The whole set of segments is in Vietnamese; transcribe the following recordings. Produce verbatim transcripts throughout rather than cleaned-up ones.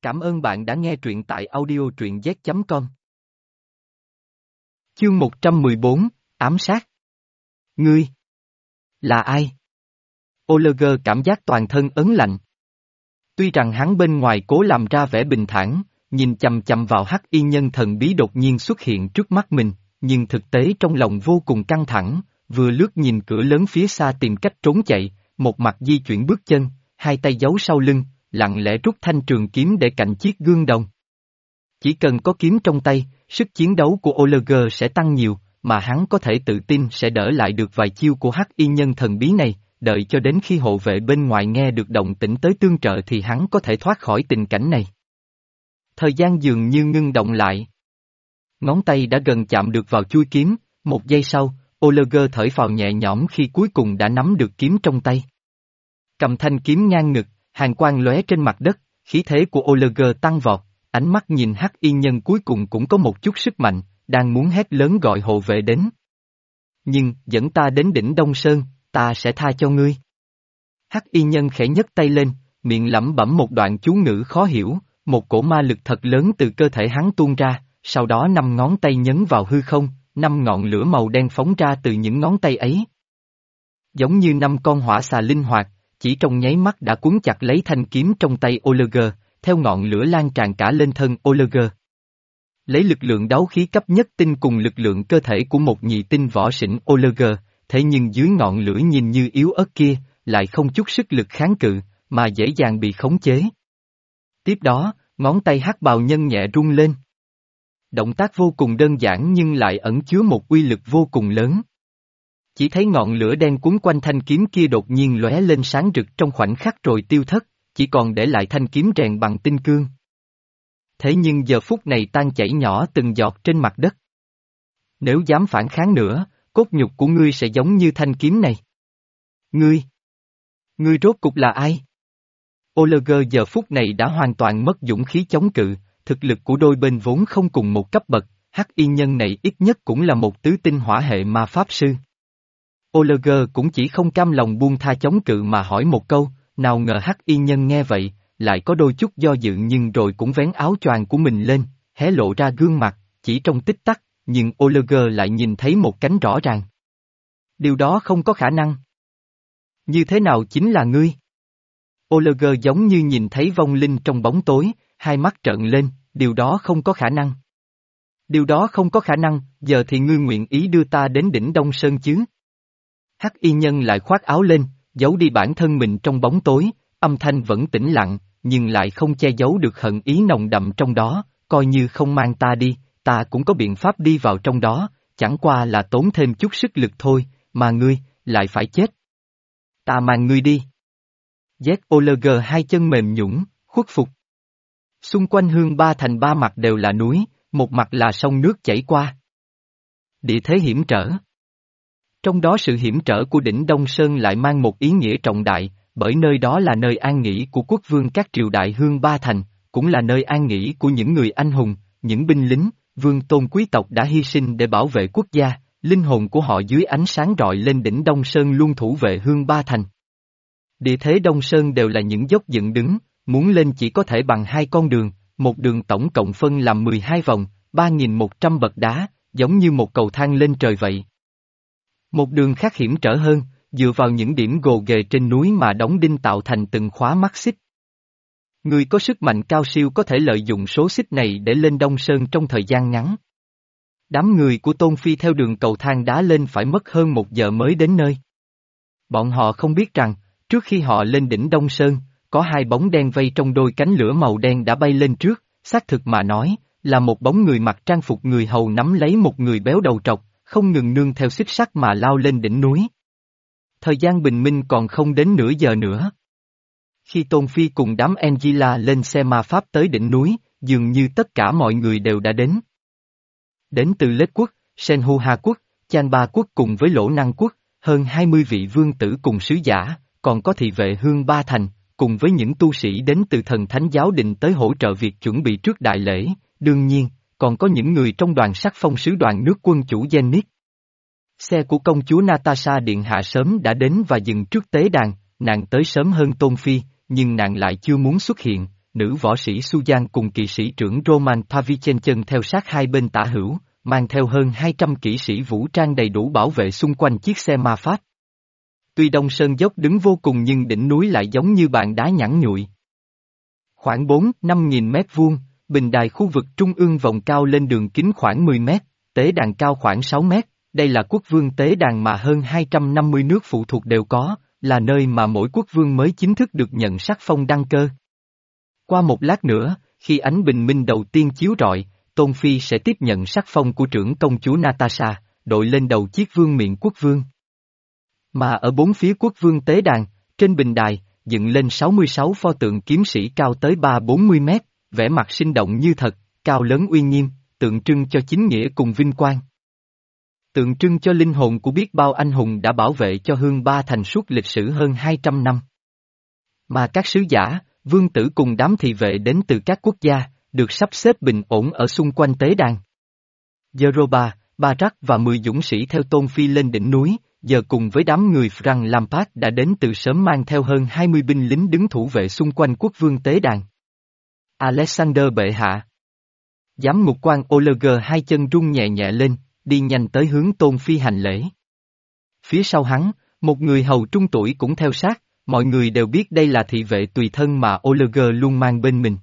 Cảm ơn bạn đã nghe truyện tại audio truyện z chấm com. Chương một trăm mười bốn, Ám sát. Ngươi là ai? Oliver cảm giác toàn thân ớn lạnh. Tuy rằng hắn bên ngoài cố làm ra vẻ bình thản, nhìn chằm chằm vào hắc y nhân thần bí đột nhiên xuất hiện trước mắt mình, nhưng thực tế trong lòng vô cùng căng thẳng, vừa lướt nhìn cửa lớn phía xa tìm cách trốn chạy, một mặt di chuyển bước chân, hai tay giấu sau lưng, lặng lẽ rút thanh trường kiếm để cạnh chiếc gương đồng. Chỉ cần có kiếm trong tay, sức chiến đấu của Oliver sẽ tăng nhiều, mà hắn có thể tự tin sẽ đỡ lại được vài chiêu của hắc y nhân thần bí này, đợi cho đến khi hộ vệ bên ngoài nghe được động tĩnh tới tương trợ thì hắn có thể thoát khỏi tình cảnh này. Thời gian dường như ngưng động lại. Ngón tay đã gần chạm được vào chuôi kiếm, một giây sau, Oliver thở phào nhẹ nhõm khi cuối cùng đã nắm được kiếm trong tay. Cầm thanh kiếm ngang ngực, hàn quang lóe trên mặt đất, khí thế của Oliver tăng vọt, ánh mắt nhìn hắc y nhân cuối cùng cũng có một chút sức mạnh, đang muốn hét lớn gọi hộ vệ đến. Nhưng, dẫn ta đến đỉnh Đông Sơn, ta sẽ tha cho ngươi. Hắc y nhân khẽ nhấc tay lên, miệng lẩm bẩm một đoạn chú ngữ khó hiểu, một cổ ma lực thật lớn từ cơ thể hắn tuôn ra, sau đó năm ngón tay nhấn vào hư không, năm ngọn lửa màu đen phóng ra từ những ngón tay ấy. Giống như năm con hỏa xà linh hoạt, chỉ trong nháy mắt đã cuốn chặt lấy thanh kiếm trong tay Oliver, theo ngọn lửa lan tràn cả lên thân Oliver. Lấy lực lượng đấu khí cấp nhất tinh cùng lực lượng cơ thể của một nhị tinh võ sỉnh Oliver, thế nhưng dưới ngọn lửa nhìn như yếu ớt kia, lại không chút sức lực kháng cự, mà dễ dàng bị khống chế. Tiếp đó, ngón tay hắc bào nhân nhẹ rung lên. Động tác vô cùng đơn giản nhưng lại ẩn chứa một uy lực vô cùng lớn. Chỉ thấy ngọn lửa đen cuốn quanh thanh kiếm kia đột nhiên lóe lên sáng rực trong khoảnh khắc rồi tiêu thất, chỉ còn để lại thanh kiếm rèn bằng tinh cương. Thế nhưng giờ phút này tan chảy nhỏ từng giọt trên mặt đất. Nếu dám phản kháng nữa, cốt nhục của ngươi sẽ giống như thanh kiếm này. Ngươi? Ngươi rốt cục là ai? Oliver giờ phút này đã hoàn toàn mất dũng khí chống cự, thực lực của đôi bên vốn không cùng một cấp bậc, hắc y nhân này ít nhất cũng là một tứ tinh hỏa hệ ma pháp sư. Oliver cũng chỉ không cam lòng buông tha chống cự mà hỏi một câu, nào ngờ hắc y nhân nghe vậy, lại có đôi chút do dự nhưng rồi cũng vén áo choàng của mình lên, hé lộ ra gương mặt, chỉ trong tích tắc, nhưng Oliver lại nhìn thấy một cánh rõ ràng. Điều đó không có khả năng. Như thế nào chính là ngươi? Oliver giống như nhìn thấy vong linh trong bóng tối, hai mắt trợn lên, điều đó không có khả năng. Điều đó không có khả năng, giờ thì ngươi nguyện ý đưa ta đến đỉnh Đông Sơn chứ? Hắc y nhân lại khoác áo lên, giấu đi bản thân mình trong bóng tối, âm thanh vẫn tĩnh lặng, nhưng lại không che giấu được hận ý nồng đậm trong đó, coi như không mang ta đi, ta cũng có biện pháp đi vào trong đó, chẳng qua là tốn thêm chút sức lực thôi, mà ngươi, lại phải chết. Ta mang ngươi đi. Z Oliver hai chân mềm nhũn, khuất phục. Xung quanh Hương Ba Thành ba mặt đều là núi, một mặt là sông nước chảy qua. Địa thế hiểm trở. Trong đó sự hiểm trở của đỉnh Đông Sơn lại mang một ý nghĩa trọng đại, bởi nơi đó là nơi an nghỉ của quốc vương các triều đại Hương Ba Thành, cũng là nơi an nghỉ của những người anh hùng, những binh lính, vương tôn quý tộc đã hy sinh để bảo vệ quốc gia, linh hồn của họ dưới ánh sáng rọi lên đỉnh Đông Sơn luôn thủ vệ Hương Ba Thành. Địa thế Đông Sơn đều là những dốc dựng đứng, muốn lên chỉ có thể bằng hai con đường, một đường tổng cộng phân làm mười hai vòng, ba nghìn một trăm bậc đá, giống như một cầu thang lên trời vậy. Một đường khác hiểm trở hơn, dựa vào những điểm gồ ghề trên núi mà đóng đinh tạo thành từng khóa mắt xích. Người có sức mạnh cao siêu có thể lợi dụng số xích này để lên Đông Sơn trong thời gian ngắn. Đám người của Tôn Phi theo đường cầu thang đá lên phải mất hơn một giờ mới đến nơi. Bọn họ không biết rằng, trước khi họ lên đỉnh Đông Sơn, có hai bóng đen vây trong đôi cánh lửa màu đen đã bay lên trước, xác thực mà nói, là một bóng người mặc trang phục người hầu nắm lấy một người béo đầu trọc, không ngừng nương theo xích sắt mà lao lên đỉnh núi. Thời gian bình minh còn không đến nửa giờ nữa. Khi Tôn Phi cùng đám Angela lên xe ma pháp tới đỉnh núi, dường như tất cả mọi người đều đã đến. Đến từ Lết quốc, Senhua quốc, Chanba quốc cùng với Lỗ Năng quốc, hơn hai mươi vị vương tử cùng sứ giả, còn có thị vệ Hương Ba Thành, cùng với những tu sĩ đến từ thần thánh giáo đình tới hỗ trợ việc chuẩn bị trước đại lễ, đương nhiên, còn có những người trong đoàn sắc phong sứ đoàn nước quân chủ Zenith. Xe của công chúa Natasha Điện Hạ sớm đã đến và dừng trước tế đàn, nàng tới sớm hơn Tôn Phi, nhưng nàng lại chưa muốn xuất hiện, nữ võ sĩ Sujan cùng kỵ sĩ trưởng Roman Pavlichenchen theo sát hai bên tả hữu, mang theo hơn hai trăm kỵ sĩ vũ trang đầy đủ bảo vệ xung quanh chiếc xe ma pháp. Tuy Đông Sơn dốc đứng vô cùng nhưng đỉnh núi lại giống như bàn đá nhẵn nhụi. Khoảng bốn năm nghìn mét vuông, bình đài khu vực trung ương vòng cao lên đường kính khoảng mười mét, tế đàn cao khoảng sáu mét, đây là quốc vương tế đàn mà hơn hai trăm năm mươi nước phụ thuộc đều có, là nơi mà mỗi quốc vương mới chính thức được nhận sắc phong đăng cơ. Qua một lát nữa, khi ánh bình minh đầu tiên chiếu rọi, Tôn Phi sẽ tiếp nhận sắc phong của trưởng công chúa Natasha, đội lên đầu chiếc vương miện quốc vương. Mà ở bốn phía quốc vương tế đàn, trên bình đài, dựng lên sáu mươi sáu pho tượng kiếm sĩ cao tới ba bốn mươi mét, vẻ mặt sinh động như thật, cao lớn uy nghiêm, tượng trưng cho chính nghĩa cùng vinh quang. Tượng trưng cho linh hồn của biết bao anh hùng đã bảo vệ cho Hương Ba Thành suốt lịch sử hơn hai trăm năm. Mà các sứ giả, vương tử cùng đám thị vệ đến từ các quốc gia, được sắp xếp bình ổn ở xung quanh tế đàn. Jeroba, Barak và mười dũng sĩ theo Tôn Phi lên đỉnh núi, giờ cùng với đám người Frank Lampard đã đến từ sớm mang theo hơn hai mươi binh lính đứng thủ vệ xung quanh quốc vương tế đàn. Alexander bệ hạ. Giám mục quan Oleger hai chân rung nhẹ nhẹ lên, đi nhanh tới hướng Tôn Phi hành lễ. Phía sau hắn, một người hầu trung tuổi cũng theo sát, mọi người đều biết đây là thị vệ tùy thân mà Oleger luôn mang bên mình.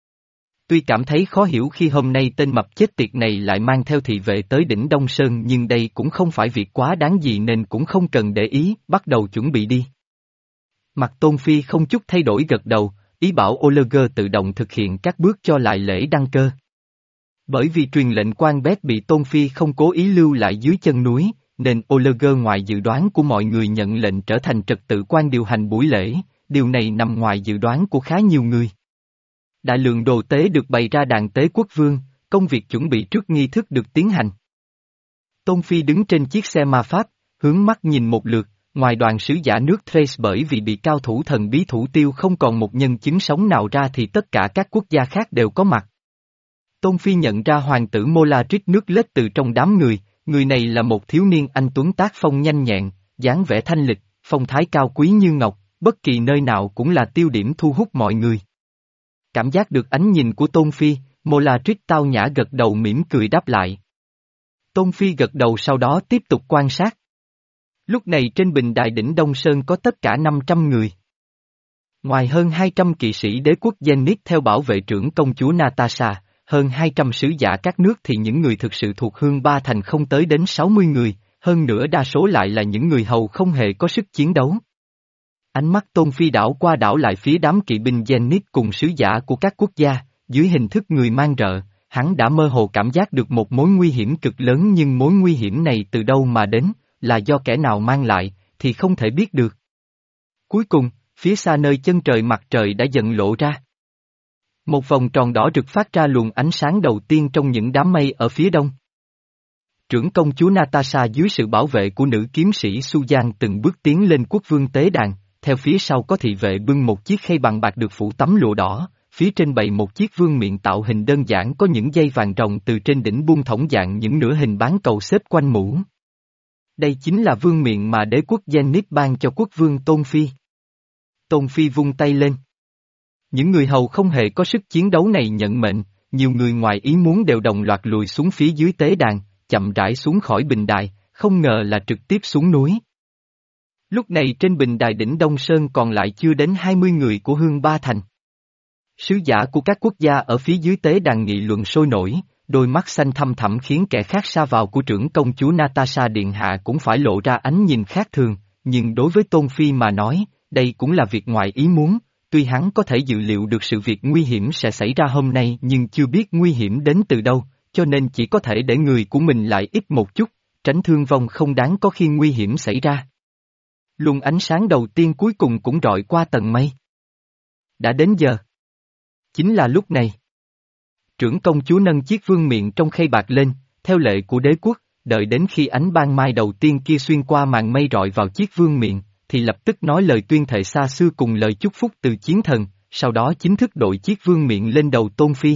Tuy cảm thấy khó hiểu khi hôm nay tên mập chết tiệt này lại mang theo thị vệ tới đỉnh Đông Sơn nhưng đây cũng không phải việc quá đáng gì nên cũng không cần để ý, bắt đầu chuẩn bị đi. Mặt Tôn Phi không chút thay đổi gật đầu, ý bảo Oleger tự động thực hiện các bước cho lại lễ đăng cơ. Bởi vì truyền lệnh quan bét bị Tôn Phi không cố ý lưu lại dưới chân núi, nên Oleger ngoài dự đoán của mọi người nhận lệnh trở thành trật tự quan điều hành buổi lễ, điều này nằm ngoài dự đoán của khá nhiều người. Đại lượng đồ tế được bày ra đàn tế quốc vương, công việc chuẩn bị trước nghi thức được tiến hành. Tôn Phi đứng trên chiếc xe ma pháp, hướng mắt nhìn một lượt, ngoài đoàn sứ giả nước Thrace bởi vì bị cao thủ thần bí thủ tiêu không còn một nhân chứng sống nào ra thì tất cả các quốc gia khác đều có mặt. Tôn Phi nhận ra hoàng tử Molatrix nước lết từ trong đám người, người này là một thiếu niên anh tuấn tác phong nhanh nhẹn, dáng vẻ thanh lịch, phong thái cao quý như ngọc, bất kỳ nơi nào cũng là tiêu điểm thu hút mọi người. Cảm giác được ánh nhìn của Tôn Phi, Molatrix tao nhã gật đầu mỉm cười đáp lại. Tôn Phi gật đầu sau đó tiếp tục quan sát. Lúc này trên bình đài đỉnh Đông Sơn có tất cả năm trăm người. Ngoài hơn hai trăm kỵ sĩ đế quốc Zenith theo bảo vệ trưởng công chúa Natasha, hơn hai trăm sứ giả các nước thì những người thực sự thuộc Hương Ba Thành không tới đến sáu mươi người, hơn nữa đa số lại là những người hầu không hề có sức chiến đấu. Ánh mắt Tôn Phi đảo qua đảo lại phía đám kỵ binh Zenith cùng sứ giả của các quốc gia, dưới hình thức người mang rợ, hắn đã mơ hồ cảm giác được một mối nguy hiểm cực lớn nhưng mối nguy hiểm này từ đâu mà đến, là do kẻ nào mang lại, thì không thể biết được. Cuối cùng, phía xa nơi chân trời mặt trời đã dần lộ ra. Một vòng tròn đỏ rực phát ra luồng ánh sáng đầu tiên trong những đám mây ở phía đông. Trưởng công chúa Natasha dưới sự bảo vệ của nữ kiếm sĩ Sujan từng bước tiến lên quốc vương tế đàn, theo phía sau có thị vệ bưng một chiếc khay bằng bạc được phủ tấm lụa đỏ, phía trên bày một chiếc vương miện tạo hình đơn giản có những dây vàng ròng từ trên đỉnh buông thõng dạng những nửa hình bán cầu xếp quanh mũ. Đây chính là vương miện mà đế quốc Zenith ban cho quốc vương Tôn Phi. Tôn Phi vung tay lên. Những người hầu không hề có sức chiến đấu này nhận mệnh, nhiều người ngoài ý muốn đều đồng loạt lùi xuống phía dưới tế đàn, chậm rãi xuống khỏi bình đài, không ngờ là trực tiếp xuống núi. Lúc này trên bình đài đỉnh Đông Sơn còn lại chưa đến hai mươi người của Hương Ba Thành. Sứ giả của các quốc gia ở phía dưới tế đàn nghị luận sôi nổi, đôi mắt xanh thăm thẳm khiến kẻ khác sa vào của trưởng công chúa Natasha Điện Hạ cũng phải lộ ra ánh nhìn khác thường, nhưng đối với Tôn Phi mà nói, đây cũng là việc ngoài ý muốn, tuy hắn có thể dự liệu được sự việc nguy hiểm sẽ xảy ra hôm nay nhưng chưa biết nguy hiểm đến từ đâu, cho nên chỉ có thể để người của mình lại ít một chút, tránh thương vong không đáng có khi nguy hiểm xảy ra. Luồng ánh sáng đầu tiên cuối cùng cũng rọi qua tầng mây. Đã đến giờ. Chính là lúc này. Trưởng công chúa nâng chiếc vương miện trong khay bạc lên, theo lệ của đế quốc, đợi đến khi ánh ban mai đầu tiên kia xuyên qua màn mây rọi vào chiếc vương miện, thì lập tức nói lời tuyên thệ xa xưa cùng lời chúc phúc từ chiến thần, sau đó chính thức đội chiếc vương miện lên đầu Tôn Phi.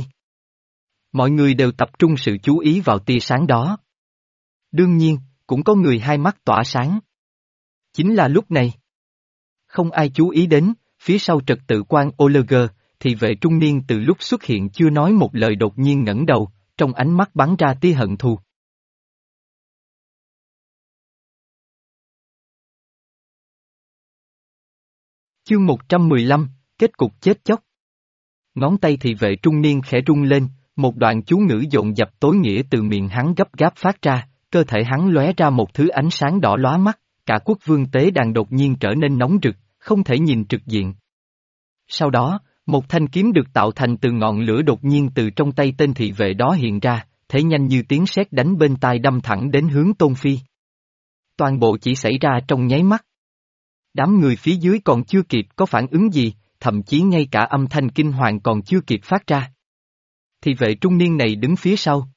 Mọi người đều tập trung sự chú ý vào tia sáng đó. Đương nhiên, cũng có người hai mắt tỏa sáng. Chính là lúc này. Không ai chú ý đến, phía sau trật tự quan Oleger, thì vệ trung niên từ lúc xuất hiện chưa nói một lời đột nhiên ngẩng đầu, trong ánh mắt bắn ra tia hận thù. Chương một trăm mười lăm, kết cục chết chóc. Ngón tay thị vệ trung niên khẽ rung lên, một đoạn chú ngữ dồn dập tối nghĩa từ miệng hắn gấp gáp phát ra, cơ thể hắn lóe ra một thứ ánh sáng đỏ lóa mắt, cả quốc vương tế đàn đột nhiên trở nên nóng rực, không thể nhìn trực diện. Sau đó, một thanh kiếm được tạo thành từ ngọn lửa đột nhiên từ trong tay tên thị vệ đó hiện ra, thế nhanh như tiếng sét đánh bên tai đâm thẳng đến hướng Tôn Phi. Toàn bộ chỉ xảy ra trong nháy mắt. Đám người phía dưới còn chưa kịp có phản ứng gì, thậm chí ngay cả âm thanh kinh hoàng còn chưa kịp phát ra. Thị vệ trung niên này đứng phía sau.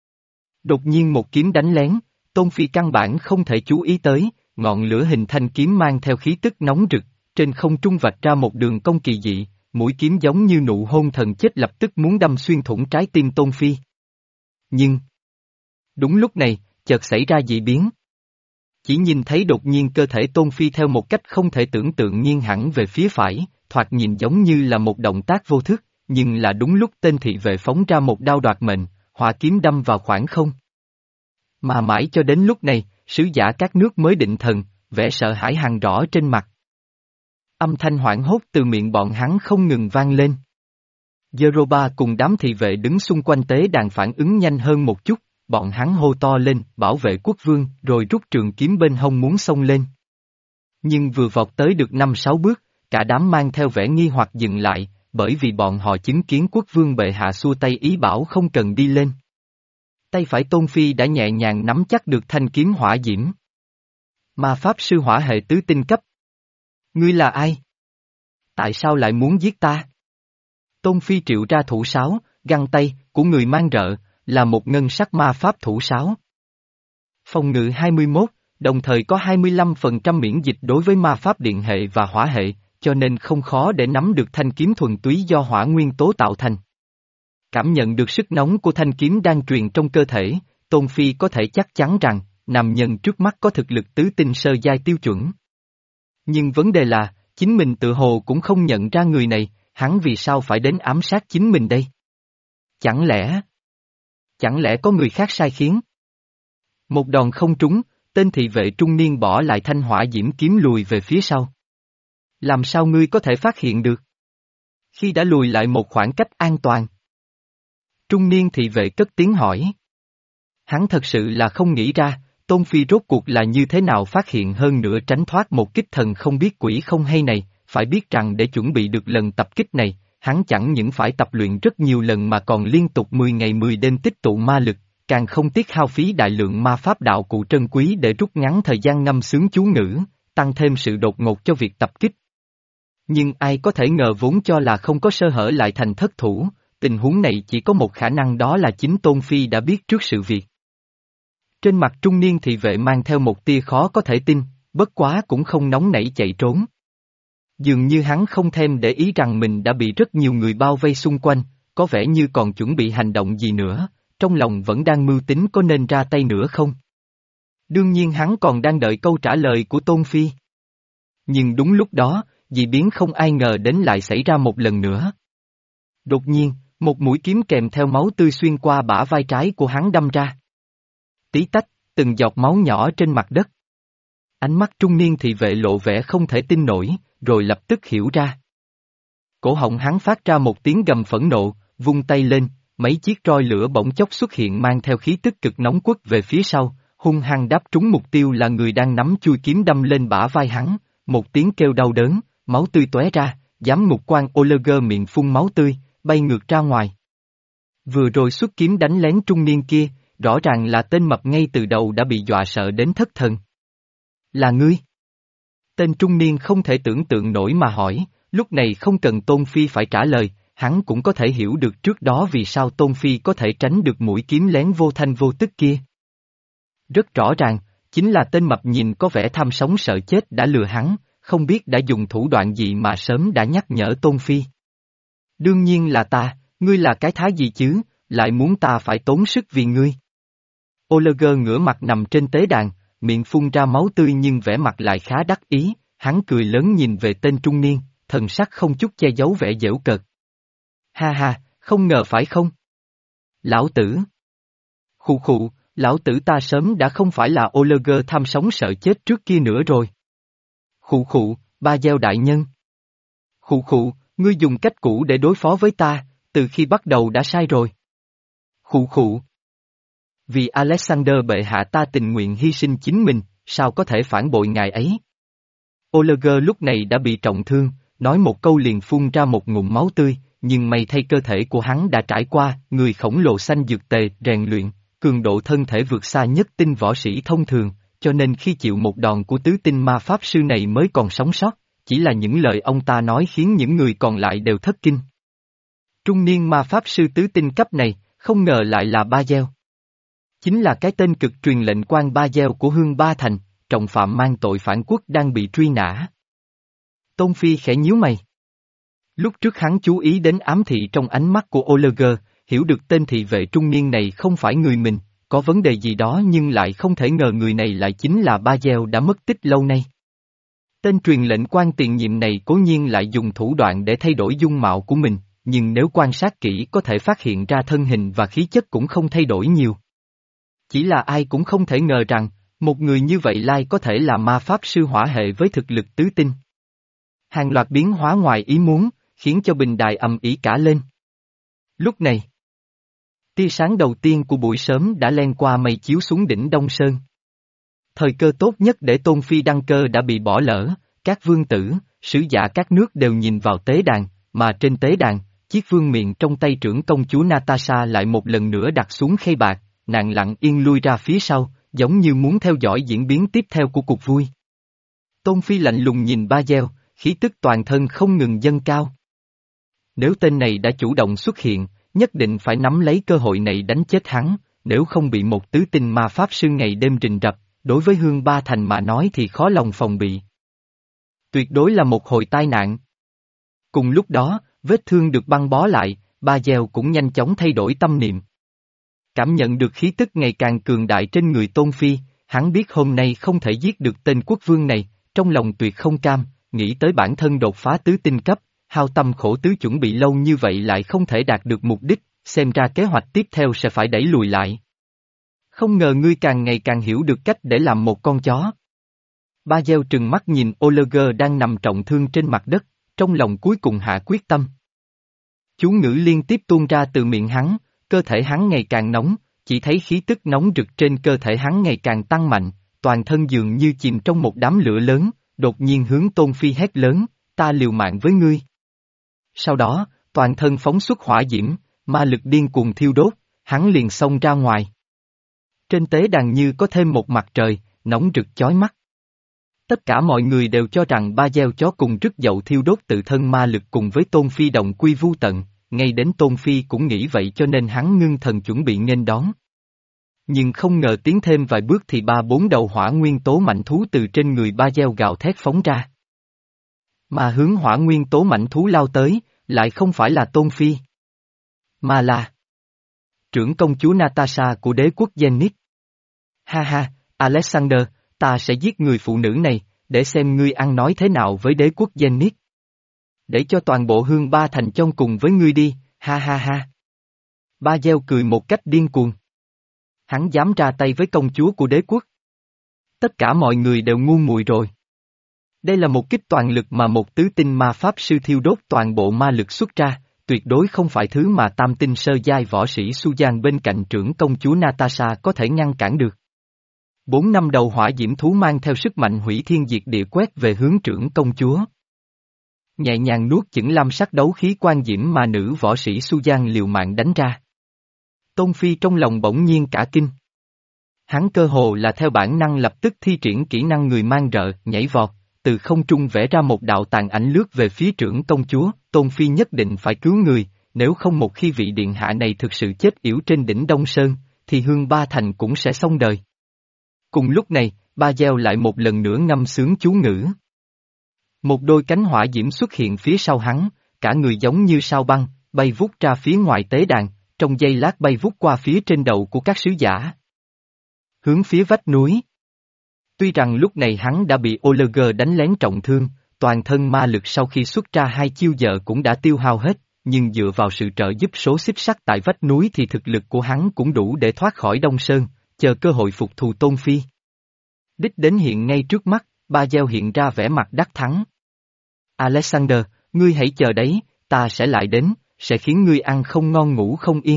Đột nhiên một kiếm đánh lén, Tôn Phi căn bản không thể chú ý tới, ngọn lửa hình thanh kiếm mang theo khí tức nóng rực, trên không trung vạch ra một đường cong kỳ dị, mũi kiếm giống như nụ hôn thần chết lập tức muốn đâm xuyên thủng trái tim Tôn Phi. Nhưng, đúng lúc này, chợt xảy ra dị biến. Chỉ nhìn thấy đột nhiên cơ thể Tôn Phi theo một cách không thể tưởng tượng nghiêng hẳn về phía phải, thoạt nhìn giống như là một động tác vô thức, nhưng là đúng lúc tên thị vệ phóng ra một đao đoạt mệnh, hỏa kiếm đâm vào khoảng không. Mà mãi cho đến lúc này, sứ giả các nước mới định thần, vẻ sợ hãi hằn rõ trên mặt. Âm thanh hoảng hốt từ miệng bọn hắn không ngừng vang lên. Jeroba cùng đám thị vệ đứng xung quanh tế đàn phản ứng nhanh hơn một chút, bọn hắn hô to lên, bảo vệ quốc vương, rồi rút trường kiếm bên hông muốn xông lên. Nhưng vừa vọt tới được năm sáu bước, cả đám mang theo vẻ nghi hoặc dừng lại, bởi vì bọn họ chứng kiến quốc vương bệ hạ xua tay ý bảo không cần đi lên. Tay phải Tôn Phi đã nhẹ nhàng nắm chắc được thanh kiếm hỏa diễm. Ma pháp sư hỏa hệ tứ tinh cấp. Ngươi là ai? Tại sao lại muốn giết ta? Tôn Phi triệu ra thủ sáo, găng tay, của người mang rợ, là một ngân sắc ma pháp thủ sáo. Phòng ngự hai mươi mốt, đồng thời có hai mươi lăm phần trăm miễn dịch đối với ma pháp điện hệ và hỏa hệ, cho nên không khó để nắm được thanh kiếm thuần túy do hỏa nguyên tố tạo thành. Cảm nhận được sức nóng của thanh kiếm đang truyền trong cơ thể, Tôn Phi có thể chắc chắn rằng, nam nhân trước mắt có thực lực tứ tinh sơ giai tiêu chuẩn. Nhưng vấn đề là, chính mình tự hồ cũng không nhận ra người này, hắn vì sao phải đến ám sát chính mình đây? Chẳng lẽ... Chẳng lẽ có người khác sai khiến? Một đòn không trúng, tên thị vệ trung niên bỏ lại thanh hỏa diễm kiếm lùi về phía sau. Làm sao ngươi có thể phát hiện được? Khi đã lùi lại một khoảng cách an toàn. Trung niên thị vệ cất tiếng hỏi. Hắn thật sự là không nghĩ ra, Tôn Phi rốt cuộc là như thế nào phát hiện hơn nữa tránh thoát một kích thần không biết quỷ không hay này, phải biết rằng để chuẩn bị được lần tập kích này, hắn chẳng những phải tập luyện rất nhiều lần mà còn liên tục mười ngày mười đêm tích tụ ma lực, càng không tiếc hao phí đại lượng ma pháp đạo cụ trân quý để rút ngắn thời gian ngâm sướng chú ngữ, tăng thêm sự đột ngột cho việc tập kích. Nhưng ai có thể ngờ vốn cho là không có sơ hở lại thành thất thủ, tình huống này chỉ có một khả năng đó là chính Tôn Phi đã biết trước sự việc. Trên mặt trung niên thị vệ mang theo một tia khó có thể tin, bất quá cũng không nóng nảy chạy trốn. Dường như hắn không thèm để ý rằng mình đã bị rất nhiều người bao vây xung quanh, có vẻ như còn chuẩn bị hành động gì nữa, trong lòng vẫn đang mưu tính có nên ra tay nữa không. Đương nhiên hắn còn đang đợi câu trả lời của Tôn Phi. Nhưng đúng lúc đó, dị biến không ai ngờ đến lại xảy ra một lần nữa. Đột nhiên, một mũi kiếm kèm theo máu tươi xuyên qua bả vai trái của hắn đâm ra. Tí tách, từng giọt máu nhỏ trên mặt đất. Ánh mắt trung niên thị vệ lộ vẻ không thể tin nổi, rồi lập tức hiểu ra. Cổ họng hắn phát ra một tiếng gầm phẫn nộ, vung tay lên, mấy chiếc roi lửa bỗng chốc xuất hiện mang theo khí tức cực nóng quất về phía sau, hung hăng đáp trúng mục tiêu là người đang nắm chui kiếm đâm lên bả vai hắn, một tiếng kêu đau đớn, máu tươi tóe ra, giám ngục quan Oliver miệng phun máu tươi, bay ngược ra ngoài. Vừa rồi xuất kiếm đánh lén trung niên kia, rõ ràng là tên mập ngay từ đầu đã bị dọa sợ đến thất thần. Là ngươi? Tên trung niên không thể tưởng tượng nổi mà hỏi, lúc này không cần Tôn Phi phải trả lời, hắn cũng có thể hiểu được trước đó vì sao Tôn Phi có thể tránh được mũi kiếm lén vô thanh vô tức kia. Rất rõ ràng, chính là tên mập nhìn có vẻ tham sống sợ chết đã lừa hắn, không biết đã dùng thủ đoạn gì mà sớm đã nhắc nhở Tôn Phi. Đương nhiên là ta, ngươi là cái thá gì chứ, lại muốn ta phải tốn sức vì ngươi. Oliver ngửa mặt nằm trên tế đàn, miệng phun ra máu tươi nhưng vẻ mặt lại khá đắc ý, hắn cười lớn nhìn về tên trung niên, thần sắc không chút che giấu vẻ giễu cợt. Ha ha, không ngờ phải không? Lão tử. Khụ khụ, lão tử ta sớm đã không phải là Oliver tham sống sợ chết trước kia nữa rồi. Khụ khụ, Ba Gieo đại nhân. Khụ khụ, ngươi dùng cách cũ để đối phó với ta, từ khi bắt đầu đã sai rồi. Khụ khụ. Vì Alexander bệ hạ ta tình nguyện hy sinh chính mình, sao có thể phản bội ngài ấy? Oliver lúc này đã bị trọng thương, nói một câu liền phun ra một ngụm máu tươi, nhưng may thay cơ thể của hắn đã trải qua, người khổng lồ xanh dược tề, rèn luyện, cường độ thân thể vượt xa nhất tinh võ sĩ thông thường, cho nên khi chịu một đòn của tứ tinh ma pháp sư này mới còn sống sót, chỉ là những lời ông ta nói khiến những người còn lại đều thất kinh. Trung niên ma pháp sư tứ tinh cấp này, không ngờ lại là Ba Gieo. Chính là cái tên cực truyền lệnh quan Ba Gieo của Hương Ba Thành, trọng phạm mang tội phản quốc đang bị truy nã. Tôn Phi khẽ nhíu mày. Lúc trước hắn chú ý đến ám thị trong ánh mắt của Oliver, hiểu được tên thị vệ trung niên này không phải người mình, có vấn đề gì đó nhưng lại không thể ngờ người này lại chính là Ba Gieo đã mất tích lâu nay. Tên truyền lệnh quan tiền nhiệm này cố nhiên lại dùng thủ đoạn để thay đổi dung mạo của mình, nhưng nếu quan sát kỹ có thể phát hiện ra thân hình và khí chất cũng không thay đổi nhiều. Chỉ là ai cũng không thể ngờ rằng, một người như vậy lai có thể là ma pháp sư hỏa hệ với thực lực tứ tinh. Hàng loạt biến hóa ngoài ý muốn, khiến cho bình đài ầm ĩ cả lên. Lúc này, tia sáng đầu tiên của buổi sớm đã len qua mây chiếu xuống đỉnh Đông Sơn. Thời cơ tốt nhất để Tôn Phi đăng cơ đã bị bỏ lỡ, các vương tử, sứ giả các nước đều nhìn vào tế đàn, mà trên tế đàn, chiếc vương miện trong tay trưởng công chúa Natasha lại một lần nữa đặt xuống khay bạc, nàng lặng yên lui ra phía sau, giống như muốn theo dõi diễn biến tiếp theo của cuộc vui. Tôn Phi lạnh lùng nhìn Ba Gieo, khí tức toàn thân không ngừng dâng cao. Nếu tên này đã chủ động xuất hiện, nhất định phải nắm lấy cơ hội này đánh chết hắn, nếu không bị một tứ tinh ma pháp sư ngày đêm rình rập, đối với Hương Ba Thành mà nói thì khó lòng phòng bị. Tuyệt đối là một hồi tai nạn. Cùng lúc đó, vết thương được băng bó lại, Ba Gieo cũng nhanh chóng thay đổi tâm niệm. Cảm nhận được khí tức ngày càng cường đại trên người Tôn Phi, hắn biết hôm nay không thể giết được tên quốc vương này, trong lòng tuyệt không cam, nghĩ tới bản thân đột phá tứ tinh cấp, hao tâm khổ tứ chuẩn bị lâu như vậy lại không thể đạt được mục đích, xem ra kế hoạch tiếp theo sẽ phải đẩy lùi lại. Không ngờ ngươi càng ngày càng hiểu được cách để làm một con chó. Ba Gieo trừng mắt nhìn Oliver đang nằm trọng thương trên mặt đất, trong lòng cuối cùng hạ quyết tâm. Chú ngữ liên tiếp tuôn ra từ miệng hắn, cơ thể hắn ngày càng nóng, chỉ thấy khí tức nóng rực trên cơ thể hắn ngày càng tăng mạnh, toàn thân dường như chìm trong một đám lửa lớn, đột nhiên hướng Tôn Phi hét lớn, ta liều mạng với ngươi. Sau đó, toàn thân phóng xuất hỏa diễm, ma lực điên cuồng thiêu đốt, hắn liền xông ra ngoài. Trên tế đàn như có thêm một mặt trời, nóng rực chói mắt. Tất cả mọi người đều cho rằng Ba Gieo chó cùng rứt dậu thiêu đốt tự thân ma lực cùng với Tôn Phi đồng quy vu tận, ngay đến Tôn Phi cũng nghĩ vậy cho nên hắn ngưng thần chuẩn bị nghênh đón. Nhưng không ngờ tiến thêm vài bước thì ba bốn đầu hỏa nguyên tố mạnh thú từ trên người Ba Gieo gào thét phóng ra. Mà hướng hỏa nguyên tố mạnh thú lao tới, lại không phải là Tôn Phi, mà là trưởng công chúa Natasha của đế quốc Zenith. Ha ha, Alexander, ta sẽ giết người phụ nữ này, để xem ngươi ăn nói thế nào với đế quốc Zenith. Để cho toàn bộ Hương Ba Thành chôn cùng với ngươi đi, ha ha ha. Ba Gieo cười một cách điên cuồng. Hắn dám ra tay với công chúa của đế quốc. Tất cả mọi người đều ngu muội rồi. Đây là một kích toàn lực mà một tứ tinh ma pháp sư thiêu đốt toàn bộ ma lực xuất ra, tuyệt đối không phải thứ mà tam tinh sơ giai võ sĩ Sujan bên cạnh trưởng công chúa Natasha có thể ngăn cản được. Bốn năm đầu hỏa diễm thú mang theo sức mạnh hủy thiên diệt địa quét về hướng trưởng công chúa. Nhẹ nhàng nuốt chửng lam sắc đấu khí quan diễm mà nữ võ sĩ Sujan liều mạng đánh ra. Tôn Phi trong lòng bỗng nhiên cả kinh. Hắn cơ hồ là theo bản năng lập tức thi triển kỹ năng người mang rợ, nhảy vọt, từ không trung vẽ ra một đạo tàn ảnh lướt về phía trưởng công chúa, Tôn Phi nhất định phải cứu người, nếu không một khi vị điện hạ này thực sự chết yểu trên đỉnh Đông Sơn, thì Hương Ba Thành cũng sẽ xong đời. Cùng lúc này, Ba Gieo lại một lần nữa ngâm sướng chú ngữ. Một đôi cánh hỏa diễm xuất hiện phía sau hắn, cả người giống như sao băng, bay vút ra phía ngoài tế đàn, trong giây lát bay vút qua phía trên đầu của các sứ giả. Hướng phía vách núi. Tuy rằng lúc này hắn đã bị Oliver đánh lén trọng thương, toàn thân ma lực sau khi xuất ra hai chiêu giờ cũng đã tiêu hao hết, nhưng dựa vào sự trợ giúp số xích sắt tại vách núi thì thực lực của hắn cũng đủ để thoát khỏi Đông Sơn, chờ cơ hội phục thù Tôn Phi. Đích đến hiện ngay trước mắt, Ba Gieo hiện ra vẻ mặt đắc thắng. Alexander, ngươi hãy chờ đấy, ta sẽ lại đến, sẽ khiến ngươi ăn không ngon ngủ không yên.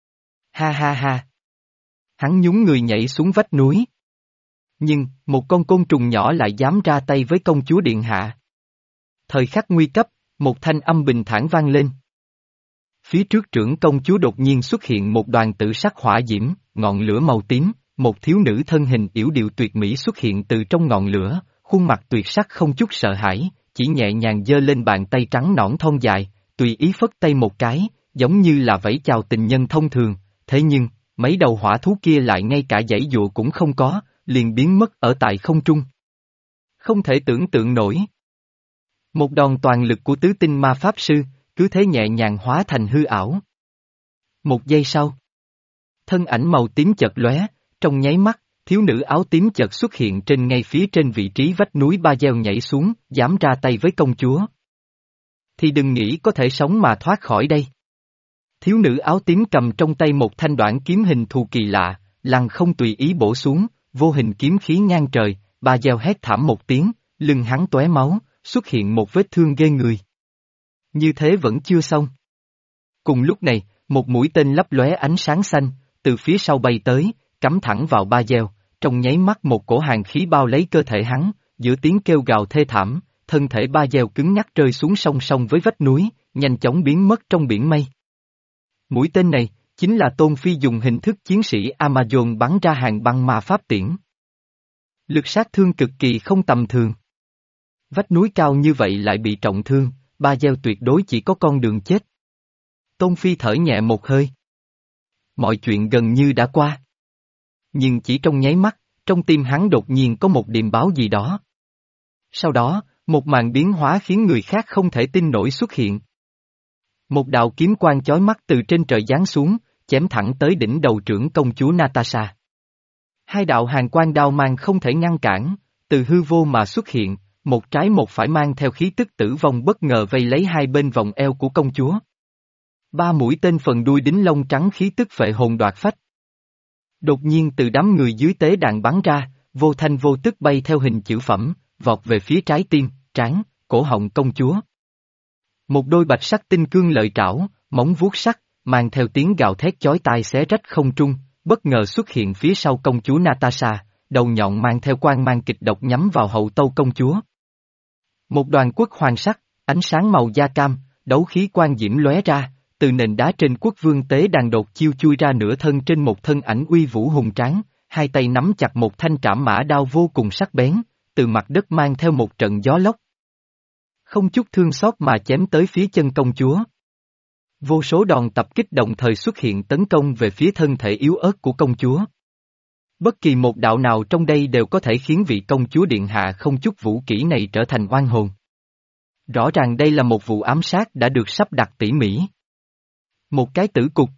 Ha ha ha. Hắn nhún người nhảy xuống vách núi. Nhưng, một con côn trùng nhỏ lại dám ra tay với công chúa điện hạ. Thời khắc nguy cấp, một thanh âm bình thản vang lên. Phía trước trưởng công chúa đột nhiên xuất hiện một đoàn tử sắc hỏa diễm, ngọn lửa màu tím, một thiếu nữ thân hình yểu điệu tuyệt mỹ xuất hiện từ trong ngọn lửa, khuôn mặt tuyệt sắc không chút sợ hãi, chỉ nhẹ nhàng giơ lên bàn tay trắng nõn thon dài, tùy ý phất tay một cái, giống như là vẫy chào tình nhân thông thường, thế nhưng, mấy đầu hỏa thú kia lại ngay cả dãy dụa cũng không có, liền biến mất ở tại không trung. Không thể tưởng tượng nổi. Một đòn toàn lực của tứ tinh ma pháp sư, cứ thế nhẹ nhàng hóa thành hư ảo. Một giây sau, thân ảnh màu tím chợt lóe, trong nháy mắt, thiếu nữ áo tím chợt xuất hiện trên ngay phía trên vị trí vách núi Ba Gieo nhảy xuống, dám ra tay với công chúa. Thì đừng nghĩ có thể sống mà thoát khỏi đây. Thiếu nữ áo tím cầm trong tay một thanh đoạn kiếm hình thù kỳ lạ, lăng không tùy ý bổ xuống, vô hình kiếm khí ngang trời, Ba Gieo hét thảm một tiếng, lưng hắn tóe máu, xuất hiện một vết thương ghê người. Như thế vẫn chưa xong. Cùng lúc này, một mũi tên lấp lóe ánh sáng xanh, từ phía sau bay tới, cắm thẳng vào Ba Gieo, trong nháy mắt một cổ hàn khí bao lấy cơ thể hắn, giữa tiếng kêu gào thê thảm, thân thể Ba Gieo cứng nhắc rơi xuống song song với vách núi, nhanh chóng biến mất trong biển mây. Mũi tên này, chính là Tôn Phi dùng hình thức chiến sĩ Amazon bắn ra hàng băng ma pháp tiễn. Lực sát thương cực kỳ không tầm thường. Vách núi cao như vậy lại bị trọng thương, Ba Gieo tuyệt đối chỉ có con đường chết. Tôn Phi thở nhẹ một hơi. Mọi chuyện gần như đã qua. Nhưng chỉ trong nháy mắt, trong tim hắn đột nhiên có một điềm báo gì đó. Sau đó, một màn biến hóa khiến người khác không thể tin nổi xuất hiện. Một đạo kiếm quang chói mắt từ trên trời giáng xuống, chém thẳng tới đỉnh đầu trưởng công chúa Natasha. Hai đạo hàn quang đao mang không thể ngăn cản, từ hư vô mà xuất hiện, một trái một phải mang theo khí tức tử vong bất ngờ vây lấy hai bên vòng eo của công chúa. Ba mũi tên phần đuôi đính lông trắng khí tức phệ hồn đoạt phách. Đột nhiên từ đám người dưới tế đàn bắn ra, vô thanh vô tức bay theo hình chữ phẩm, vọt về phía trái tim, trán, cổ họng công chúa. Một đôi bạch sắc tinh cương lợi trảo, móng vuốt sắc, mang theo tiếng gào thét chói tai xé rách không trung, bất ngờ xuất hiện phía sau công chúa Natasha, đầu nhọn mang theo quang mang kịch độc nhắm vào hậu tâu công chúa. Một đoàn quốc hoàng sắc, ánh sáng màu da cam, đấu khí quang diễm lóe ra, từ nền đá trên quốc vương tế đàn đột chiêu chui ra nửa thân trên một thân ảnh uy vũ hùng tráng, hai tay nắm chặt một thanh trảm mã đao vô cùng sắc bén, từ mặt đất mang theo một trận gió lốc. Không chút thương xót mà chém tới phía chân công chúa. Vô số đòn tập kích đồng thời xuất hiện tấn công về phía thân thể yếu ớt của công chúa. Bất kỳ một đạo nào trong đây đều có thể khiến vị công chúa điện hạ không chút vũ kỹ này trở thành oan hồn. Rõ ràng đây là một vụ ám sát đã được sắp đặt tỉ mỉ. Một cái tử cục.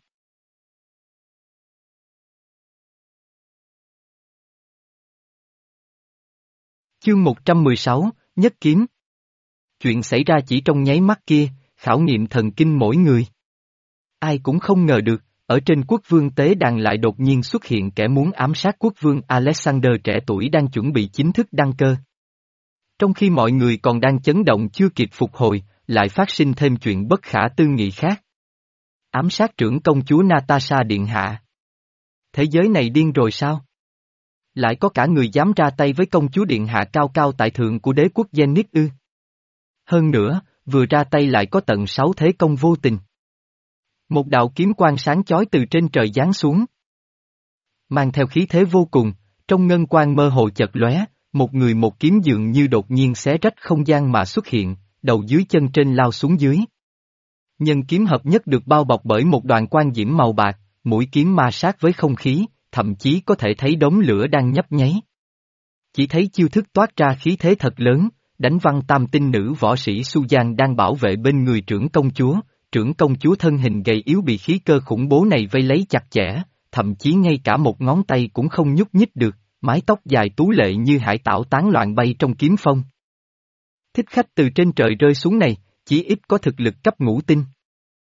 Chương một trăm mười sáu, Nhất Kiếm. Chuyện xảy ra chỉ trong nháy mắt kia, khảo nghiệm thần kinh mỗi người. Ai cũng không ngờ được, ở trên quốc vương tế đàn lại đột nhiên xuất hiện kẻ muốn ám sát quốc vương Alexander trẻ tuổi đang chuẩn bị chính thức đăng cơ. Trong khi mọi người còn đang chấn động chưa kịp phục hồi, lại phát sinh thêm chuyện bất khả tư nghị khác. Ám sát trưởng công chúa Natasha điện hạ. Thế giới này điên rồi sao? Lại có cả người dám ra tay với công chúa điện hạ cao cao tại thượng của đế quốc Zenith ư? Hơn nữa, vừa ra tay lại có tận sáu thế công vô tình. Một đạo kiếm quang sáng chói từ trên trời giáng xuống. Mang theo khí thế vô cùng, trong ngân quang mơ hồ chợt lóe, một người một kiếm dường như đột nhiên xé rách không gian mà xuất hiện, đầu dưới chân trên lao xuống dưới. Nhân kiếm hợp nhất được bao bọc bởi một đoàn quang diễm màu bạc, mũi kiếm ma sát với không khí, thậm chí có thể thấy đống lửa đang nhấp nháy. Chỉ thấy chiêu thức toát ra khí thế thật lớn, đánh văng tam tinh nữ võ sĩ Sujan đang bảo vệ bên người trưởng công chúa, trưởng công chúa thân hình gầy yếu bị khí cơ khủng bố này vây lấy chặt chẽ, thậm chí ngay cả một ngón tay cũng không nhúc nhích được, mái tóc dài tú lệ như hải tảo tán loạn bay trong kiếm phong. Thích khách từ trên trời rơi xuống này, chỉ ít có thực lực cấp ngũ tinh.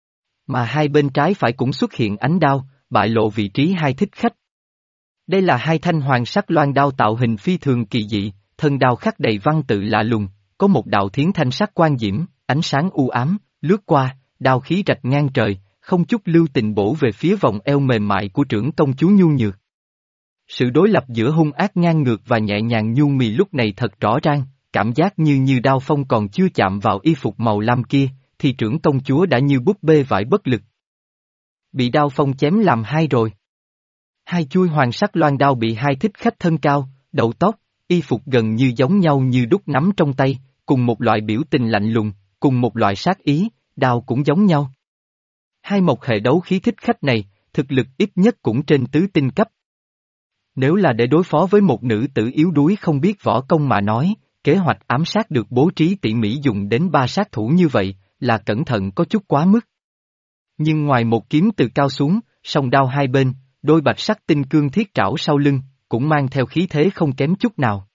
Mà hai bên trái phải cũng xuất hiện ánh đao, bại lộ vị trí hai thích khách. Đây là hai thanh hoàng sắc loan đao tạo hình phi thường kỳ dị, thân đao khắc đầy văn tự lạ lùng, có một đạo thiến thanh sắc quang diễm, ánh sáng u ám, lướt qua, đao khí rạch ngang trời, không chút lưu tình bổ về phía vòng eo mềm mại của trưởng công chúa nhu nhược. Sự đối lập giữa hung ác ngang ngược và nhẹ nhàng nhu mì lúc này thật rõ ràng, cảm giác như như đao phong còn chưa chạm vào y phục màu lam kia, thì trưởng công chúa đã như búp bê vải bất lực. Bị đao phong chém làm hai rồi. Hai chuôi hoàng sắc loan đao bị hai thích khách thân cao, đầu tóc, y phục gần như giống nhau như đúc nắm trong tay, cùng một loại biểu tình lạnh lùng, cùng một loại sát ý, đao cũng giống nhau. Hai một hệ đấu khí thích khách này, thực lực ít nhất cũng trên tứ tinh cấp. Nếu là để đối phó với một nữ tử yếu đuối không biết võ công mà nói, kế hoạch ám sát được bố trí tỉ mỉ dùng đến ba sát thủ như vậy, là cẩn thận có chút quá mức. Nhưng ngoài một kiếm từ cao xuống, song đao hai bên, đôi bạch sắc tinh cương thiết trảo sau lưng, cũng mang theo khí thế không kém chút nào.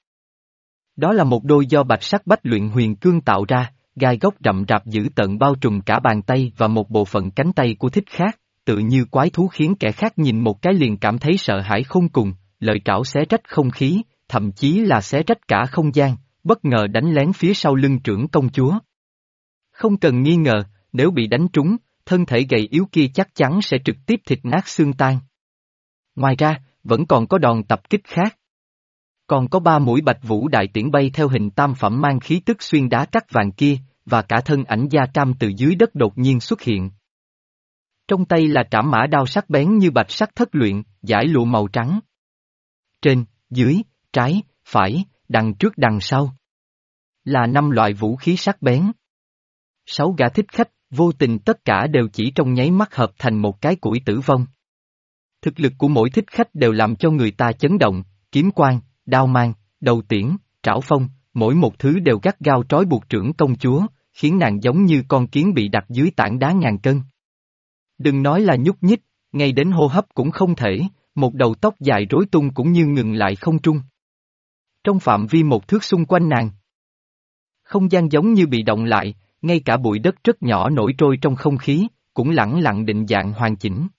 Đó là một đôi do bạch sắc bách luyện huyền cương tạo ra, gai góc rậm rạp dữ tợn bao trùm cả bàn tay và một bộ phận cánh tay của thích khác, tự như quái thú khiến kẻ khác nhìn một cái liền cảm thấy sợ hãi khôn cùng, lợi trảo xé rách không khí, thậm chí là xé rách cả không gian, bất ngờ đánh lén phía sau lưng trưởng công chúa. Không cần nghi ngờ, nếu bị đánh trúng, thân thể gầy yếu kia chắc chắn sẽ trực tiếp thịt nát xương tan. Ngoài ra, vẫn còn có đòn tập kích khác. Còn có ba mũi bạch vũ đại tiễn bay theo hình tam phẩm mang khí tức xuyên đá cắt vàng kia, và cả thân ảnh da cam từ dưới đất đột nhiên xuất hiện. Trong tay là trảm mã đao sắc bén như bạch sắc thất luyện, dải lụa màu trắng. Trên, dưới, trái, phải, đằng trước đằng sau. Là năm loại vũ khí sắc bén. Sáu gã thích khách, vô tình tất cả đều chỉ trong nháy mắt hợp thành một cái củi tử vong. Thực lực của mỗi thích khách đều làm cho người ta chấn động, kiếm quang, đao mang, đầu tiễn, trảo phong, mỗi một thứ đều gắt gao trói buộc trưởng công chúa, khiến nàng giống như con kiến bị đặt dưới tảng đá ngàn cân. Đừng nói là nhúc nhích, ngay đến hô hấp cũng không thể, một đầu tóc dài rối tung cũng như ngừng lại không trung. Trong phạm vi một thước xung quanh nàng, không gian giống như bị động lại, ngay cả bụi đất rất nhỏ nổi trôi trong không khí, cũng lẳng lặng định dạng hoàn chỉnh.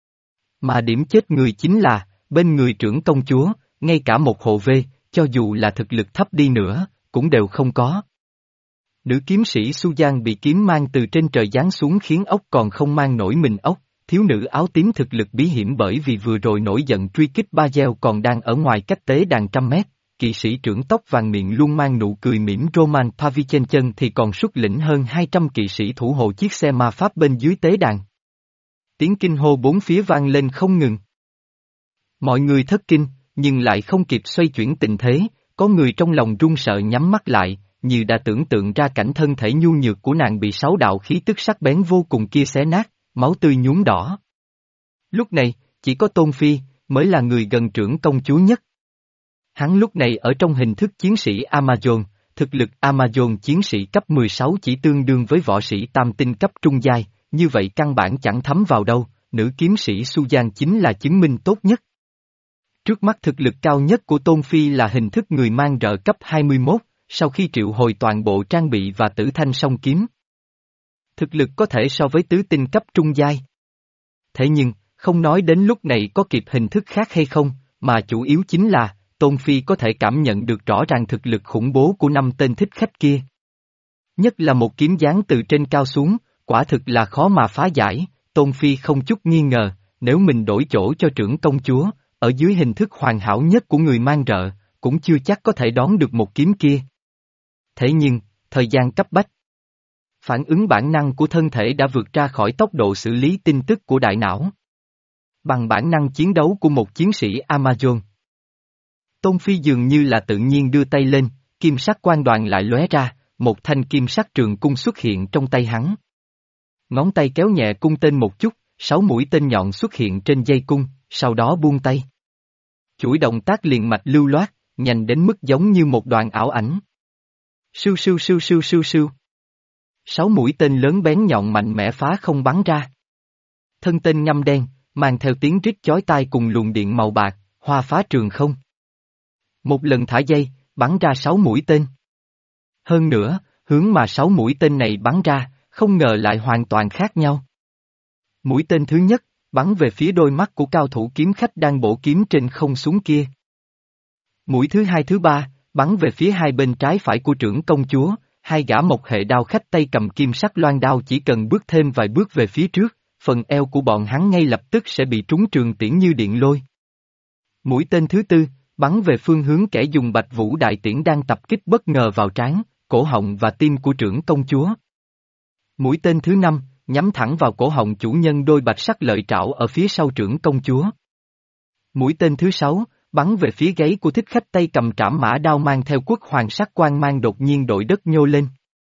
Mà điểm chết người chính là, bên người trưởng công chúa, ngay cả một hộ vệ, cho dù là thực lực thấp đi nữa, cũng đều không có. Nữ kiếm sĩ Sujan bị kiếm mang từ trên trời giáng xuống khiến ốc còn không mang nổi mình ốc, thiếu nữ áo tím thực lực bí hiểm bởi vì vừa rồi nổi giận truy kích ba gieo còn đang ở ngoài cách tế đàn trăm mét. Kỵ sĩ trưởng tóc vàng miệng luôn mang nụ cười mỉm Roman Pavlichenchen thì còn xuất lĩnh hơn hai trăm kỵ sĩ thủ hộ chiếc xe ma pháp bên dưới tế đàn. Tiếng kinh hô bốn phía vang lên không ngừng. Mọi người thất kinh, nhưng lại không kịp xoay chuyển tình thế, có người trong lòng run sợ nhắm mắt lại, như đã tưởng tượng ra cảnh thân thể nhu nhược của nàng bị sáu đạo khí tức sắc bén vô cùng kia xé nát, máu tươi nhuốm đỏ. Lúc này, chỉ có Tôn Phi, mới là người gần trưởng công chúa nhất. Hắn lúc này ở trong hình thức chiến sĩ Amazon, thực lực Amazon chiến sĩ cấp mười sáu chỉ tương đương với võ sĩ tam tinh cấp trung giai, như vậy căn bản chẳng thấm vào đâu, nữ kiếm sĩ Sujan chính là chứng minh tốt nhất. Trước mắt thực lực cao nhất của Tôn Phi là hình thức người mang rợ cấp hai mươi mốt, sau khi triệu hồi toàn bộ trang bị và tử thanh song kiếm. Thực lực có thể so với tứ tinh cấp trung giai. Thế nhưng, không nói đến lúc này có kịp hình thức khác hay không, mà chủ yếu chính là, Tôn Phi có thể cảm nhận được rõ ràng thực lực khủng bố của năm tên thích khách kia. Nhất là một kiếm giáng từ trên cao xuống, quả thực là khó mà phá giải, Tôn Phi không chút nghi ngờ, nếu mình đổi chỗ cho trưởng công chúa, ở dưới hình thức hoàn hảo nhất của người mang rợ, cũng chưa chắc có thể đón được một kiếm kia. Thế nhưng, thời gian cấp bách. Phản ứng bản năng của thân thể đã vượt ra khỏi tốc độ xử lý tin tức của đại não. Bằng bản năng chiến đấu của một chiến sĩ Amazon. Tôn Phi dường như là tự nhiên đưa tay lên, kim sắc quan đoàn lại lóe ra, một thanh kim sắc trường cung xuất hiện trong tay hắn. Ngón tay kéo nhẹ cung tên một chút, sáu mũi tên nhọn xuất hiện trên dây cung, sau đó buông tay. Chuỗi động tác liền mạch lưu loát, nhanh đến mức giống như một đoàn ảo ảnh. Sưu sưu sưu sưu sưu sưu. Sáu mũi tên lớn bén nhọn mạnh mẽ phá không bắn ra. Thân tên ngăm đen, mang theo tiếng rít chói tai cùng luồng điện màu bạc, hoa phá trường không. Một lần thả dây, bắn ra sáu mũi tên. Hơn nữa, hướng mà sáu mũi tên này bắn ra, không ngờ lại hoàn toàn khác nhau. Mũi tên thứ nhất, bắn về phía đôi mắt của cao thủ kiếm khách đang bổ kiếm trên không xuống kia. Mũi thứ hai thứ ba, bắn về phía hai bên trái phải của trưởng công chúa, hai gã mộc hệ đao khách tay cầm kim sắc loan đao chỉ cần bước thêm vài bước về phía trước, phần eo của bọn hắn ngay lập tức sẽ bị trúng trường tiễn như điện lôi. Mũi tên thứ tư, bắn về phương hướng kẻ dùng Bạch Vũ đại tiễn đang tập kích bất ngờ vào trán, cổ họng và tim của trưởng công chúa. Mũi tên thứ năm, nhắm thẳng vào cổ họng chủ nhân đôi bạch sắc lợi trảo ở phía sau trưởng công chúa. Mũi tên thứ sáu, bắn về phía gáy của thích khách tay cầm trảm mã đao mang theo quốc hoàng sắc quang mang đột nhiên đội đất nhô lên.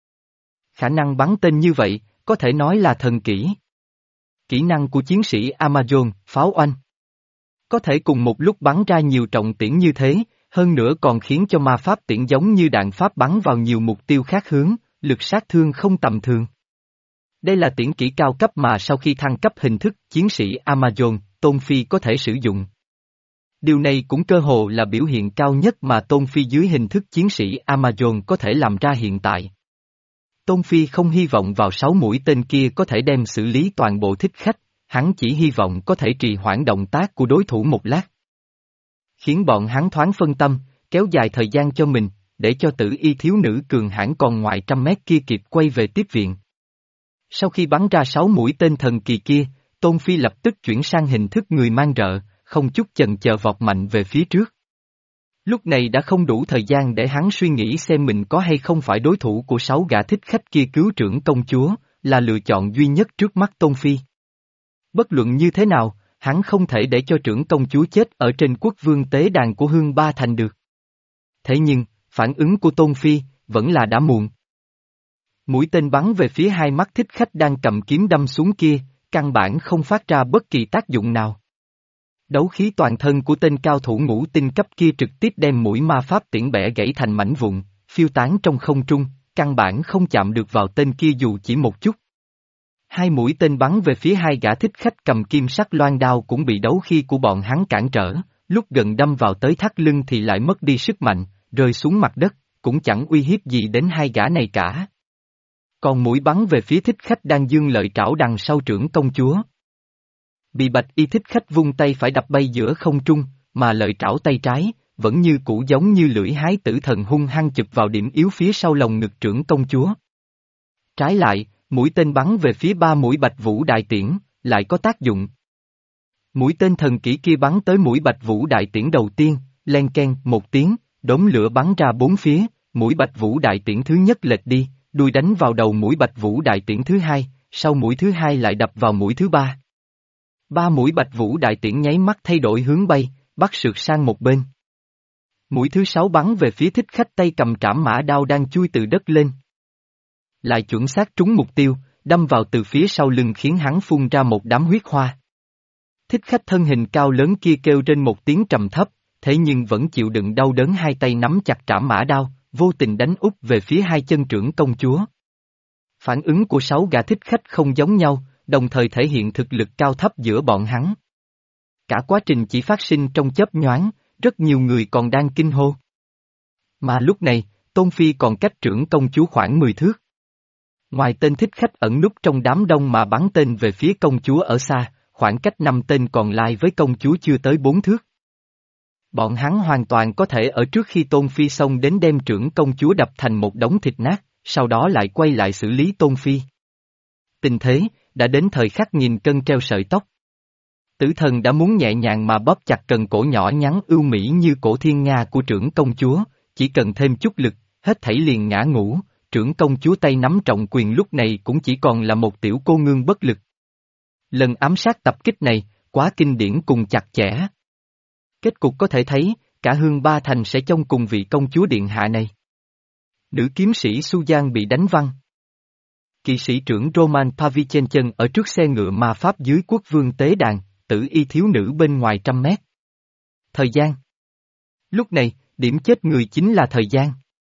Khả năng bắn tên như vậy, có thể nói là thần kỹ. Kỹ năng của chiến sĩ Amazon, pháo oanh. Có thể cùng một lúc bắn ra nhiều trọng tiễn như thế, hơn nữa còn khiến cho ma pháp tiễn giống như đạn pháp bắn vào nhiều mục tiêu khác hướng, lực sát thương không tầm thường. Đây là tiễn kỹ cao cấp mà sau khi thăng cấp hình thức chiến sĩ Amazon, Tôn Phi có thể sử dụng. Điều này cũng cơ hồ là biểu hiện cao nhất mà Tôn Phi dưới hình thức chiến sĩ Amazon có thể làm ra hiện tại. Tôn Phi không hy vọng vào sáu mũi tên kia có thể đem xử lý toàn bộ thích khách, hắn chỉ hy vọng có thể trì hoãn động tác của đối thủ một lát. Khiến bọn hắn thoáng phân tâm, kéo dài thời gian cho mình, để cho tử y thiếu nữ cường hãn còn ngoài trăm mét kia kịp quay về tiếp viện. Sau khi bắn ra sáu mũi tên thần kỳ kia, Tôn Phi lập tức chuyển sang hình thức người mang rợ, không chút chần chờ vọt mạnh về phía trước. Lúc này đã không đủ thời gian để hắn suy nghĩ xem mình có hay không phải đối thủ của sáu gã thích khách kia, cứu trưởng công chúa, là lựa chọn duy nhất trước mắt Tôn Phi. Bất luận như thế nào, hắn không thể để cho trưởng công chúa chết ở trên quốc vương tế đàn của Hương Ba Thành được. Thế nhưng, phản ứng của Tôn Phi, vẫn là đã muộn. Mũi tên bắn về phía hai mắt thích khách đang cầm kiếm đâm xuống kia, căn bản không phát ra bất kỳ tác dụng nào. Đấu khí toàn thân của tên cao thủ ngũ tinh cấp kia trực tiếp đem mũi ma pháp tiễn bẻ gãy thành mảnh vụn, phiêu tán trong không trung, căn bản không chạm được vào tên kia dù chỉ một chút. Hai mũi tên bắn về phía hai gã thích khách cầm kim sắc loan đao cũng bị đấu khí của bọn hắn cản trở, lúc gần đâm vào tới thắt lưng thì lại mất đi sức mạnh, rơi xuống mặt đất, cũng chẳng uy hiếp gì đến hai gã này cả. Còn mũi bắn về phía thích khách đang dương lợi trảo đằng sau trưởng công chúa. Bị bạch y thích khách vung tay phải đập bay giữa không trung, mà lợi trảo tay trái, vẫn như cũ giống như lưỡi hái tử thần hung hăng chụp vào điểm yếu phía sau lồng ngực trưởng công chúa. Trái lại, mũi tên bắn về phía ba mũi bạch vũ đại tiễn, lại có tác dụng. Mũi tên thần kỹ kia bắn tới mũi bạch vũ đại tiễn đầu tiên, len keng một tiếng, đốm lửa bắn ra bốn phía, mũi bạch vũ đại tiễn thứ nhất lệch đi, đuôi đánh vào đầu mũi bạch vũ đại tiễn thứ hai, sau mũi thứ hai lại đập vào mũi thứ ba. Ba mũi bạch vũ đại tiễn nháy mắt thay đổi hướng bay, bắt sượt sang một bên. Mũi thứ sáu bắn về phía thích khách tay cầm trảm mã đao đang chui từ đất lên. Lại chuẩn xác trúng mục tiêu, đâm vào từ phía sau lưng khiến hắn phun ra một đám huyết hoa. Thích khách thân hình cao lớn kia kêu trên một tiếng trầm thấp, thế nhưng vẫn chịu đựng đau đớn, hai tay nắm chặt trảm mã đao, vô tình đánh úp về phía hai chân trưởng công chúa. Phản ứng của sáu gã thích khách không giống nhau, đồng thời thể hiện thực lực cao thấp giữa bọn hắn. Cả quá trình chỉ phát sinh trong chớp nhoáng, rất nhiều người còn đang kinh hô. Mà lúc này, Tôn Phi còn cách trưởng công chúa khoảng mười thước. Ngoài tên thích khách ẩn núp trong đám đông mà bắn tên về phía công chúa ở xa, khoảng cách năm tên còn lại với công chúa chưa tới bốn thước. Bọn hắn hoàn toàn có thể ở trước khi Tôn Phi xông đến đem trưởng công chúa đập thành một đống thịt nát, sau đó lại quay lại xử lý Tôn Phi. Tình thế, đã đến thời khắc nghìn cân treo sợi tóc. Tử thần đã muốn nhẹ nhàng mà bóp chặt cần cổ nhỏ nhắn ưu mỹ như cổ thiên nga của trưởng công chúa, chỉ cần thêm chút lực, hết thảy liền ngã ngũ, trưởng công chúa tay nắm trọng quyền lúc này cũng chỉ còn là một tiểu cô nương bất lực. Lần ám sát tập kích này, quá kinh điển cùng chặt chẽ. Kết cục có thể thấy, cả Hương Ba Thành sẽ trông cùng vị công chúa điện hạ này. Nữ kiếm sĩ Suzan bị đánh văng. Kỵ sĩ trưởng Roman Pavichenchen ở trước xe ngựa ma pháp dưới quốc vương tế đàn, tử y thiếu nữ bên ngoài trăm mét. Thời gian. Lúc này, điểm chết người chính là thời gian.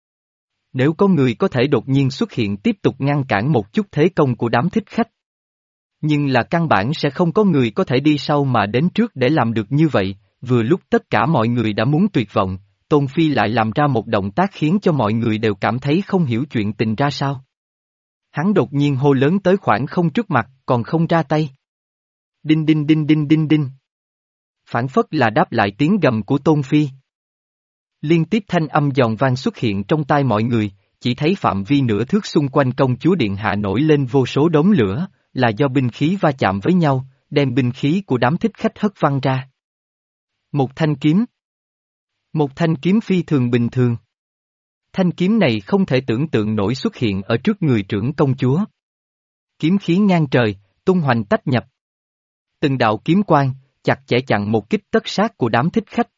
Nếu có người có thể đột nhiên xuất hiện tiếp tục ngăn cản một chút thế công của đám thích khách. Nhưng là căn bản sẽ không có người có thể đi sau mà đến trước để làm được như vậy, vừa lúc tất cả mọi người đã muốn tuyệt vọng, Tôn Phi lại làm ra một động tác khiến cho mọi người đều cảm thấy không hiểu chuyện tình ra sao. Hắn đột nhiên hô lớn tới khoảng không trước mặt, còn không ra tay. Đinh đinh đinh đinh đinh đinh. Phản phất là đáp lại tiếng gầm của Tôn Phi. Liên tiếp thanh âm giòn vang xuất hiện trong tai mọi người, chỉ thấy phạm vi nửa thước xung quanh công chúa điện hạ nổi lên vô số đốm lửa, là do binh khí va chạm với nhau, đem binh khí của đám thích khách hất văng ra. Một thanh kiếm. Một thanh kiếm phi thường bình thường. Thanh kiếm này không thể tưởng tượng nổi xuất hiện ở trước người trưởng công chúa. Kiếm khí ngang trời, tung hoành tách nhập. Từng đạo kiếm quang, chặt chẽ chặn một kích tất sát của đám thích khách.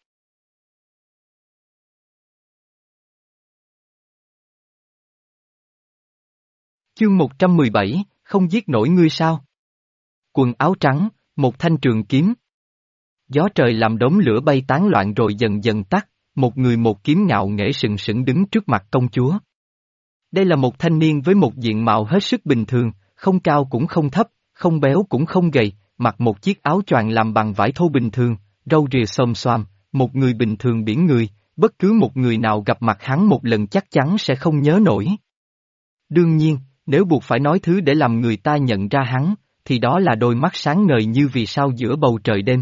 Chương một trăm mười bảy, không giết nổi ngươi sao? Quần áo trắng, một thanh trường kiếm. Gió trời làm đốm lửa bay tán loạn rồi dần dần tắt, một người một kiếm ngạo nghễ sừng sững đứng trước mặt công chúa. Đây là một thanh niên với một diện mạo hết sức bình thường, không cao cũng không thấp, không béo cũng không gầy, mặc một chiếc áo choàng làm bằng vải thô bình thường, râu rìa xồm xoàm, một người bình thường biển người, bất cứ một người nào gặp mặt hắn một lần chắc chắn sẽ không nhớ nổi. Đương nhiên, nếu buộc phải nói thứ để làm người ta nhận ra hắn, thì đó là đôi mắt sáng ngời như vì sao giữa bầu trời đêm.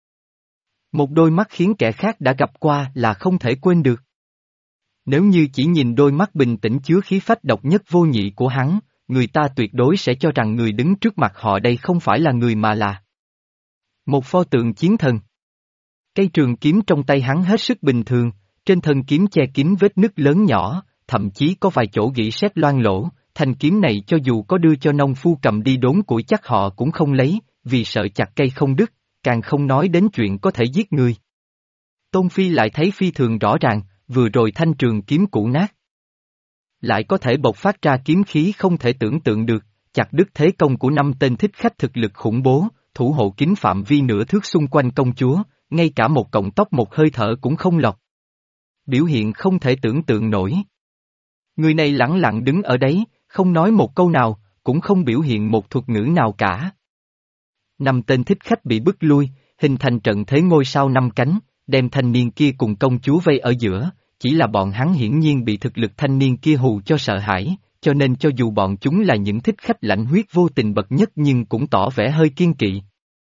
Một đôi mắt khiến kẻ khác đã gặp qua là không thể quên được. Nếu như chỉ nhìn đôi mắt bình tĩnh chứa khí phách độc nhất vô nhị của hắn, người ta tuyệt đối sẽ cho rằng người đứng trước mặt họ đây không phải là người mà là một pho tượng chiến thần. Cây trường kiếm trong tay hắn hết sức bình thường, trên thân kiếm che kín vết nứt lớn nhỏ, thậm chí có vài chỗ gỉ sét loang lỗ, thanh kiếm này cho dù có đưa cho nông phu cầm đi đốn củi chắc họ cũng không lấy, vì sợ chặt cây không đứt, càng không nói đến chuyện có thể giết người. Tôn Phi lại thấy phi thường rõ ràng, vừa rồi thanh trường kiếm cũ nát. Lại có thể bộc phát ra kiếm khí không thể tưởng tượng được, chặt đứt thế công của năm tên thích khách thực lực khủng bố, thủ hộ kín phạm vi nửa thước xung quanh công chúa, ngay cả một cọng tóc một hơi thở cũng không lọt. Biểu hiện không thể tưởng tượng nổi. Người này lẳng lặng đứng ở đấy, không nói một câu nào, cũng không biểu hiện một thuật ngữ nào cả. Năm tên thích khách bị bức lui, hình thành trận thế ngôi sao năm cánh, đem thanh niên kia cùng công chúa vây ở giữa, chỉ là bọn hắn hiển nhiên bị thực lực thanh niên kia hù cho sợ hãi, cho nên cho dù bọn chúng là những thích khách lãnh huyết vô tình bậc nhất nhưng cũng tỏ vẻ hơi kiên kỵ.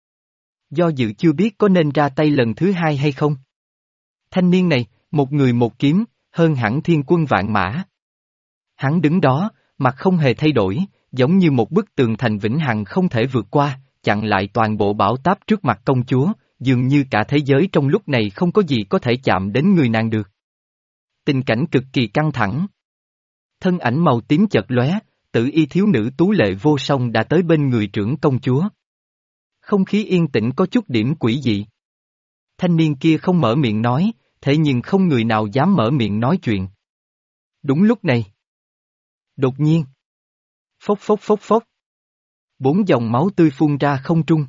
Do dự chưa biết có nên ra tay lần thứ hai hay không. Thanh niên này, một người một kiếm, hơn hẳn thiên quân vạn mã. Hắn đứng đó, mặt không hề thay đổi, giống như một bức tường thành vĩnh hằng không thể vượt qua, chặn lại toàn bộ bão táp trước mặt công chúa, dường như cả thế giới trong lúc này không có gì có thể chạm đến người nàng được. Tình cảnh cực kỳ căng thẳng. Thân ảnh màu tím chợt lóe, tử y thiếu nữ tú lệ vô song đã tới bên người trưởng công chúa. Không khí yên tĩnh có chút điểm quỷ dị. Thanh niên kia không mở miệng nói, thế nhưng không người nào dám mở miệng nói chuyện. Đúng lúc này. Đột nhiên. Phốc phốc phốc phốc. Bốn dòng máu tươi phun ra không trung.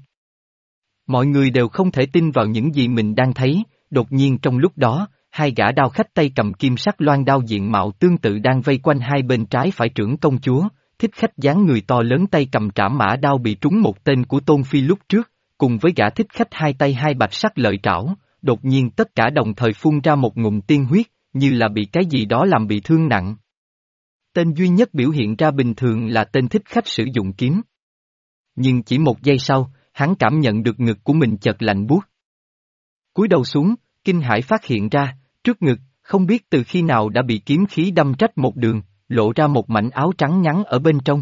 Mọi người đều không thể tin vào những gì mình đang thấy, đột nhiên trong lúc đó, hai gã đao khách tay cầm kim sắc loan đao diện mạo tương tự đang vây quanh hai bên trái phải trưởng công chúa, thích khách dáng người to lớn tay cầm trảm mã đao bị trúng một tên của Tôn Phi lúc trước, cùng với gã thích khách hai tay hai bạch sắc lợi trảo, đột nhiên tất cả đồng thời phun ra một ngụm tiên huyết, như là bị cái gì đó làm bị thương nặng. Tên duy nhất biểu hiện ra bình thường là tên thích khách sử dụng kiếm. Nhưng chỉ một giây sau, hắn cảm nhận được ngực của mình chợt lạnh buốt. Cúi đầu xuống, kinh hãi phát hiện ra, trước ngực, không biết từ khi nào đã bị kiếm khí đâm rách một đường, lộ ra một mảnh áo trắng ngắn ở bên trong.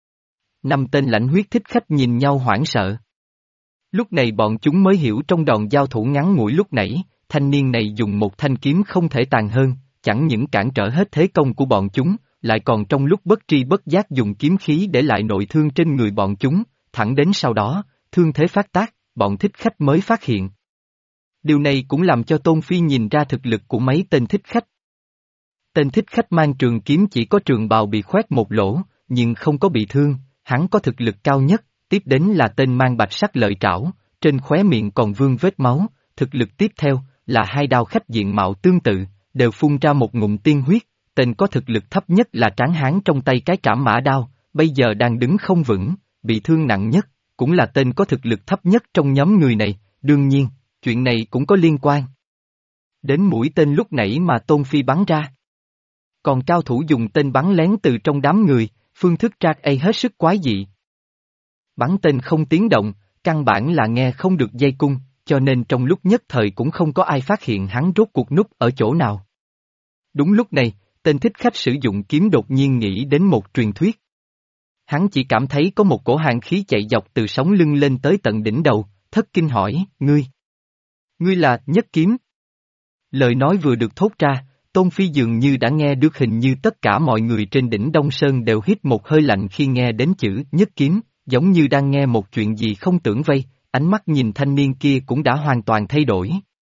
Năm tên lãnh huyết thích khách nhìn nhau hoảng sợ. Lúc này bọn chúng mới hiểu trong đòn giao thủ ngắn ngủi lúc nãy, thanh niên này dùng một thanh kiếm không thể tàn hơn, chẳng những cản trở hết thế công của bọn chúng, lại còn trong lúc bất tri bất giác dùng kiếm khí để lại nội thương trên người bọn chúng, thẳng đến sau đó, thương thế phát tác, bọn thích khách mới phát hiện. Điều này cũng làm cho Tôn Phi nhìn ra thực lực của mấy tên thích khách. Tên thích khách mang trường kiếm chỉ có trường bào bị khoét một lỗ, nhưng không có bị thương, hắn có thực lực cao nhất, tiếp đến là tên mang bạch sắc lợi trảo, trên khóe miệng còn vương vết máu, thực lực tiếp theo là hai đao khách diện mạo tương tự, đều phun ra một ngụm tiên huyết, tên có thực lực thấp nhất là tráng hán trong tay cái trảm mã đao, bây giờ đang đứng không vững, bị thương nặng nhất, cũng là tên có thực lực thấp nhất trong nhóm người này, đương nhiên, chuyện này cũng có liên quan đến mũi tên lúc nãy mà Tôn Phi bắn ra. Còn cao thủ dùng tên bắn lén từ trong đám người, phương thức track A hết sức quái dị. Bắn tên không tiếng động, căn bản là nghe không được dây cung, cho nên trong lúc nhất thời cũng không có ai phát hiện hắn rốt cuộc núp ở chỗ nào. Đúng lúc này, tên thích khách sử dụng kiếm đột nhiên nghĩ đến một truyền thuyết. Hắn chỉ cảm thấy có một cổ hàn khí chạy dọc từ sống lưng lên tới tận đỉnh đầu, thất kinh hỏi, ngươi. Ngươi là Nhất Kiếm. Lời nói vừa được thốt ra, Tôn Phi dường như đã nghe được, hình như tất cả mọi người trên đỉnh Đông Sơn đều hít một hơi lạnh khi nghe đến chữ Nhất Kiếm, giống như đang nghe một chuyện gì không tưởng vây, ánh mắt nhìn thanh niên kia cũng đã hoàn toàn thay đổi.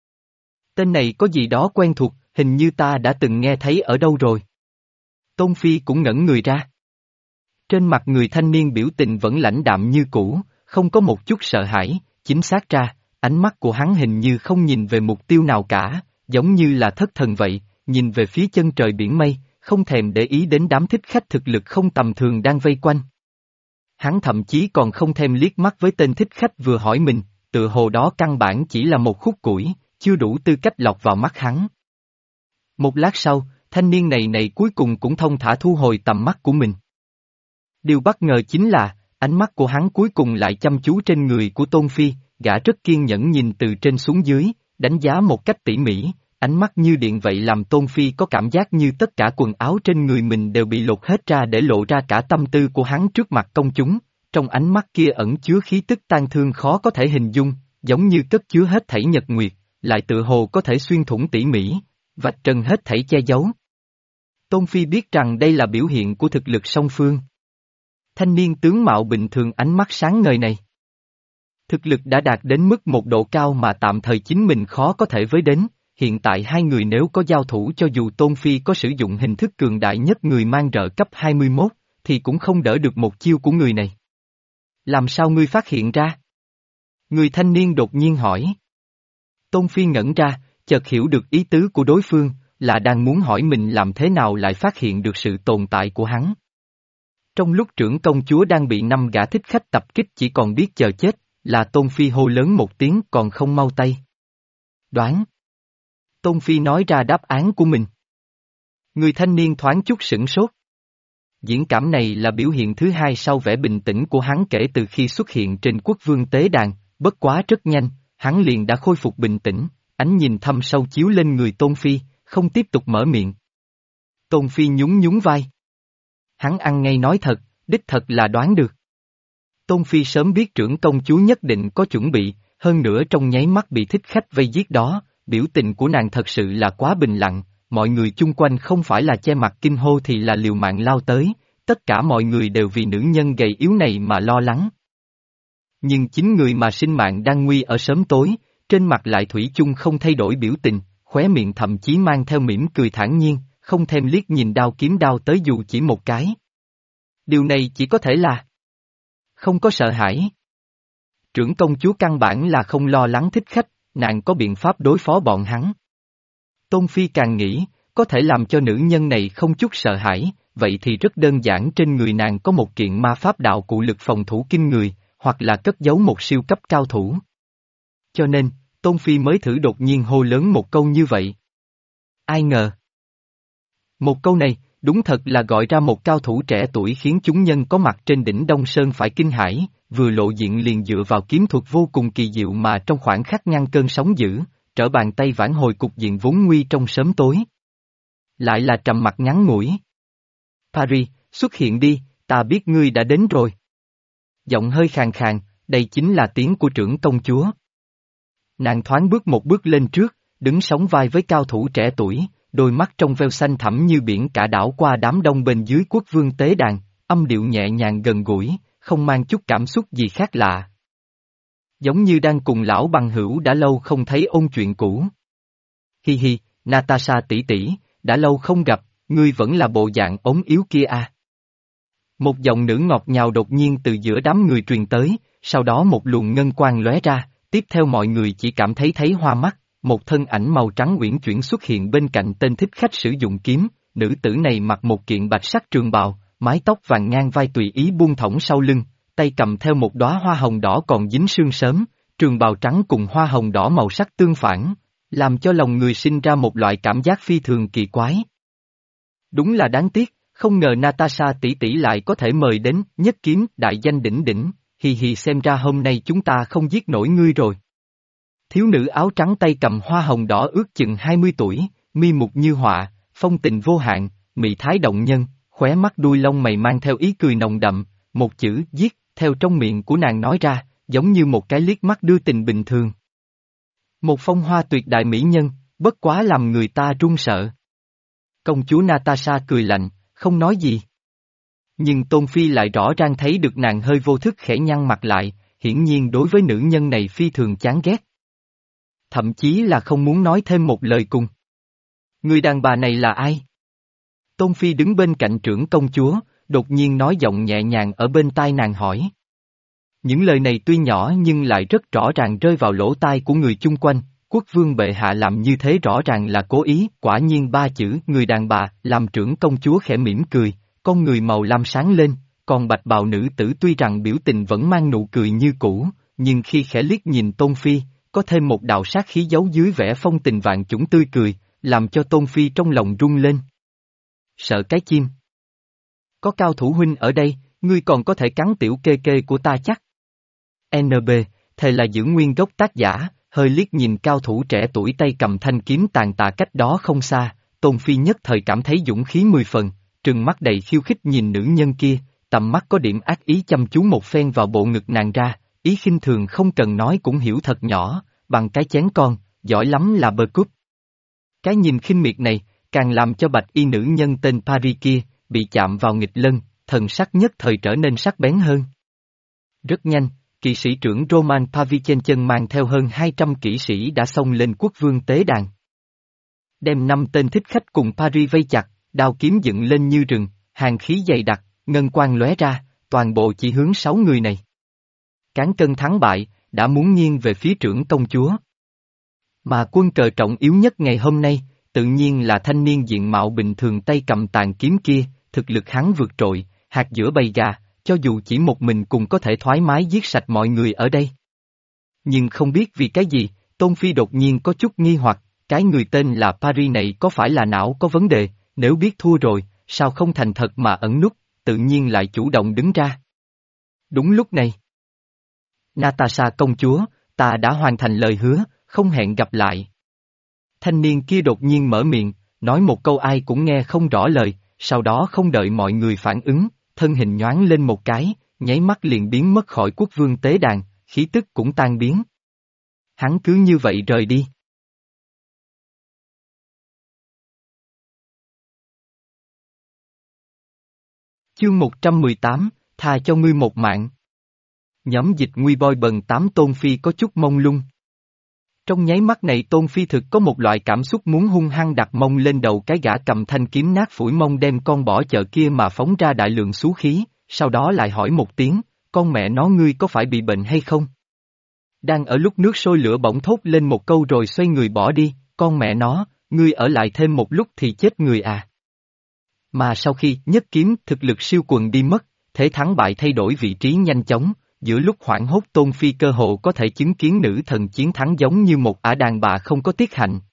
Tên này có gì đó quen thuộc, hình như ta đã từng nghe thấy ở đâu rồi. Tôn Phi cũng ngẩn người ra. Trên mặt người thanh niên biểu tình vẫn lãnh đạm như cũ, không có một chút sợ hãi, chính xác ra, ánh mắt của hắn hình như không nhìn về mục tiêu nào cả, giống như là thất thần vậy, nhìn về phía chân trời biển mây, không thèm để ý đến đám thích khách thực lực không tầm thường đang vây quanh. Hắn thậm chí còn không thèm liếc mắt với tên thích khách vừa hỏi mình, tựa hồ đó căn bản chỉ là một khúc củi, chưa đủ tư cách lọt vào mắt hắn. Một lát sau, thanh niên này này cuối cùng cũng thông thả thu hồi tầm mắt của mình. Điều bất ngờ chính là, ánh mắt của hắn cuối cùng lại chăm chú trên người của Tôn Phi, gã rất kiên nhẫn nhìn từ trên xuống dưới, đánh giá một cách tỉ mỉ, ánh mắt như điện vậy làm Tôn Phi có cảm giác như tất cả quần áo trên người mình đều bị lột hết ra để lộ ra cả tâm tư của hắn trước mặt công chúng, trong ánh mắt kia ẩn chứa khí tức tang thương khó có thể hình dung, giống như cất chứa hết thảy nhật nguyệt, lại tự hồ có thể xuyên thủng tỉ mỉ, vạch trần hết thảy che giấu. Tôn Phi biết rằng đây là biểu hiện của thực lực song phương. Thanh niên tướng mạo bình thường ánh mắt sáng ngời này. Thực lực đã đạt đến mức một độ cao mà tạm thời chính mình khó có thể với đến, hiện tại hai người nếu có giao thủ cho dù Tôn Phi có sử dụng hình thức cường đại nhất người mang rợ cấp hai mươi mốt, thì cũng không đỡ được một chiêu của người này. Làm sao ngươi phát hiện ra? Người thanh niên đột nhiên hỏi. Tôn Phi ngẩn ra, chợt hiểu được ý tứ của đối phương, là đang muốn hỏi mình làm thế nào lại phát hiện được sự tồn tại của hắn. Trong lúc trưởng công chúa đang bị năm gã thích khách tập kích chỉ còn biết chờ chết, là Tôn Phi hô lớn một tiếng còn không mau tay. Đoán. Tôn Phi nói ra đáp án của mình. Người thanh niên thoáng chút sửng sốt. Diễn cảm này là biểu hiện thứ hai sau vẻ bình tĩnh của hắn kể từ khi xuất hiện trên quốc vương tế đàn, bất quá rất nhanh, hắn liền đã khôi phục bình tĩnh, ánh nhìn thâm sâu chiếu lên người Tôn Phi, không tiếp tục mở miệng. Tôn Phi nhún nhún vai. Hắn ăn ngay nói thật, đích thật là đoán được. Tôn Phi sớm biết trưởng công chúa nhất định có chuẩn bị, hơn nữa trong nháy mắt bị thích khách vây giết đó, biểu tình của nàng thật sự là quá bình lặng, mọi người chung quanh không phải là che mặt kinh hô thì là liều mạng lao tới, tất cả mọi người đều vì nữ nhân gầy yếu này mà lo lắng. Nhưng chính người mà sinh mạng đang nguy ở sớm tối, trên mặt lại thủy chung không thay đổi biểu tình, khóe miệng thậm chí mang theo mỉm cười thản nhiên, không thèm liếc nhìn đao kiếm đao tới dù chỉ một cái. Điều này chỉ có thể là không có sợ hãi. Trưởng công chúa căn bản là không lo lắng thích khách, nàng có biện pháp đối phó bọn hắn. Tôn Phi càng nghĩ, có thể làm cho nữ nhân này không chút sợ hãi, vậy thì rất đơn giản, trên người nàng có một kiện ma pháp đạo cụ lực phòng thủ kinh người, hoặc là cất giấu một siêu cấp cao thủ. Cho nên, Tôn Phi mới thử đột nhiên hô lớn một câu như vậy. Ai ngờ. Một câu này, đúng thật là gọi ra một cao thủ trẻ tuổi khiến chúng nhân có mặt trên đỉnh Đông Sơn phải kinh hãi, vừa lộ diện liền dựa vào kiếm thuật vô cùng kỳ diệu mà trong khoảng khắc ngăn cơn sóng dữ, trở bàn tay vãn hồi cục diện vốn nguy trong sớm tối. Lại là trầm mặc ngắn ngủi. Paris, xuất hiện đi, ta biết ngươi đã đến rồi. Giọng hơi khàn khàn, đây chính là tiếng của trưởng công chúa. Nàng thoáng bước một bước lên trước, đứng sóng vai với cao thủ trẻ tuổi, đôi mắt trong veo xanh thẳm như biển cả đảo qua đám đông bên dưới quốc vương tế đàn, âm điệu nhẹ nhàng gần gũi, không mang chút cảm xúc gì khác lạ. Giống như đang cùng lão bằng hữu đã lâu không thấy ôn chuyện cũ. Hi hi, Natasha tỷ tỷ, đã lâu không gặp, ngươi vẫn là bộ dạng ốm yếu kia à. Một giọng nữ ngọt ngào đột nhiên từ giữa đám người truyền tới, sau đó một luồng ngân quang lóe ra, tiếp theo mọi người chỉ cảm thấy thấy hoa mắt, một thân ảnh màu trắng uyển chuyển xuất hiện bên cạnh tên thích khách sử dụng kiếm, nữ tử này mặc một kiện bạch sắc trường bào, mái tóc vàng ngang vai tùy ý buông thõng sau lưng, tay cầm theo một đóa hoa hồng đỏ còn dính sương sớm, trường bào trắng cùng hoa hồng đỏ màu sắc tương phản, làm cho lòng người sinh ra một loại cảm giác phi thường kỳ quái. Đúng là đáng tiếc, không ngờ Natasha tỷ tỷ lại có thể mời đến Nhất Kiếm đại danh đỉnh đỉnh, hì hì xem ra hôm nay chúng ta không giết nổi ngươi rồi. Thiếu nữ áo trắng tay cầm hoa hồng đỏ ước chừng hai mươi tuổi, mi mục như họa, phong tình vô hạn, mị thái động nhân, khóe mắt đuôi lông mày mang theo ý cười nồng đậm, một chữ giết, theo trong miệng của nàng nói ra, giống như một cái liếc mắt đưa tình bình thường. Một phong hoa tuyệt đại mỹ nhân, bất quá làm người ta run sợ. Công chúa Natasha cười lạnh, không nói gì. Nhưng Tôn Phi lại rõ ràng thấy được nàng hơi vô thức khẽ nhăn mặt lại, hiển nhiên đối với nữ nhân này phi thường chán ghét. Thậm chí là không muốn nói thêm một lời cùng. Người đàn bà này là ai? Tôn Phi đứng bên cạnh trưởng công chúa, đột nhiên nói giọng nhẹ nhàng ở bên tai nàng hỏi. Những lời này tuy nhỏ nhưng lại rất rõ ràng rơi vào lỗ tai của người chung quanh, quốc vương bệ hạ làm như thế rõ ràng là cố ý, quả nhiên ba chữ người đàn bà làm trưởng công chúa khẽ mỉm cười, con người màu lam sáng lên, còn bạch bào nữ tử tuy rằng biểu tình vẫn mang nụ cười như cũ, nhưng khi khẽ liếc nhìn Tôn Phi, có thêm một đạo sát khí giấu dưới vẻ phong tình vạn chủng tươi cười, làm cho Tôn Phi trong lòng rung lên. Sợ cái chim. Có cao thủ huynh ở đây, ngươi còn có thể cắn tiểu kê kê của ta chắc. en bê, thề là giữ nguyên gốc tác giả, hơi liếc nhìn cao thủ trẻ tuổi tay cầm thanh kiếm tàn tạ cách đó không xa, Tôn Phi nhất thời cảm thấy dũng khí mười phần, trừng mắt đầy khiêu khích nhìn nữ nhân kia, tầm mắt có điểm ác ý chăm chú một phen vào bộ ngực nàng ra, ý khinh thường không cần nói cũng hiểu thật nhỏ, bằng cái chén con, giỏi lắm là bơ cúp. Cái nhìn khinh miệt này, càng làm cho bạch y nữ nhân tên Paris kia, bị chạm vào nghịch lân, thần sắc nhất thời trở nên sắc bén hơn. Rất nhanh, kỵ sĩ trưởng Roman Pavlichenchen mang theo hơn hai trăm kỵ sĩ đã xông lên quốc vương tế đàn. Đem năm tên thích khách cùng Paris vây chặt, đao kiếm dựng lên như rừng, hàng khí dày đặc, ngân quang lóe ra, toàn bộ chỉ hướng sáu người này. Cán cân thắng bại, đã muốn nghiêng về phía trưởng công chúa. Mà quân cờ trọng yếu nhất ngày hôm nay, tự nhiên là thanh niên diện mạo bình thường tay cầm tàn kiếm kia, thực lực hắn vượt trội, hạt giữa bầy gà, cho dù chỉ một mình cũng có thể thoải mái giết sạch mọi người ở đây. Nhưng không biết vì cái gì, Tôn Phi đột nhiên có chút nghi hoặc, cái người tên là Paris này có phải là não có vấn đề, nếu biết thua rồi, sao không thành thật mà ẩn núp, tự nhiên lại chủ động đứng ra. Đúng lúc này. Natasha công chúa, ta đã hoàn thành lời hứa, không hẹn gặp lại. Thanh niên kia đột nhiên mở miệng, nói một câu ai cũng nghe không rõ lời, sau đó không đợi mọi người phản ứng, thân hình nhoáng lên một cái, nháy mắt liền biến mất khỏi quốc vương tế đàn, khí tức cũng tan biến. Hắn cứ như vậy rời đi. Chương một trăm mười tám, tha cho ngươi một mạng. Nhóm dịch nguy boi bần tám Tôn Phi có chút mông lung. Trong nháy mắt này Tôn Phi thực có một loại cảm xúc muốn hung hăng đặt mông lên đầu cái gã cầm thanh kiếm nát phủi mông đem con bỏ chợ kia mà phóng ra đại lượng xú khí, sau đó lại hỏi một tiếng, con mẹ nó ngươi có phải bị bệnh hay không? Đang ở lúc nước sôi lửa bỗng thốt lên một câu rồi xoay người bỏ đi, con mẹ nó, ngươi ở lại thêm một lúc thì chết người à. Mà sau khi nhất kiếm thực lực siêu quần đi mất, thế thắng bại thay đổi vị trí nhanh chóng, giữa lúc hoảng hốt Tôn Phi cơ hồ có thể chứng kiến nữ thần chiến thắng giống như một ả đàn bà không có tiết hạnh.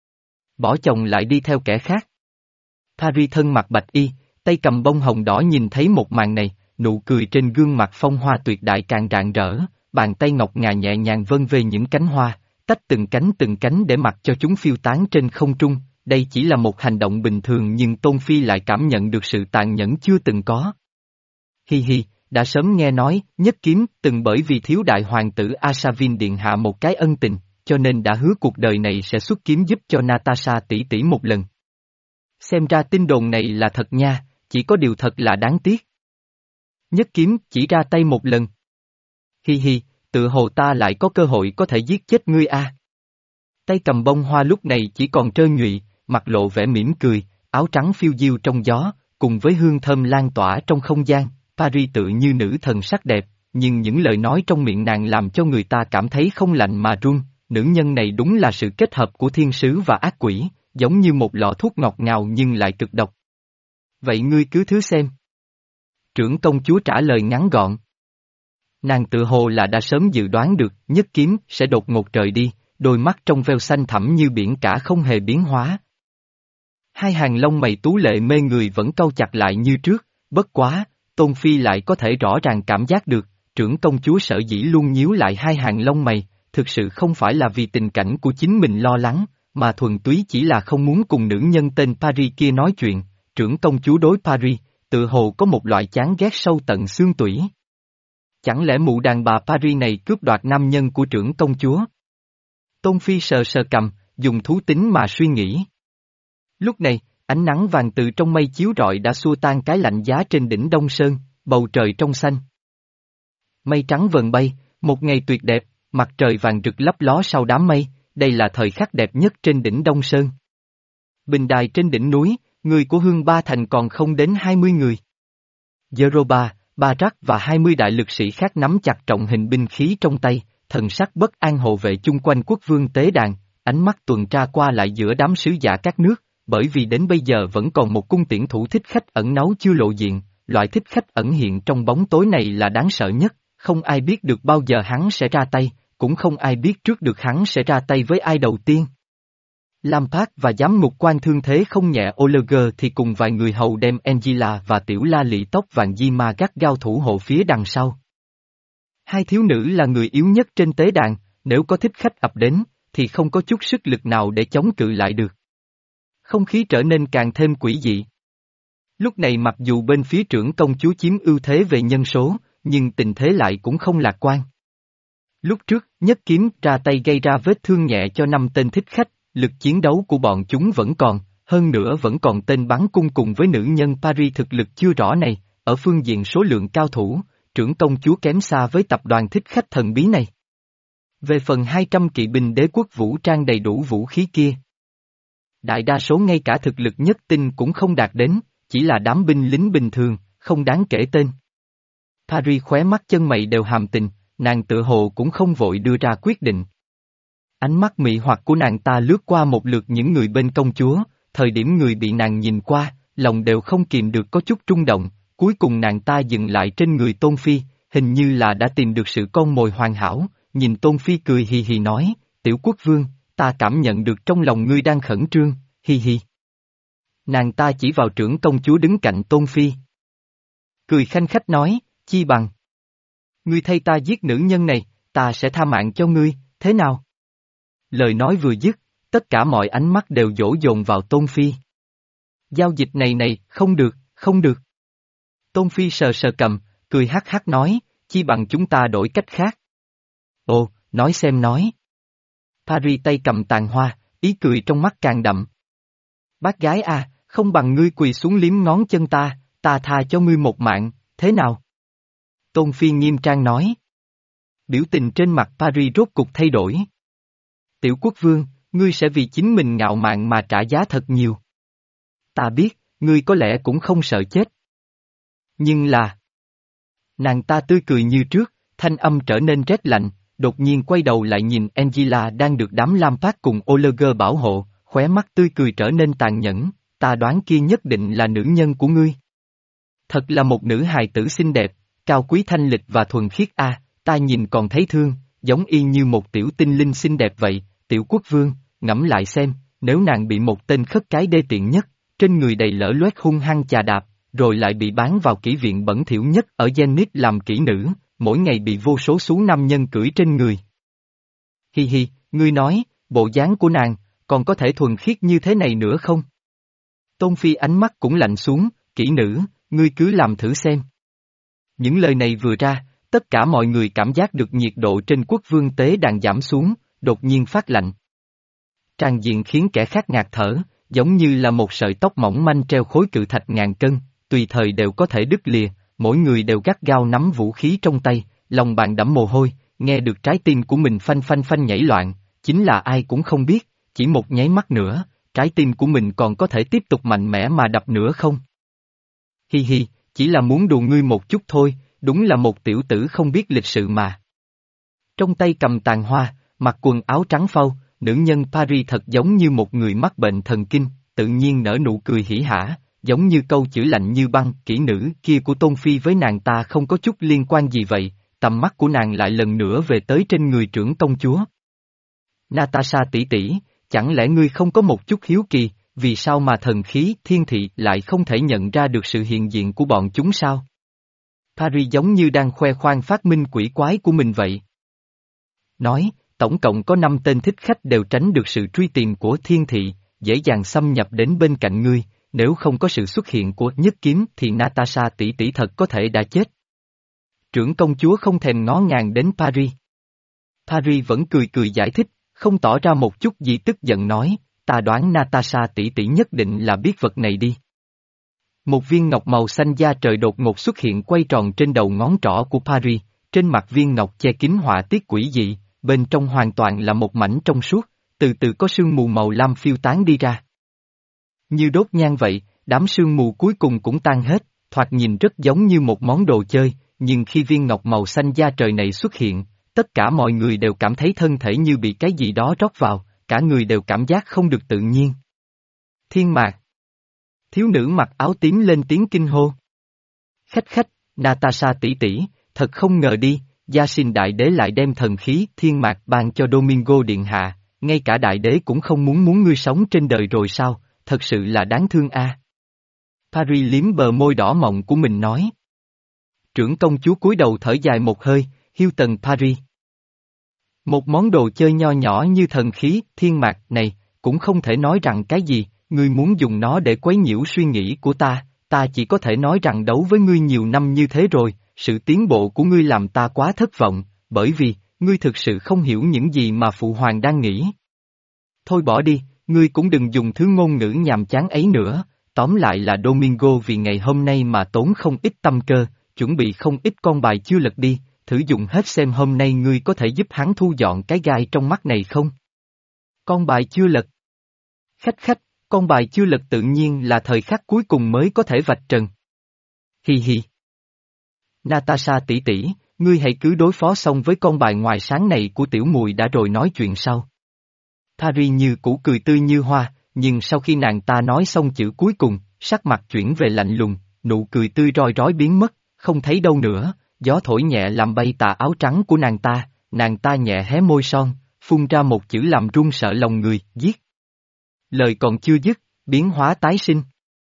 Bỏ chồng lại đi theo kẻ khác. Paris thân mặc bạch y, tay cầm bông hồng đỏ nhìn thấy một màn này, nụ cười trên gương mặt phong hoa tuyệt đại càng rạng rỡ, bàn tay ngọc ngà nhẹ nhàng vân về những cánh hoa, tách từng cánh từng cánh để mặc cho chúng phiêu tán trên không trung. Đây chỉ là một hành động bình thường nhưng Tôn Phi lại cảm nhận được sự tàn nhẫn chưa từng có. Hi hi, đã sớm nghe nói, nhất kiếm từng bởi vì thiếu đại hoàng tử Asavin điện hạ một cái ân tình, cho nên đã hứa cuộc đời này sẽ xuất kiếm giúp cho Natasha tỷ tỷ một lần. Xem ra tin đồn này là thật nha, chỉ có điều thật là đáng tiếc. Nhất kiếm chỉ ra tay một lần. Hi hi, tự hồ ta lại có cơ hội có thể giết chết ngươi a. Tay cầm bông hoa lúc này chỉ còn trơ nhụy, mặt lộ vẻ mỉm cười, áo trắng phiêu diêu trong gió, cùng với hương thơm lan tỏa trong không gian, Paris tự như nữ thần sắc đẹp, nhưng những lời nói trong miệng nàng làm cho người ta cảm thấy không lạnh mà run, nữ nhân này đúng là sự kết hợp của thiên sứ và ác quỷ, giống như một lọ thuốc ngọt ngào nhưng lại cực độc. Vậy ngươi cứ thứ xem. Trưởng công chúa trả lời ngắn gọn. Nàng tự hồ là đã sớm dự đoán được nhất kiếm sẽ đột ngột rời đi, đôi mắt trong veo xanh thẳm như biển cả không hề biến hóa. Hai hàng lông mày tú lệ mê người vẫn cau chặt lại như trước, bất quá, Tôn Phi lại có thể rõ ràng cảm giác được, trưởng công chúa sở dĩ luôn nhíu lại hai hàng lông mày, thực sự không phải là vì tình cảnh của chính mình lo lắng, mà thuần túy chỉ là không muốn cùng nữ nhân tên Paris kia nói chuyện, trưởng công chúa đối Paris, tự hồ có một loại chán ghét sâu tận xương tủy. Chẳng lẽ mụ đàn bà Paris này cướp đoạt nam nhân của trưởng công chúa? Tôn Phi sờ sờ cầm, dùng thú tính mà suy nghĩ. Lúc này, ánh nắng vàng từ trong mây chiếu rọi đã xua tan cái lạnh giá trên đỉnh Đông Sơn, bầu trời trong xanh. Mây trắng vần bay, một ngày tuyệt đẹp, mặt trời vàng rực lấp ló sau đám mây, đây là thời khắc đẹp nhất trên đỉnh Đông Sơn. Bình đài trên đỉnh núi, người của Hương Ba Thành còn không đến hai mươi người. Yeroba, Barak và hai mươi đại lực sĩ khác nắm chặt trọng hình binh khí trong tay, thần sắc bất an hộ vệ chung quanh quốc vương tế đàn, ánh mắt tuần tra qua lại giữa đám sứ giả các nước, bởi vì đến bây giờ vẫn còn một cung tiễn thủ thích khách ẩn náu chưa lộ diện, loại thích khách ẩn hiện trong bóng tối này là đáng sợ nhất, không ai biết được bao giờ hắn sẽ ra tay, cũng không ai biết trước được hắn sẽ ra tay với ai đầu tiên. Lampard và giám ngục quan thương thế không nhẹ Oleger thì cùng vài người hầu đem Angela và tiểu la lị tóc vàng di ma gắt gao thủ hộ phía đằng sau. Hai thiếu nữ là người yếu nhất trên tế đàn, nếu có thích khách ập đến, thì không có chút sức lực nào để chống cự lại được. Không khí trở nên càng thêm quỷ dị. Lúc này mặc dù bên phía trưởng công chúa chiếm ưu thế về nhân số, nhưng tình thế lại cũng không lạc quan. Lúc trước, nhất kiếm ra tay gây ra vết thương nhẹ cho năm tên thích khách, lực chiến đấu của bọn chúng vẫn còn, hơn nữa vẫn còn tên bắn cung cùng với nữ nhân Paris thực lực chưa rõ này, ở phương diện số lượng cao thủ, trưởng công chúa kém xa với tập đoàn thích khách thần bí này. Về phần hai trăm kỵ binh đế quốc vũ trang đầy đủ vũ khí kia, đại đa số ngay cả thực lực nhất tinh cũng không đạt đến, chỉ là đám binh lính bình thường, không đáng kể tên. Paris khóe mắt chân mày đều hàm tình, nàng tự hồ cũng không vội đưa ra quyết định. Ánh mắt mị hoặc của nàng ta lướt qua một lượt những người bên công chúa, thời điểm người bị nàng nhìn qua, lòng đều không kìm được có chút rung động, cuối cùng nàng ta dừng lại trên người Tôn Phi, hình như là đã tìm được sự con mồi hoàn hảo, nhìn Tôn Phi cười hì hì nói, tiểu quốc vương, ta cảm nhận được trong lòng ngươi đang khẩn trương, hi hi. Nàng ta chỉ vào trưởng công chúa đứng cạnh Tôn Phi. Cười khanh khách nói, chi bằng. Ngươi thay ta giết nữ nhân này, ta sẽ tha mạng cho ngươi, thế nào? Lời nói vừa dứt, tất cả mọi ánh mắt đều dỗ dồn vào Tôn Phi. Giao dịch này này, không được, không được. Tôn Phi sờ sờ cầm, cười hắc hắc nói, chi bằng chúng ta đổi cách khác. Ồ, nói xem nói. Paris tay cầm tàn hoa, ý cười trong mắt càng đậm. Bác gái à, không bằng ngươi quỳ xuống liếm ngón chân ta, ta tha cho ngươi một mạng, thế nào? Tôn Phi nghiêm trang nói. Biểu tình trên mặt Paris rốt cục thay đổi. Tiểu quốc vương, ngươi sẽ vì chính mình ngạo mạn mà trả giá thật nhiều. Ta biết, ngươi có lẽ cũng không sợ chết. Nhưng là... Nàng ta tươi cười như trước, thanh âm trở nên rét lạnh, đột nhiên quay đầu lại nhìn Angela đang được đám Lampard cùng Oleger bảo hộ, khóe mắt tươi cười trở nên tàn nhẫn, ta đoán kia nhất định là nữ nhân của ngươi. Thật là một nữ hài tử xinh đẹp, cao quý thanh lịch và thuần khiết a, ta nhìn còn thấy thương, giống y như một tiểu tinh linh xinh đẹp vậy, tiểu quốc vương, ngẫm lại xem, nếu nàng bị một tên khất cái đê tiện nhất, trên người đầy lở loét hung hăng chà đạp, rồi lại bị bán vào kỹ viện bẩn thỉu nhất ở Zenith làm kỹ nữ, mỗi ngày bị vô số số nam nhân cưỡi trên người. Hi hi, ngươi nói, bộ dáng của nàng, còn có thể thuần khiết như thế này nữa không? Tôn Phi ánh mắt cũng lạnh xuống, kỹ nữ, ngươi cứ làm thử xem. Những lời này vừa ra, tất cả mọi người cảm giác được nhiệt độ trên quốc vương tế đàn giảm xuống, đột nhiên phát lạnh. Tràn diện khiến kẻ khác ngạt thở, giống như là một sợi tóc mỏng manh treo khối cự thạch ngàn cân, tùy thời đều có thể đứt lìa, mỗi người đều gắt gao nắm vũ khí trong tay, lòng bạn đẫm mồ hôi, nghe được trái tim của mình phanh phanh phanh nhảy loạn, chính là ai cũng không biết, chỉ một nháy mắt nữa, trái tim của mình còn có thể tiếp tục mạnh mẽ mà đập nữa không? Hi hi, chỉ là muốn đùa ngươi một chút thôi, đúng là một tiểu tử không biết lịch sự mà. Trong tay cầm tàn hoa, mặc quần áo trắng phau, nữ nhân Paris thật giống như một người mắc bệnh thần kinh, tự nhiên nở nụ cười hỉ hả, giống như câu chữ lạnh như băng, kỹ nữ kia của Tôn Phi với nàng ta không có chút liên quan gì vậy, tầm mắt của nàng lại lần nữa về tới trên người trưởng công chúa. Natasha tỷ tỷ, chẳng lẽ ngươi không có một chút hiếu kỳ, vì sao mà thần khí thiên thị lại không thể nhận ra được sự hiện diện của bọn chúng sao? Paris giống như đang khoe khoang phát minh quỷ quái của mình vậy. Nói, tổng cộng có năm tên thích khách đều tránh được sự truy tìm của thiên thị, dễ dàng xâm nhập đến bên cạnh ngươi, nếu không có sự xuất hiện của nhất kiếm thì Natasha tỷ tỷ thật có thể đã chết. Trưởng công chúa không thèm ngó ngàng đến Paris. Paris vẫn cười cười giải thích, không tỏ ra một chút gì tức giận nói, ta đoán Natasha tỷ tỷ nhất định là biết vật này đi. Một viên ngọc màu xanh da trời đột ngột xuất hiện quay tròn trên đầu ngón trỏ của Paris, trên mặt viên ngọc che kín họa tiết quỷ dị, bên trong hoàn toàn là một mảnh trong suốt, từ từ có sương mù màu lam phiêu tán đi ra. Như đốt nhang vậy, đám sương mù cuối cùng cũng tan hết, thoạt nhìn rất giống như một món đồ chơi, nhưng khi viên ngọc màu xanh da trời này xuất hiện, tất cả mọi người đều cảm thấy thân thể như bị cái gì đó rót vào, cả người đều cảm giác không được tự nhiên. Thiên mạc. Thiếu nữ mặc áo tím lên tiếng kinh hô. Khách khách, Natasha tỷ tỷ, thật không ngờ đi, Gia Sinh đại đế lại đem thần khí thiên mạc ban cho Domingo điện hạ, ngay cả đại đế cũng không muốn muốn ngươi sống trên đời rồi sao, thật sự là đáng thương a. À. Paris liếm bờ môi đỏ mọng của mình nói. Trưởng công chúa cúi đầu thở dài một hơi, hiêu tần Paris. Một món đồ chơi nho nhỏ như thần khí thiên mạc này, cũng không thể nói rằng cái gì, ngươi muốn dùng nó để quấy nhiễu suy nghĩ của ta, ta chỉ có thể nói rằng đấu với ngươi nhiều năm như thế rồi, sự tiến bộ của ngươi làm ta quá thất vọng, bởi vì, ngươi thực sự không hiểu những gì mà phụ hoàng đang nghĩ. Thôi bỏ đi, ngươi cũng đừng dùng thứ ngôn ngữ nhàm chán ấy nữa, tóm lại là Domingo vì ngày hôm nay mà tốn không ít tâm cơ, chuẩn bị không ít con bài chưa lật đi, thử dùng hết xem hôm nay ngươi có thể giúp hắn thu dọn cái gai trong mắt này không? Con bài chưa lật. Khách khách, con bài chưa lật tự nhiên là thời khắc cuối cùng mới có thể vạch trần. Hi hi. Natasha tỷ tỷ, ngươi hãy cứ đối phó xong với con bài ngoài sáng này của tiểu mùi đã rồi nói chuyện sau. Paris như cũ cười tươi như hoa, nhưng sau khi nàng ta nói xong chữ cuối cùng, sắc mặt chuyển về lạnh lùng, nụ cười tươi roi rói biến mất, không thấy đâu nữa, gió thổi nhẹ làm bay tà áo trắng của nàng ta, nàng ta nhẹ hé môi son, phun ra một chữ làm run sợ lòng người, giết. Lời còn chưa dứt, biến hóa tái sinh.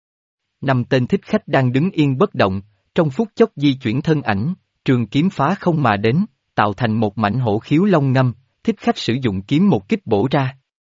Năm tên thích khách đang đứng yên bất động, trong phút chốc di chuyển thân ảnh, trường kiếm phá không mà đến, tạo thành một mảnh hổ khiếu long ngâm, thích khách sử dụng kiếm một kích bổ ra.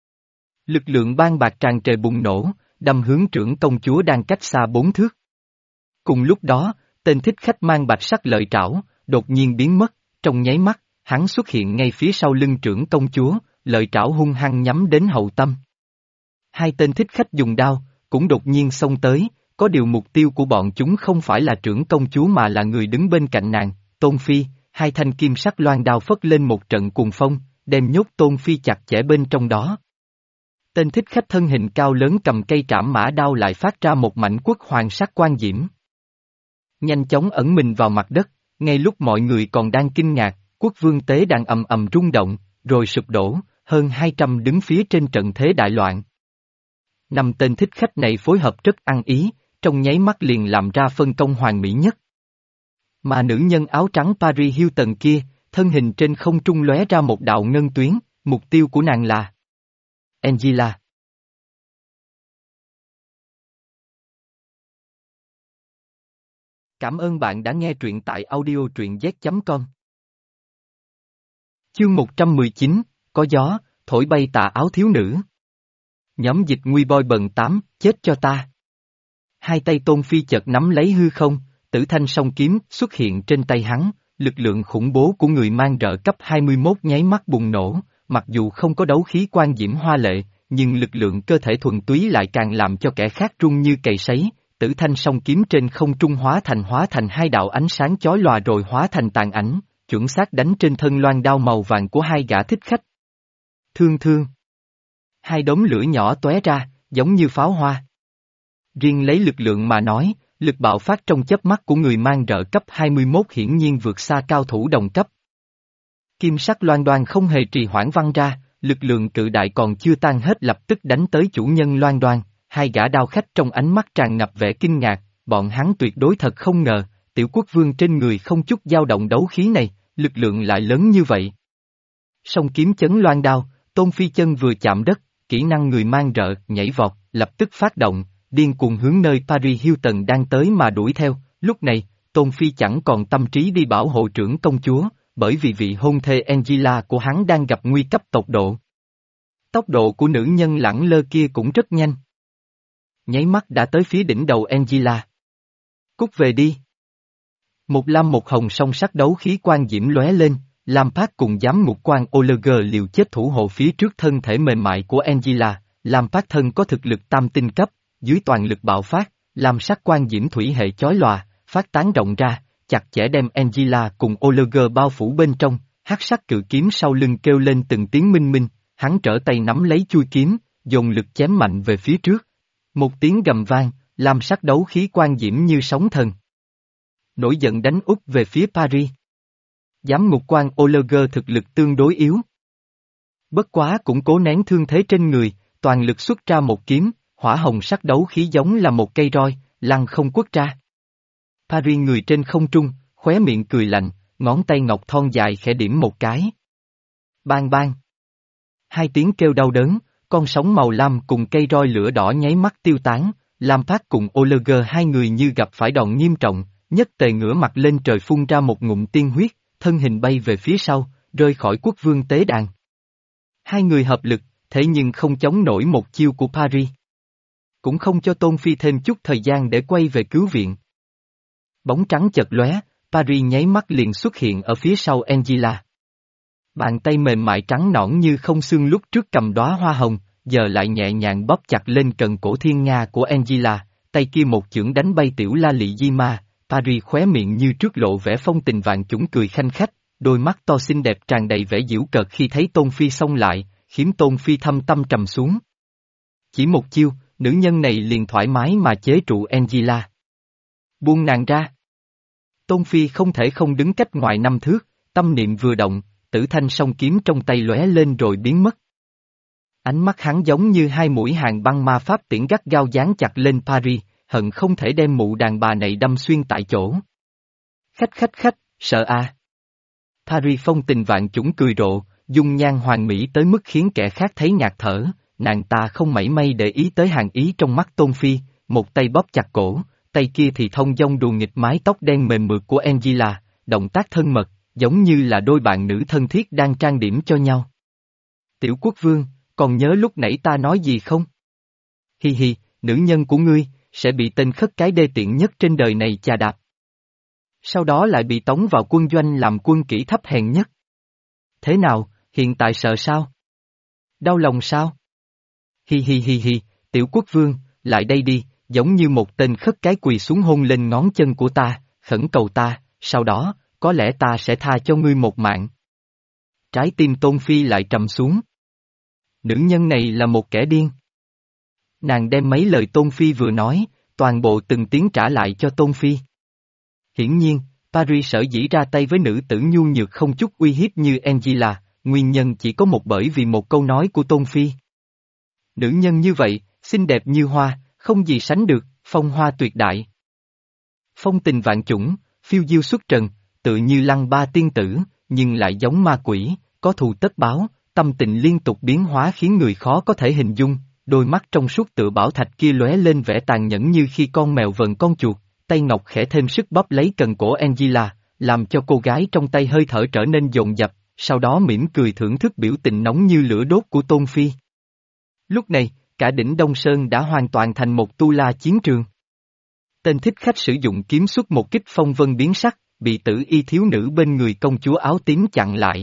Lực lượng ban bạc tràn trời bùng nổ, đâm hướng trưởng công chúa đang cách xa bốn thước. Cùng lúc đó, tên thích khách mang bạch sắc lợi trảo, đột nhiên biến mất, trong nháy mắt, hắn xuất hiện ngay phía sau lưng trưởng công chúa, lợi trảo hung hăng nhắm đến hậu tâm. Hai tên thích khách dùng đao, cũng đột nhiên xông tới, có điều mục tiêu của bọn chúng không phải là trưởng công chúa mà là người đứng bên cạnh nàng, Tôn Phi, hai thanh kim sắc loan đao phất lên một trận cuồng phong, đem nhốt Tôn Phi chặt chẽ bên trong đó. Tên thích khách thân hình cao lớn cầm cây trảm mã đao lại phát ra một mảnh quốc hoàng sắc quan diễm. Nhanh chóng ẩn mình vào mặt đất, ngay lúc mọi người còn đang kinh ngạc, quốc vương tế đang ầm ầm rung động, rồi sụp đổ, hơn hai trăm đứng phía trên trận thế đại loạn. Năm tên thích khách này phối hợp rất ăn ý, trong nháy mắt liền làm ra phân công hoàn mỹ nhất. Mà nữ nhân áo trắng Paris Hilton kia, thân hình trên không trung lóe ra một đạo ngân tuyến, mục tiêu của nàng là Angela. Cảm ơn bạn đã nghe truyện tại audio truyện z chấm com. Chương một trăm mười chín, có gió, thổi bay tà áo thiếu nữ. Nhóm dịch nguy boy bần tám, chết cho ta. Hai tay Tôn Phi chợt nắm lấy hư không, tử thanh song kiếm xuất hiện trên tay hắn, lực lượng khủng bố của người mang rợ cấp hai mươi mốt nháy mắt bùng nổ, mặc dù không có đấu khí quan diễm hoa lệ, nhưng lực lượng cơ thể thuần túy lại càng làm cho kẻ khác run như cày sấy, tử thanh song kiếm trên không trung hóa thành hóa thành hai đạo ánh sáng chói lòa rồi hóa thành tàn ảnh, chuẩn xác đánh trên thân loan đao màu vàng của hai gã thích khách. Thương thương. Hai đống lửa nhỏ tóe ra, giống như pháo hoa. Riêng lấy lực lượng mà nói, lực bạo phát trong chớp mắt của người mang rợ cấp hai mươi mốt hiển nhiên vượt xa cao thủ đồng cấp. Kim sắc loan đoan không hề trì hoãn văng ra, lực lượng cự đại còn chưa tan hết lập tức đánh tới chủ nhân loan đoan, hai gã đao khách trong ánh mắt tràn ngập vẻ kinh ngạc, bọn hắn tuyệt đối thật không ngờ, tiểu quốc vương trên người không chút dao động đấu khí này, lực lượng lại lớn như vậy. Song kiếm chấn loan đao, Tôn Phi chân vừa chạm đất, kỹ năng người mang rợ, nhảy vọt, lập tức phát động, điên cuồng hướng nơi Paris Hilton đang tới mà đuổi theo, lúc này, Tôn Phi chẳng còn tâm trí đi bảo hộ trưởng công chúa, bởi vì vị hôn thê Angela của hắn đang gặp nguy cấp tột độ. Tốc độ của nữ nhân lẳng lơ kia cũng rất nhanh. Nháy mắt đã tới phía đỉnh đầu Angela. Cút về đi. Một lam một hồng song sắc đấu khí quan diễm lóe lên, Lam Phát cùng giám ngục quan Oliver liều chết thủ hộ phía trước thân thể mềm mại của Angela. Lam Phát thân có thực lực tam tinh cấp, dưới toàn lực bạo phát, lam sắc quan diễm thủy hệ chói lòa, phát tán rộng ra, chặt chẽ đem Angela cùng Oliver bao phủ bên trong, hắc sắc cự kiếm sau lưng kêu lên từng tiếng minh minh, hắn trở tay nắm lấy chui kiếm, dồn lực chém mạnh về phía trước. Một tiếng gầm vang, lam sắc đấu khí quan diễm như sóng thần. Nổi giận đánh úp về phía Paris. Giám ngục quan Oliver thực lực tương đối yếu. Bất quá cũng cố nén thương thế trên người, toàn lực xuất ra một kiếm, hỏa hồng sắc đấu khí giống là một cây roi, lăng không quất ra. Paris người trên không trung, khóe miệng cười lạnh, ngón tay ngọc thon dài khẽ điểm một cái. Bang bang. Hai tiếng kêu đau đớn, con sóng màu lam cùng cây roi lửa đỏ nháy mắt tiêu tán, Lam Phát cùng Oliver hai người như gặp phải đòn nghiêm trọng, nhất tề ngửa mặt lên trời phun ra một ngụm tiên huyết, thân hình bay về phía sau, rơi khỏi quốc vương tế đàn. Hai người hợp lực, thế nhưng không chống nổi một chiêu của Paris. Cũng không cho Tôn Phi thêm chút thời gian để quay về cứu viện. Bóng trắng chật lóe, Paris nháy mắt liền xuất hiện ở phía sau Angela. Bàn tay mềm mại trắng nõn như không xương lúc trước cầm đóa hoa hồng, giờ lại nhẹ nhàng bóp chặt lên cần cổ thiên nga của Angela, tay kia một chưởng đánh bay tiểu la lị di ma, Paris khóe miệng như trước lộ vẻ phong tình vạn chủng cười khanh khách, đôi mắt to xinh đẹp tràn đầy vẻ giễu cợt khi thấy Tôn Phi xông lại, khiến Tôn Phi thâm tâm trầm xuống. Chỉ một chiêu, nữ nhân này liền thoải mái mà chế trụ Angela. Buông nàng ra. Tôn Phi không thể không đứng cách ngoài năm thước, tâm niệm vừa động, tử thanh song kiếm trong tay lóe lên rồi biến mất. Ánh mắt hắn giống như hai mũi hàng băng ma pháp tiễn gắt gao dán chặt lên Paris, hận không thể đem mụ đàn bà này đâm xuyên tại chỗ. Khách khách khách, sợ à. Paris phong tình vạn chủng cười rộ, dung nhan hoàn mỹ tới mức khiến kẻ khác thấy ngạt thở, nàng ta không mảy may để ý tới hàng ý trong mắt Tôn Phi, một tay bóp chặt cổ, tay kia thì thông dong đùa nghịch mái tóc đen mềm mượt của Angela, động tác thân mật, giống như là đôi bạn nữ thân thiết đang trang điểm cho nhau. Tiểu quốc vương, còn nhớ lúc nãy ta nói gì không? Hi hi, nữ nhân của ngươi, sẽ bị tên khất cái đê tiện nhất trên đời này chà đạp. Sau đó lại bị tống vào quân doanh làm quân kỹ thấp hèn nhất. Thế nào, hiện tại sợ sao? Đau lòng sao? Hi hi hi hi, tiểu quốc vương, lại đây đi, giống như một tên khất cái quỳ xuống hôn lên ngón chân của ta, khẩn cầu ta, sau đó, có lẽ ta sẽ tha cho ngươi một mạng. Trái tim Tôn Phi lại trầm xuống. Nữ nhân này là một kẻ điên. Nàng đem mấy lời Tôn Phi vừa nói, toàn bộ từng tiếng trả lại cho Tôn Phi. Hiển nhiên, Paris sở dĩ ra tay với nữ tử nhu nhược không chút uy hiếp như Angela, nguyên nhân chỉ có một bởi vì một câu nói của Tôn Phi. Nữ nhân như vậy, xinh đẹp như hoa, không gì sánh được, phong hoa tuyệt đại. Phong tình vạn chủng, phiêu diêu xuất trần, tự như lăng ba tiên tử, nhưng lại giống ma quỷ, có thù tất báo, tâm tình liên tục biến hóa khiến người khó có thể hình dung, đôi mắt trong suốt tựa bảo thạch kia lóe lên vẻ tàn nhẫn như khi con mèo vờn con chuột, tay ngọc khẽ thêm sức bóp lấy cần cổ Angela, làm cho cô gái trong tay hơi thở trở nên dồn dập, sau đó mỉm cười thưởng thức biểu tình nóng như lửa đốt của Tôn Phi. Lúc này, cả đỉnh Đông Sơn đã hoàn toàn thành một tu la chiến trường. Tên thích khách sử dụng kiếm xuất một kích phong vân biến sắc, bị tử y thiếu nữ bên người công chúa áo tím chặn lại.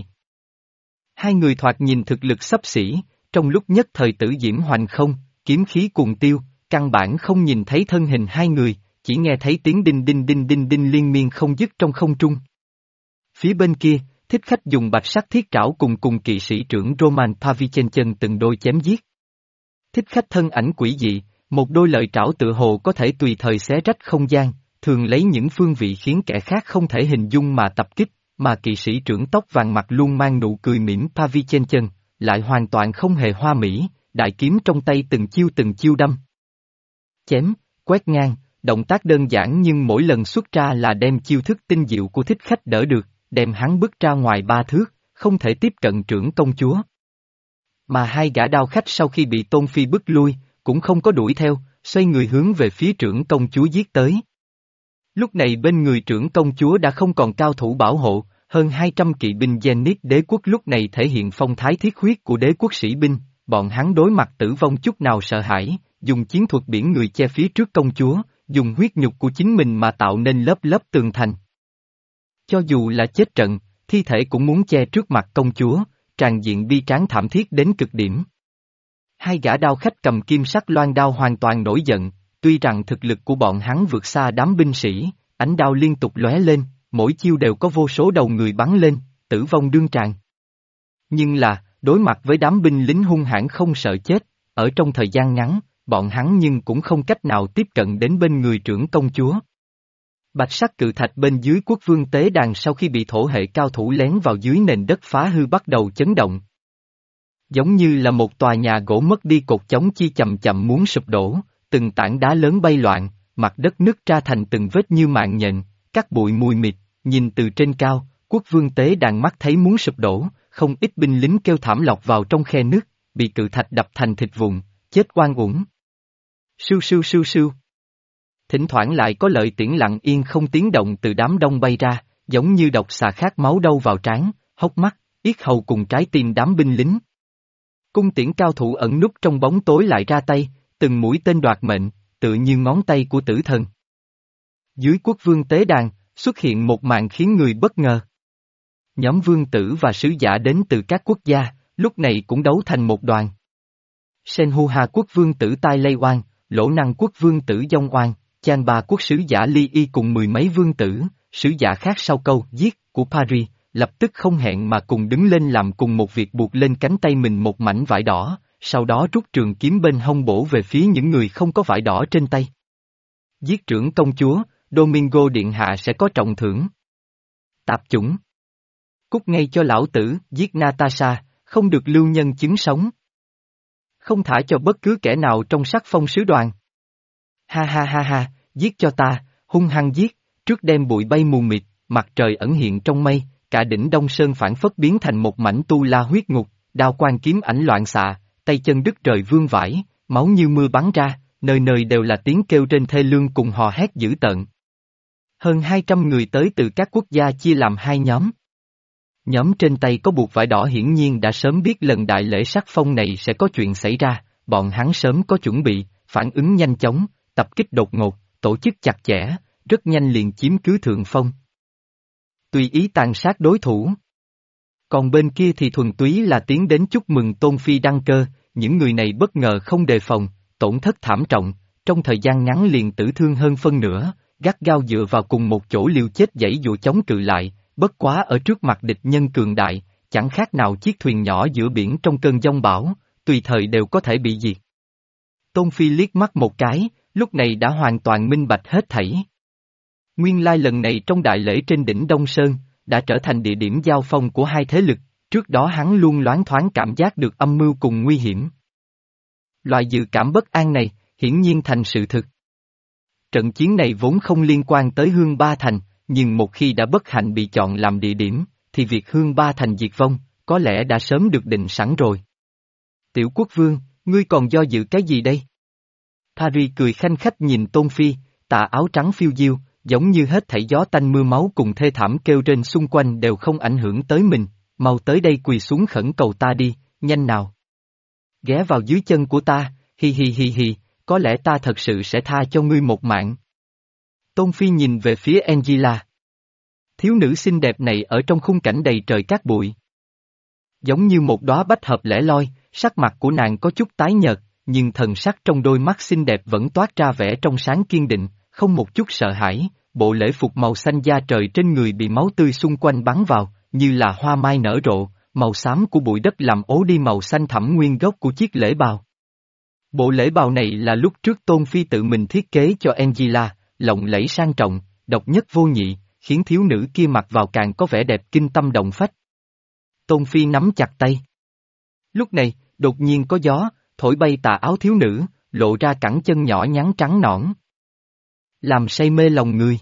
Hai người thoạt nhìn thực lực xấp xỉ, trong lúc nhất thời tử diễm hoành không, kiếm khí cuồng tiêu, căn bản không nhìn thấy thân hình hai người, chỉ nghe thấy tiếng đinh đinh đinh đinh đinh liên miên không dứt trong không trung. Phía bên kia, thích khách dùng bạch sắc thiết trảo cùng cùng kỵ sĩ trưởng Roman Pavlichenchen từng đôi chém giết. Thích khách thân ảnh quỷ dị, một đôi lợi trảo tự hồ có thể tùy thời xé rách không gian, thường lấy những phương vị khiến kẻ khác không thể hình dung mà tập kích, mà kỵ sĩ trưởng tóc vàng mặt luôn mang nụ cười mỉm Pavlichenchen, lại hoàn toàn không hề hoa mỹ, đại kiếm trong tay từng chiêu từng chiêu đâm. Chém, quét ngang, động tác đơn giản nhưng mỗi lần xuất ra là đem chiêu thức tinh diệu của thích khách đỡ được, đem hắn bước ra ngoài ba thước, không thể tiếp cận trưởng công chúa. Mà hai gã đao khách sau khi bị Tôn Phi bức lui, cũng không có đuổi theo, xoay người hướng về phía trưởng công chúa giết tới. Lúc này bên người trưởng công chúa đã không còn cao thủ bảo hộ, hơn hai trăm kỵ binh Zenith đế quốc lúc này thể hiện phong thái thiết huyết của đế quốc sĩ binh, bọn hắn đối mặt tử vong chút nào sợ hãi, dùng chiến thuật biển người che phía trước công chúa, dùng huyết nhục của chính mình mà tạo nên lớp lớp tường thành. Cho dù là chết trận, thi thể cũng muốn che trước mặt công chúa, tràn diện bi tráng thảm thiết đến cực điểm. Hai gã đao khách cầm kim sắc loan đao hoàn toàn nổi giận, tuy rằng thực lực của bọn hắn vượt xa đám binh sĩ, ánh đao liên tục lóe lên, mỗi chiêu đều có vô số đầu người bắn lên, tử vong đương tràn. Nhưng là, đối mặt với đám binh lính hung hãn không sợ chết, ở trong thời gian ngắn, bọn hắn nhưng cũng không cách nào tiếp cận đến bên người trưởng công chúa. Bạch sắc cự thạch bên dưới quốc vương tế đàn sau khi bị thổ hệ cao thủ lén vào dưới nền đất phá hư bắt đầu chấn động. Giống như là một tòa nhà gỗ mất đi cột chống chi chậm chậm muốn sụp đổ, từng tảng đá lớn bay loạn, mặt đất nứt ra thành từng vết như mạng nhện, cát bụi mù mịt, nhìn từ trên cao, quốc vương tế đàn mắt thấy muốn sụp đổ, không ít binh lính kêu thảm lọt vào trong khe nước, bị cự thạch đập thành thịt vụn, chết oan uổng. Sưu sưu sưu sưu. Thỉnh thoảng lại có lợi tiễn lặng yên không tiếng động từ đám đông bay ra, giống như độc xà khát máu đâu vào trán, hốc mắt, yết hầu cùng trái tim đám binh lính. Cung tiễn cao thủ ẩn núp trong bóng tối lại ra tay, từng mũi tên đoạt mệnh, tự như ngón tay của tử thần. Dưới quốc vương tế đàn, xuất hiện một màn khiến người bất ngờ. Nhóm vương tử và sứ giả đến từ các quốc gia, lúc này cũng đấu thành một đoàn. Senhuha quốc vương tử Tai Lây Oan, Lỗ Năng quốc vương tử Dông Oan, Chan Ba quốc sứ giả Ly Y cùng mười mấy vương tử, sứ giả khác sau câu giết của Paris, lập tức không hẹn mà cùng đứng lên làm cùng một việc buộc lên cánh tay mình một mảnh vải đỏ, sau đó rút trường kiếm bên hông bổ về phía những người không có vải đỏ trên tay. Giết trưởng công chúa, Domingo Điện Hạ sẽ có trọng thưởng. Tạp chủng. Cút ngay cho lão tử, giết Natasha, không được lưu nhân chứng sống. Không thả cho bất cứ kẻ nào trong sắc phong sứ đoàn. Ha ha ha ha, giết cho ta, hung hăng giết, trước đêm bụi bay mù mịt, mặt trời ẩn hiện trong mây, cả đỉnh Đông Sơn phản phất biến thành một mảnh tu la huyết ngục, đao quan kiếm ảnh loạn xạ, tay chân đứt trời vương vãi, máu như mưa bắn ra, nơi nơi đều là tiếng kêu trên thê lương cùng hò hét dữ tợn. Hơn hai trăm người tới từ các quốc gia chia làm hai nhóm. Nhóm trên tay có buộc vải đỏ hiển nhiên đã sớm biết lần đại lễ sắc phong này sẽ có chuyện xảy ra, bọn hắn sớm có chuẩn bị, phản ứng nhanh chóng, tập kích đột ngột, tổ chức chặt chẽ, rất nhanh liền chiếm cứ thượng phong. Tùy ý tàn sát đối thủ. Còn bên kia thì thuần túy là tiến đến chúc mừng Tôn Phi đăng cơ, những người này bất ngờ không đề phòng, tổn thất thảm trọng, trong thời gian ngắn liền tử thương hơn phân nửa, gắt gao dựa vào cùng một chỗ liều chết giãy dụa chống cự lại, bất quá ở trước mặt địch nhân cường đại, chẳng khác nào chiếc thuyền nhỏ giữa biển trong cơn giông bão, tùy thời đều có thể bị diệt. Tôn Phi liếc mắt một cái, lúc này đã hoàn toàn minh bạch hết thảy. Nguyên lai lần này trong đại lễ trên đỉnh Đông Sơn, đã trở thành địa điểm giao phong của hai thế lực, trước đó hắn luôn loáng thoáng cảm giác được âm mưu cùng nguy hiểm. Loại dự cảm bất an này, hiển nhiên thành sự thực. Trận chiến này vốn không liên quan tới Hương Ba Thành, nhưng một khi đã bất hạnh bị chọn làm địa điểm, thì việc Hương Ba Thành diệt vong, có lẽ đã sớm được định sẵn rồi. Tiểu quốc vương, ngươi còn do dự cái gì đây? Paris cười khanh khách nhìn Tôn Phi, tà áo trắng phiêu diêu, giống như hết thảy gió tanh mưa máu cùng thê thảm kêu trên xung quanh đều không ảnh hưởng tới mình, mau tới đây quỳ xuống khẩn cầu ta đi, nhanh nào. Ghé vào dưới chân của ta, hi hi hi hi, có lẽ ta thật sự sẽ tha cho ngươi một mạng. Tôn Phi nhìn về phía Angela. Thiếu nữ xinh đẹp này ở trong khung cảnh đầy trời cát bụi. Giống như một đóa bách hợp lẻ loi, sắc mặt của nàng có chút tái nhợt, nhưng thần sắc trong đôi mắt xinh đẹp vẫn toát ra vẻ trong sáng kiên định, không một chút sợ hãi, bộ lễ phục màu xanh da trời trên người bị máu tươi xung quanh bắn vào, như là hoa mai nở rộ, màu xám của bụi đất làm ố đi màu xanh thẳm nguyên gốc của chiếc lễ bào. Bộ lễ bào này là lúc trước Tôn Phi tự mình thiết kế cho Angela, lộng lẫy sang trọng, độc nhất vô nhị, khiến thiếu nữ kia mặc vào càng có vẻ đẹp kinh tâm động phách. Tôn Phi nắm chặt tay. Lúc này, đột nhiên có gió, thổi bay tà áo thiếu nữ, lộ ra cẳng chân nhỏ nhắn trắng nõn. Làm say mê lòng người.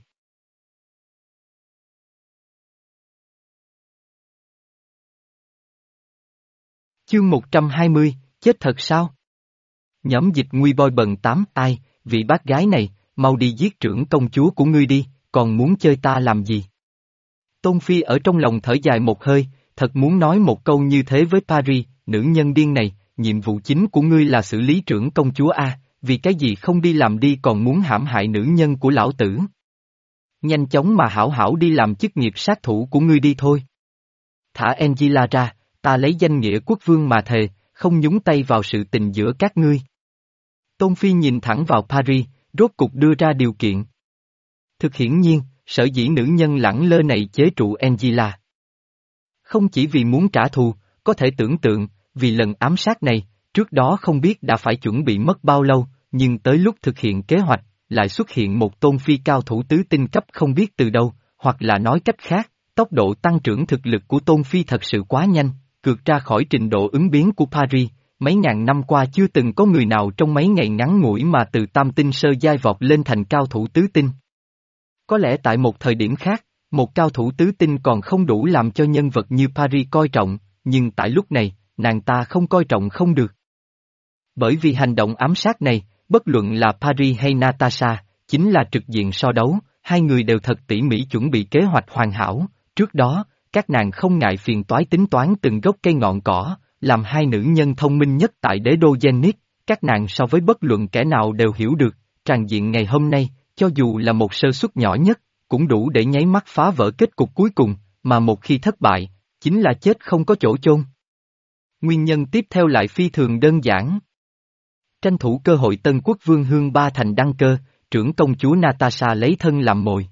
Chương một trăm hai mươi, chết thật sao? Nhóm dịch nguy boi bần tám, ai, vị bác gái này, mau đi giết trưởng công chúa của ngươi đi, còn muốn chơi ta làm gì? Tôn Phi ở trong lòng thở dài một hơi, thật muốn nói một câu như thế với Paris, nữ nhân điên này, nhiệm vụ chính của ngươi là xử lý trưởng công chúa A, vì cái gì không đi làm đi còn muốn hãm hại nữ nhân của lão tử. Nhanh chóng mà hảo hảo đi làm chức nghiệp sát thủ của ngươi đi thôi. Thả Angela ra, ta lấy danh nghĩa quốc vương mà thề, không nhúng tay vào sự tình giữa các ngươi. Tôn Phi nhìn thẳng vào Paris, rốt cục đưa ra điều kiện. Thực hiển nhiên, sở dĩ nữ nhân lẳng lơ này chế trụ Angela. Không chỉ vì muốn trả thù, có thể tưởng tượng, vì lần ám sát này, trước đó không biết đã phải chuẩn bị mất bao lâu, nhưng tới lúc thực hiện kế hoạch, lại xuất hiện một Tôn Phi cao thủ tứ tinh cấp không biết từ đâu, hoặc là nói cách khác, tốc độ tăng trưởng thực lực của Tôn Phi thật sự quá nhanh, vượt ra khỏi trình độ ứng biến của Paris, mấy ngàn năm qua chưa từng có người nào trong mấy ngày ngắn ngủi mà từ tam tinh sơ giai vọt lên thành cao thủ tứ tinh. Có lẽ tại một thời điểm khác, một cao thủ tứ tinh còn không đủ làm cho nhân vật như Paris coi trọng, nhưng tại lúc này, nàng ta không coi trọng không được. Bởi vì hành động ám sát này, bất luận là Paris hay Natasha, chính là trực diện so đấu, hai người đều thật tỉ mỉ chuẩn bị kế hoạch hoàn hảo, trước đó, các nàng không ngại phiền toái tính toán từng gốc cây ngọn cỏ, làm hai nữ nhân thông minh nhất tại đế đô Zenith, các nàng so với bất luận kẻ nào đều hiểu được, tràn diện ngày hôm nay, cho dù là một sơ suất nhỏ nhất, cũng đủ để nháy mắt phá vỡ kết cục cuối cùng, mà một khi thất bại, chính là chết không có chỗ chôn. Nguyên nhân tiếp theo lại phi thường đơn giản. Tranh thủ cơ hội Tân Quốc Vương Hương Ba Thành đăng cơ, trưởng công chúa Natasha lấy thân làm mồi.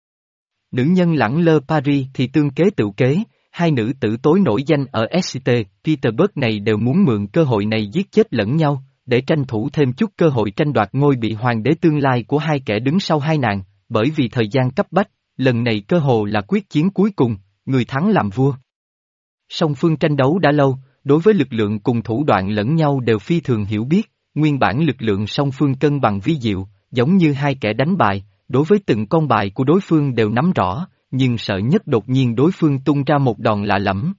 Nữ nhân lẳng lơ Paris thì tương kế tự kế, hai nữ tử tối nổi danh ở ét tê Petersburg này đều muốn mượn cơ hội này giết chết lẫn nhau, để tranh thủ thêm chút cơ hội tranh đoạt ngôi vị hoàng đế tương lai của hai kẻ đứng sau hai nàng, bởi vì thời gian cấp bách, lần này cơ hồ là quyết chiến cuối cùng, người thắng làm vua. Song phương tranh đấu đã lâu, đối với lực lượng cùng thủ đoạn lẫn nhau đều phi thường hiểu biết, nguyên bản lực lượng song phương cân bằng vi diệu, giống như hai kẻ đánh bài, đối với từng con bài của đối phương đều nắm rõ, nhưng sợ nhất đột nhiên đối phương tung ra một đòn lạ lẫm.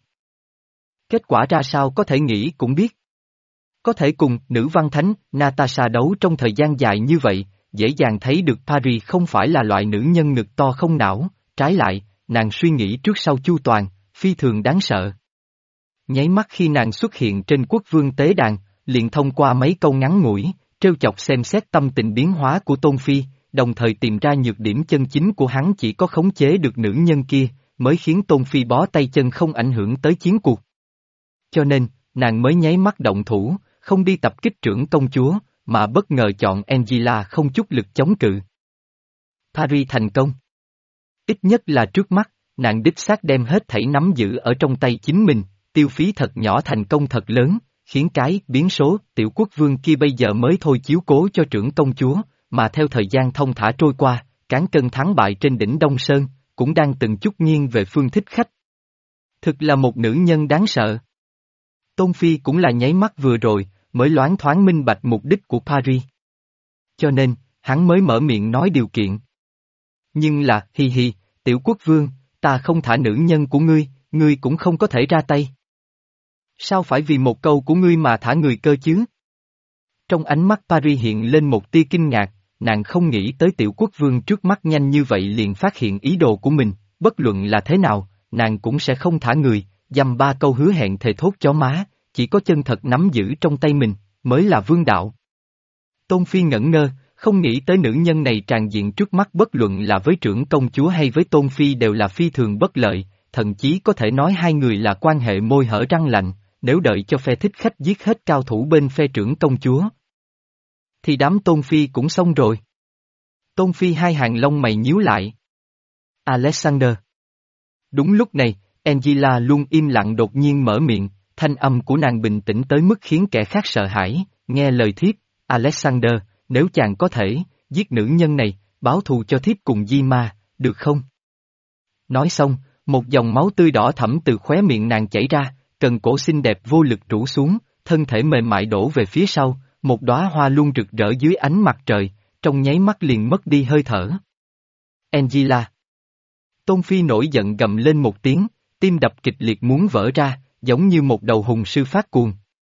Kết quả ra sao có thể nghĩ cũng biết. Có thể cùng nữ văn thánh Natasha đấu trong thời gian dài như vậy, dễ dàng thấy được Paris không phải là loại nữ nhân ngực to không não, trái lại, nàng suy nghĩ trước sau chu toàn, phi thường đáng sợ. Nháy mắt khi nàng xuất hiện trên quốc vương tế đàn, liền thông qua mấy câu ngắn ngủi, trêu chọc xem xét tâm tình biến hóa của Tôn Phi, đồng thời tìm ra nhược điểm chân chính của hắn chỉ có khống chế được nữ nhân kia, mới khiến Tôn Phi bó tay chân không ảnh hưởng tới chiến cuộc. Cho nên, nàng mới nháy mắt động thủ, không đi tập kích trưởng công chúa, mà bất ngờ chọn Angela không chút lực chống cự. Paris thành công. Ít nhất là trước mắt, nàng đích xác đem hết thảy nắm giữ ở trong tay chính mình, tiêu phí thật nhỏ thành công thật lớn, khiến cái biến số tiểu quốc vương kia bây giờ mới thôi chiếu cố cho trưởng công chúa, mà theo thời gian thông thả trôi qua, cán cân thắng bại trên đỉnh Đông Sơn, cũng đang từng chút nghiêng về phương thích khách. Thực là một nữ nhân đáng sợ. Tôn Phi cũng là nháy mắt vừa rồi, mới loáng thoáng minh bạch mục đích của Paris. Cho nên, hắn mới mở miệng nói điều kiện. Nhưng là, hi hi, tiểu quốc vương, ta không thả nữ nhân của ngươi, ngươi cũng không có thể ra tay. Sao phải vì một câu của ngươi mà thả người cơ chứ? Trong ánh mắt Paris hiện lên một tia kinh ngạc, nàng không nghĩ tới tiểu quốc vương trước mắt nhanh như vậy liền phát hiện ý đồ của mình, bất luận là thế nào, nàng cũng sẽ không thả người, dăm ba câu hứa hẹn thề thốt chó má, chỉ có chân thật nắm giữ trong tay mình, mới là vương đạo. Tôn Phi ngẩn ngơ, không nghĩ tới nữ nhân này tràn diện trước mắt bất luận là với trưởng công chúa hay với Tôn Phi đều là phi thường bất lợi, thậm chí có thể nói hai người là quan hệ môi hở răng lạnh, nếu đợi cho phe thích khách giết hết cao thủ bên phe trưởng công chúa. Thì đám Tôn Phi cũng xong rồi. Tôn Phi hai hàng lông mày nhíu lại. Alexander. Đúng lúc này, Angela luôn im lặng đột nhiên mở miệng, thanh âm của nàng bình tĩnh tới mức khiến kẻ khác sợ hãi, nghe lời thiếp, Alexander, nếu chàng có thể, giết nữ nhân này, báo thù cho thiếp cùng Di Ma, được không? Nói xong, một dòng máu tươi đỏ thẫm từ khóe miệng nàng chảy ra, cần cổ xinh đẹp vô lực rũ xuống, thân thể mềm mại đổ về phía sau, một đóa hoa luôn rực rỡ dưới ánh mặt trời, trong nháy mắt liền mất đi hơi thở. Angela. Tôn Phi nổi giận gầm lên một tiếng, tim đập kịch liệt muốn vỡ ra, giống như một đầu hùng sư phát cuồng.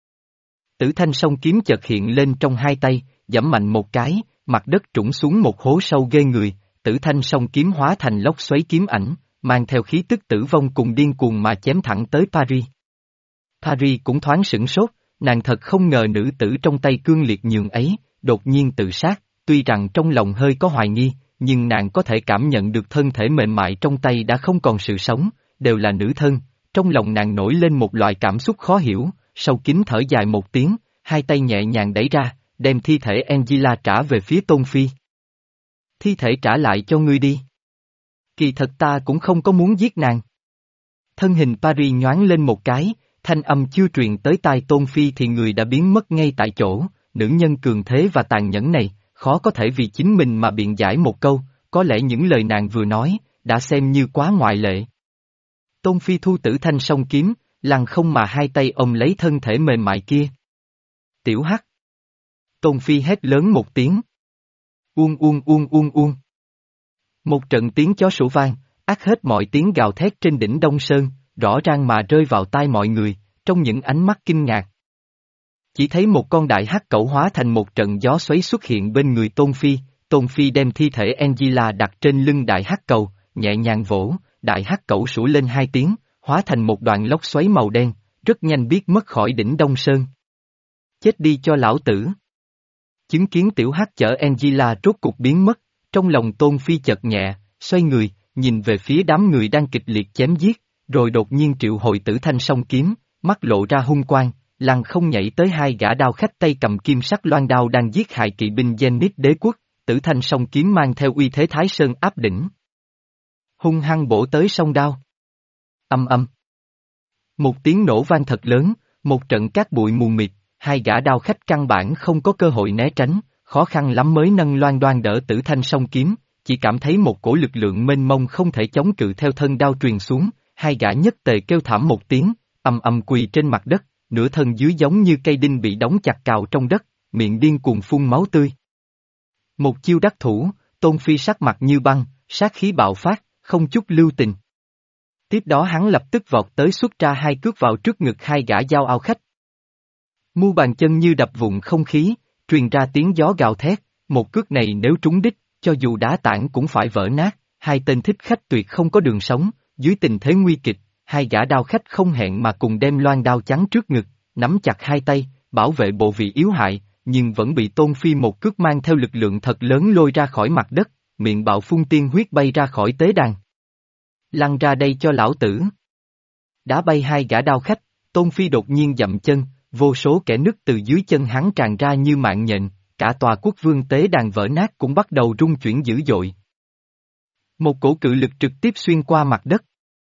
Tử thanh song kiếm chợt hiện lên trong hai tay, giẫm mạnh một cái, mặt đất trũng xuống một hố sâu ghê người, tử thanh song kiếm hóa thành lốc xoáy kiếm ảnh, mang theo khí tức tử vong cùng điên cuồng mà chém thẳng tới Paris. Paris cũng thoáng sửng sốt, nàng thật không ngờ nữ tử trong tay cương liệt nhường ấy, đột nhiên tự sát, tuy rằng trong lòng hơi có hoài nghi, nhưng nàng có thể cảm nhận được thân thể mềm mại trong tay đã không còn sự sống, đều là nữ thân, trong lòng nàng nổi lên một loại cảm xúc khó hiểu, sâu kín thở dài một tiếng, hai tay nhẹ nhàng đẩy ra, đem thi thể Angela trả về phía Tôn Phi. Thi thể trả lại cho ngươi đi. Kỳ thật ta cũng không có muốn giết nàng. Thân hình Paris nhoáng lên một cái, thanh âm chưa truyền tới tai Tôn Phi thì người đã biến mất ngay tại chỗ, nữ nhân cường thế và tàn nhẫn này, khó có thể vì chính mình mà biện giải một câu, có lẽ những lời nàng vừa nói, đã xem như quá ngoại lệ. Tôn Phi thu tử thanh song kiếm, lăng không mà hai tay ôm lấy thân thể mềm mại kia. Tiểu Hắc. Tôn Phi hét lớn một tiếng. Uông uông uông uông uông. Một trận tiếng chó sủa vang, át hết mọi tiếng gào thét trên đỉnh Đông Sơn, rõ ràng mà rơi vào tai mọi người, trong những ánh mắt kinh ngạc. Chỉ thấy một con đại hắc cẩu hóa thành một trận gió xoáy xuất hiện bên người Tôn Phi, Tôn Phi đem thi thể Angela đặt trên lưng đại hắc cầu, nhẹ nhàng vỗ, đại hắc cẩu sủa lên hai tiếng, hóa thành một đoạn lốc xoáy màu đen, rất nhanh biết mất khỏi đỉnh Đông Sơn. Chết đi cho lão tử. Chứng kiến tiểu hắc chở Angela rốt cục biến mất, trong lòng Tôn Phi chợt nhẹ, xoay người, nhìn về phía đám người đang kịch liệt chém giết, rồi đột nhiên triệu hồi tử thanh song kiếm, mắt lộ ra hung quang, lăng không nhảy tới hai gã đao khách tay cầm kim sắc loan đao đang giết hại kỵ binh Zenith đế quốc, tử thanh song kiếm mang theo uy thế Thái Sơn áp đỉnh. Hung hăng bổ tới song đao. Âm âm. Một tiếng nổ vang thật lớn, một trận cát bụi mù mịt, hai gã đao khách căn bản không có cơ hội né tránh, khó khăn lắm mới nâng loan đoan đỡ tử thanh song kiếm, chỉ cảm thấy một cổ lực lượng mênh mông không thể chống cự theo thân đao truyền xuống, hai gã nhất tề kêu thảm một tiếng, ầm ầm quỳ trên mặt đất, nửa thân dưới giống như cây đinh bị đóng chặt cào trong đất, miệng điên cuồng phun máu tươi. Một chiêu đắc thủ, Tôn Phi sắc mặt như băng, sát khí bạo phát, không chút lưu tình. Tiếp đó hắn lập tức vọt tới xuất ra hai cước vào trước ngực hai gã giao ao khách. Mu bàn chân như đập vụn không khí, truyền ra tiếng gió gào thét, một cước này nếu trúng đích, cho dù đá tảng cũng phải vỡ nát, hai tên thích khách tuyệt không có đường sống, dưới tình thế nguy kịch, hai gã đao khách không hẹn mà cùng đem loan đao chắn trước ngực, nắm chặt hai tay, bảo vệ bộ vị yếu hại, nhưng vẫn bị Tôn Phi một cước mang theo lực lượng thật lớn lôi ra khỏi mặt đất, miệng bạo phun tiên huyết bay ra khỏi tế đàn. Lăn ra đây cho lão tử. Đá bay hai gã đao khách, Tôn Phi đột nhiên dậm chân, vô số kẻ nứt từ dưới chân hắn tràn ra như mạng nhện, cả tòa quốc vương tế đàn vỡ nát cũng bắt đầu rung chuyển dữ dội. Một cổ cự lực trực tiếp xuyên qua mặt đất.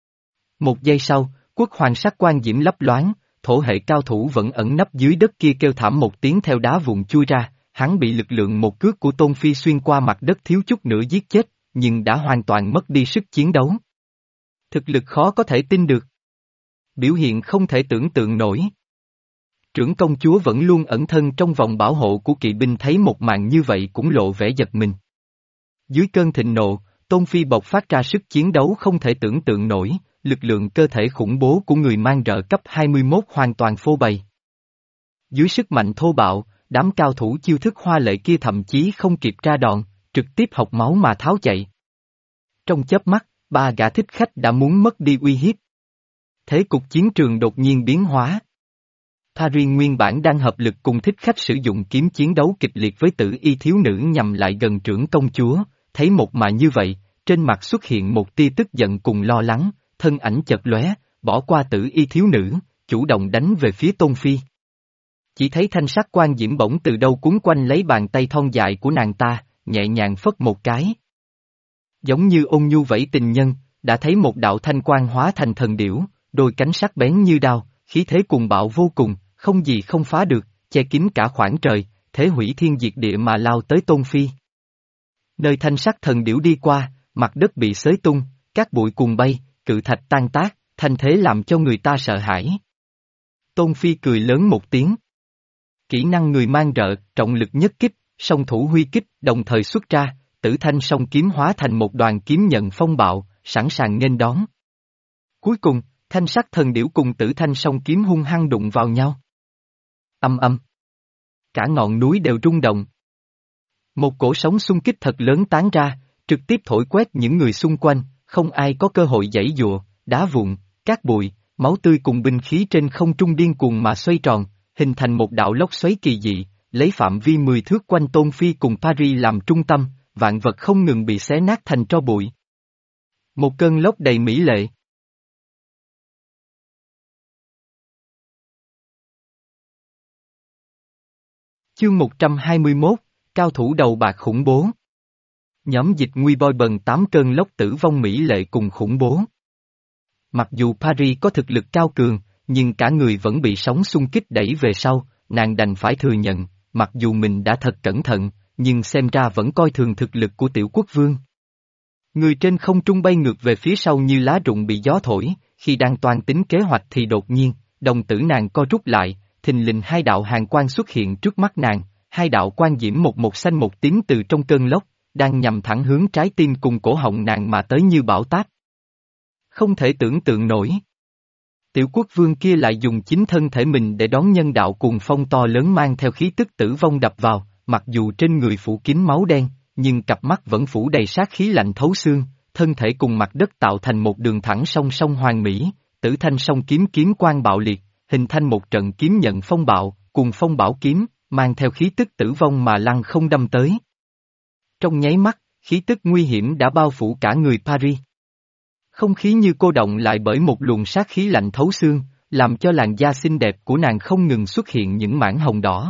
Một giây sau, quốc hoàng sắc quan diễm lấp loáng, thổ hệ cao thủ vẫn ẩn nấp dưới đất kia kêu thảm một tiếng theo đá vụn chui ra, hắn bị lực lượng một cước của Tôn Phi xuyên qua mặt đất thiếu chút nữa giết chết, nhưng đã hoàn toàn mất đi sức chiến đấu. Thực lực khó có thể tin được. Biểu hiện không thể tưởng tượng nổi. Trưởng công chúa vẫn luôn ẩn thân trong vòng bảo hộ của kỵ binh thấy một màn như vậy cũng lộ vẻ giật mình. Dưới cơn thịnh nộ, Tôn Phi bộc phát ra sức chiến đấu không thể tưởng tượng nổi, lực lượng cơ thể khủng bố của người mang rợ cấp hai mươi mốt hoàn toàn phô bày. Dưới sức mạnh thô bạo, đám cao thủ chiêu thức hoa lệ kia thậm chí không kịp ra đòn, trực tiếp học máu mà tháo chạy. Trong chớp mắt, ba gã thích khách đã muốn mất đi uy hiếp. Thế cục chiến trường đột nhiên biến hóa. Paris nguyên bản đang hợp lực cùng thích khách sử dụng kiếm chiến đấu kịch liệt với tử y thiếu nữ nhằm lại gần trưởng công chúa, thấy một mà như vậy, trên mặt xuất hiện một tia tức giận cùng lo lắng, thân ảnh chợt lóe, bỏ qua tử y thiếu nữ, chủ động đánh về phía Tôn Phi. Chỉ thấy thanh sắc quan diễm bỗng từ đâu cuốn quanh lấy bàn tay thon dài của nàng ta, nhẹ nhàng phất một cái. Giống như ôn nhu vẫy tình nhân, đã thấy một đạo thanh quang hóa thành thần điểu, đôi cánh sắc bén như đao, khí thế cuồng bạo vô cùng, không gì không phá được, che kín cả khoảng trời, thế hủy thiên diệt địa mà lao tới Tôn Phi. Nơi thanh sắc thần điểu đi qua, mặt đất bị xới tung, các bụi cùng bay, cự thạch tan tác, thanh thế làm cho người ta sợ hãi. Tôn Phi cười lớn một tiếng. Kỹ năng người mang rợ, trọng lực nhất kích, song thủ huy kích, đồng thời xuất ra, tử thanh song kiếm hóa thành một đoàn kiếm nhận phong bạo, sẵn sàng nghênh đón. Cuối cùng, thanh sắc thần điểu cùng tử thanh song kiếm hung hăng đụng vào nhau. Âm âm. Cả ngọn núi đều rung động. Một cổ sóng xung kích thật lớn tán ra, trực tiếp thổi quét những người xung quanh, không ai có cơ hội giãy giụa, đá vụn, cát bụi, máu tươi cùng binh khí trên không trung điên cuồng mà xoay tròn, hình thành một đạo lốc xoáy kỳ dị, lấy phạm vi mười thước quanh Tôn Phi cùng Paris làm trung tâm, vạn vật không ngừng bị xé nát thành tro bụi. Một cơn lốc đầy mỹ lệ. Chương một trăm hai mươi mốt, cao thủ đầu bạc khủng bố. Nhóm dịch nguy boi bần tám cơn lốc tử vong mỹ lệ cùng khủng bố. Mặc dù Paris có thực lực cao cường, nhưng cả người vẫn bị sóng xung kích đẩy về sau, nàng đành phải thừa nhận, mặc dù mình đã thật cẩn thận, nhưng xem ra vẫn coi thường thực lực của tiểu quốc vương. Người trên không trung bay ngược về phía sau như lá rụng bị gió thổi, khi đang toan tính kế hoạch thì đột nhiên, đồng tử nàng co rút lại, thình lình hai đạo hàn quang xuất hiện trước mắt nàng, hai đạo quang diễm một một xanh một tím từ trong cơn lốc, đang nhằm thẳng hướng trái tim cùng cổ họng nàng mà tới như bão táp. Không thể tưởng tượng nổi. Tiểu quốc vương kia lại dùng chính thân thể mình để đón nhân đạo cuồng phong to lớn mang theo khí tức tử vong đập vào, mặc dù trên người phủ kín máu đen, nhưng cặp mắt vẫn phủ đầy sát khí lạnh thấu xương, thân thể cùng mặt đất tạo thành một đường thẳng song song hoàn mỹ, tử thanh song kiếm kiếm quang bạo liệt, hình thành một trận kiếm nhận phong bạo, cùng phong bảo kiếm, mang theo khí tức tử vong mà lăng không đâm tới. Trong nháy mắt, khí tức nguy hiểm đã bao phủ cả người Paris. Không khí như cô động lại bởi một luồng sát khí lạnh thấu xương, làm cho làn da xinh đẹp của nàng không ngừng xuất hiện những mảng hồng đỏ.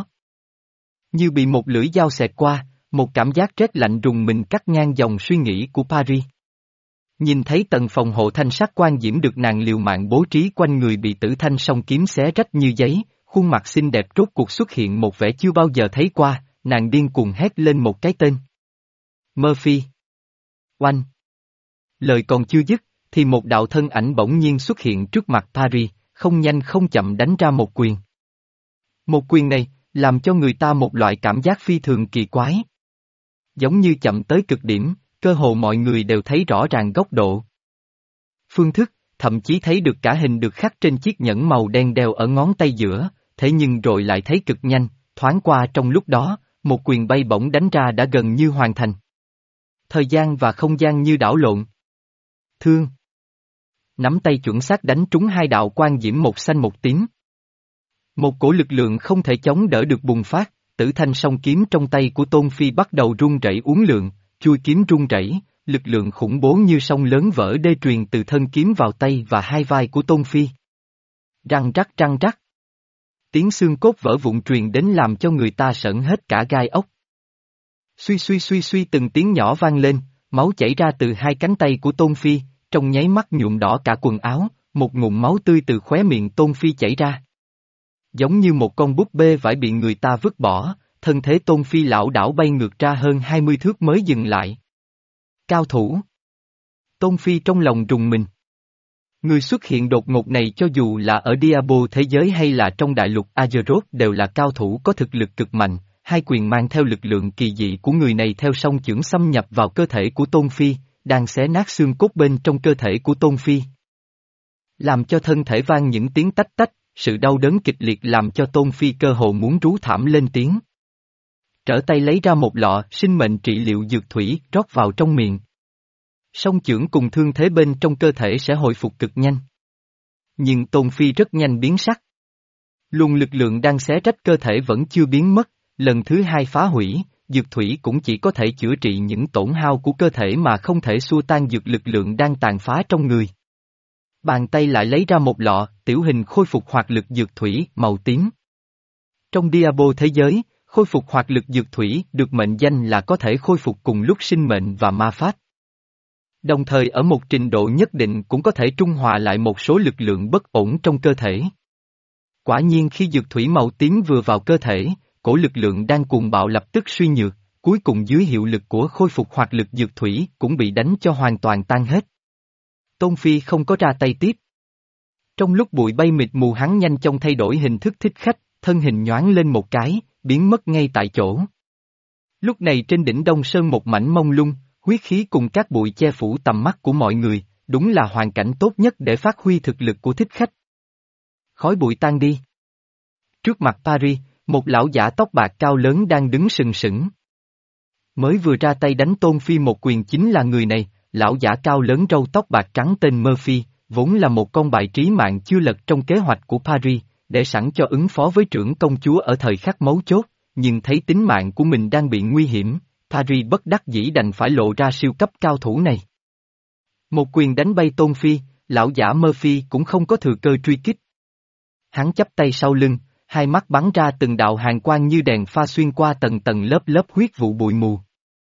Như bị một lưỡi dao xẹt qua, một cảm giác rét lạnh rùng mình cắt ngang dòng suy nghĩ của Paris. Nhìn thấy tầng phòng hộ thanh sắc quan diễm được nàng liều mạng bố trí quanh người bị tử thanh song kiếm xé rách như giấy, khuôn mặt xinh đẹp rốt cuộc xuất hiện một vẻ chưa bao giờ thấy qua, nàng điên cuồng hét lên một cái tên. Murphy. Oanh. Lời còn chưa dứt, thì một đạo thân ảnh bỗng nhiên xuất hiện trước mặt Paris, không nhanh không chậm đánh ra một quyền. Một quyền này, làm cho người ta một loại cảm giác phi thường kỳ quái. Giống như chậm tới cực điểm, cơ hồ mọi người đều thấy rõ ràng góc độ. Phương thức, thậm chí thấy được cả hình được khắc trên chiếc nhẫn màu đen đeo ở ngón tay giữa, thế nhưng rồi lại thấy cực nhanh, thoáng qua trong lúc đó, một quyền bay bổng đánh ra đã gần như hoàn thành. Thời gian và không gian như đảo lộn. Thương. Nắm tay chuẩn xác đánh trúng hai đạo quang diễm một xanh một tím. Một cổ lực lượng không thể chống đỡ được bùng phát, tử thanh song kiếm trong tay của Tôn Phi bắt đầu rung rẩy uốn lượn, chui kiếm rung rẩy, lực lượng khủng bố như sông lớn vỡ đê truyền từ thân kiếm vào tay và hai vai của Tôn Phi. Răng rắc răng rắc. Tiếng xương cốt vỡ vụn truyền đến làm cho người ta sởn hết cả gai ốc. Suy suy suy suy từng tiếng nhỏ vang lên, máu chảy ra từ hai cánh tay của Tôn Phi, trong nháy mắt nhuộm đỏ cả quần áo, một ngụm máu tươi từ khóe miệng Tôn Phi chảy ra. Giống như một con búp bê vải bị người ta vứt bỏ, thân thế Tôn Phi lảo đảo bay ngược ra hơn hai mươi thước mới dừng lại. Cao thủ. Tôn Phi trong lòng rùng mình. Người xuất hiện đột ngột này cho dù là ở Diabo thế giới hay là trong đại lục Azeroth đều là cao thủ có thực lực cực mạnh, hai quyền mang theo lực lượng kỳ dị của người này theo song chưởng xâm nhập vào cơ thể của Tôn Phi, đang xé nát xương cốt bên trong cơ thể của Tôn Phi. Làm cho thân thể vang những tiếng tách tách, sự đau đớn kịch liệt làm cho Tôn Phi cơ hồ muốn rú thảm lên tiếng. Trở tay lấy ra một lọ sinh mệnh trị liệu dược thủy rót vào trong miệng. Song chưởng cùng thương thế bên trong cơ thể sẽ hồi phục cực nhanh. Nhưng Tôn Phi rất nhanh biến sắc. Luồng lực lượng đang xé rách cơ thể vẫn chưa biến mất, lần thứ hai phá hủy, dược thủy cũng chỉ có thể chữa trị những tổn hao của cơ thể mà không thể xua tan dược lực lượng đang tàn phá trong người. Bàn tay lại lấy ra một lọ, tiểu hình khôi phục hoạt lực dược thủy màu tím. Trong Diabo thế giới, khôi phục hoạt lực dược thủy được mệnh danh là có thể khôi phục cùng lúc sinh mệnh và ma pháp. Đồng thời ở một trình độ nhất định cũng có thể trung hòa lại một số lực lượng bất ổn trong cơ thể. Quả nhiên khi dược thủy màu tím vừa vào cơ thể, cổ lực lượng đang cuồng bạo lập tức suy nhược, cuối cùng dưới hiệu lực của khôi phục hoạt lực dược thủy cũng bị đánh cho hoàn toàn tan hết. Tôn Phi không có ra tay tiếp. Trong lúc bụi bay mịt mù hắn nhanh chóng thay đổi hình thức thích khách, thân hình nhoáng lên một cái, biến mất ngay tại chỗ. Lúc này trên đỉnh Đông Sơn một mảnh mông lung, huyết khí cùng các bụi che phủ tầm mắt của mọi người, đúng là hoàn cảnh tốt nhất để phát huy thực lực của thích khách. Khói bụi tan đi. Trước mặt Paris, một lão giả tóc bạc cao lớn đang đứng sừng sững. Mới vừa ra tay đánh Tôn Phi một quyền chính là người này, lão giả cao lớn râu tóc bạc trắng tên Murphy, vốn là một con bài trí mạng chưa lật trong kế hoạch của Paris, để sẵn cho ứng phó với trưởng công chúa ở thời khắc mấu chốt, nhưng thấy tính mạng của mình đang bị nguy hiểm, Paris bất đắc dĩ đành phải lộ ra siêu cấp cao thủ này. Một quyền đánh bay Tôn Phi, lão giả Murphy cũng không có thừa cơ truy kích. Hắn chắp tay sau lưng, hai mắt bắn ra từng đạo hàn quang như đèn pha xuyên qua tầng tầng lớp lớp huyết vụ bụi mù.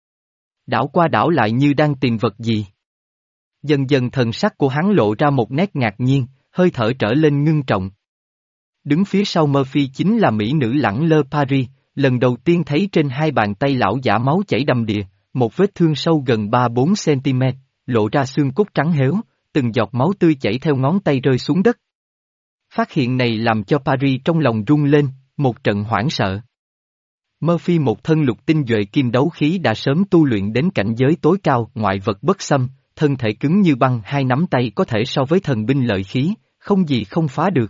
Đảo qua đảo lại như đang tìm vật gì. Dần dần thần sắc của hắn lộ ra một nét ngạc nhiên, hơi thở trở lên ngưng trọng. Đứng phía sau Murphy chính là mỹ nữ lẳng lơ Paris, lần đầu tiên thấy trên hai bàn tay lão giả máu chảy đầm đìa, một vết thương sâu gần ba bốn xăng-ti-mét, lộ ra xương cốt trắng héo, từng giọt máu tươi chảy theo ngón tay rơi xuống đất. Phát hiện này làm cho Paris trong lòng rung lên, một trận hoảng sợ. Murphy một thân lục tinh duệ kim đấu khí đã sớm tu luyện đến cảnh giới tối cao, ngoại vật bất xâm, thân thể cứng như băng, hai nắm tay có thể so với thần binh lợi khí, không gì không phá được.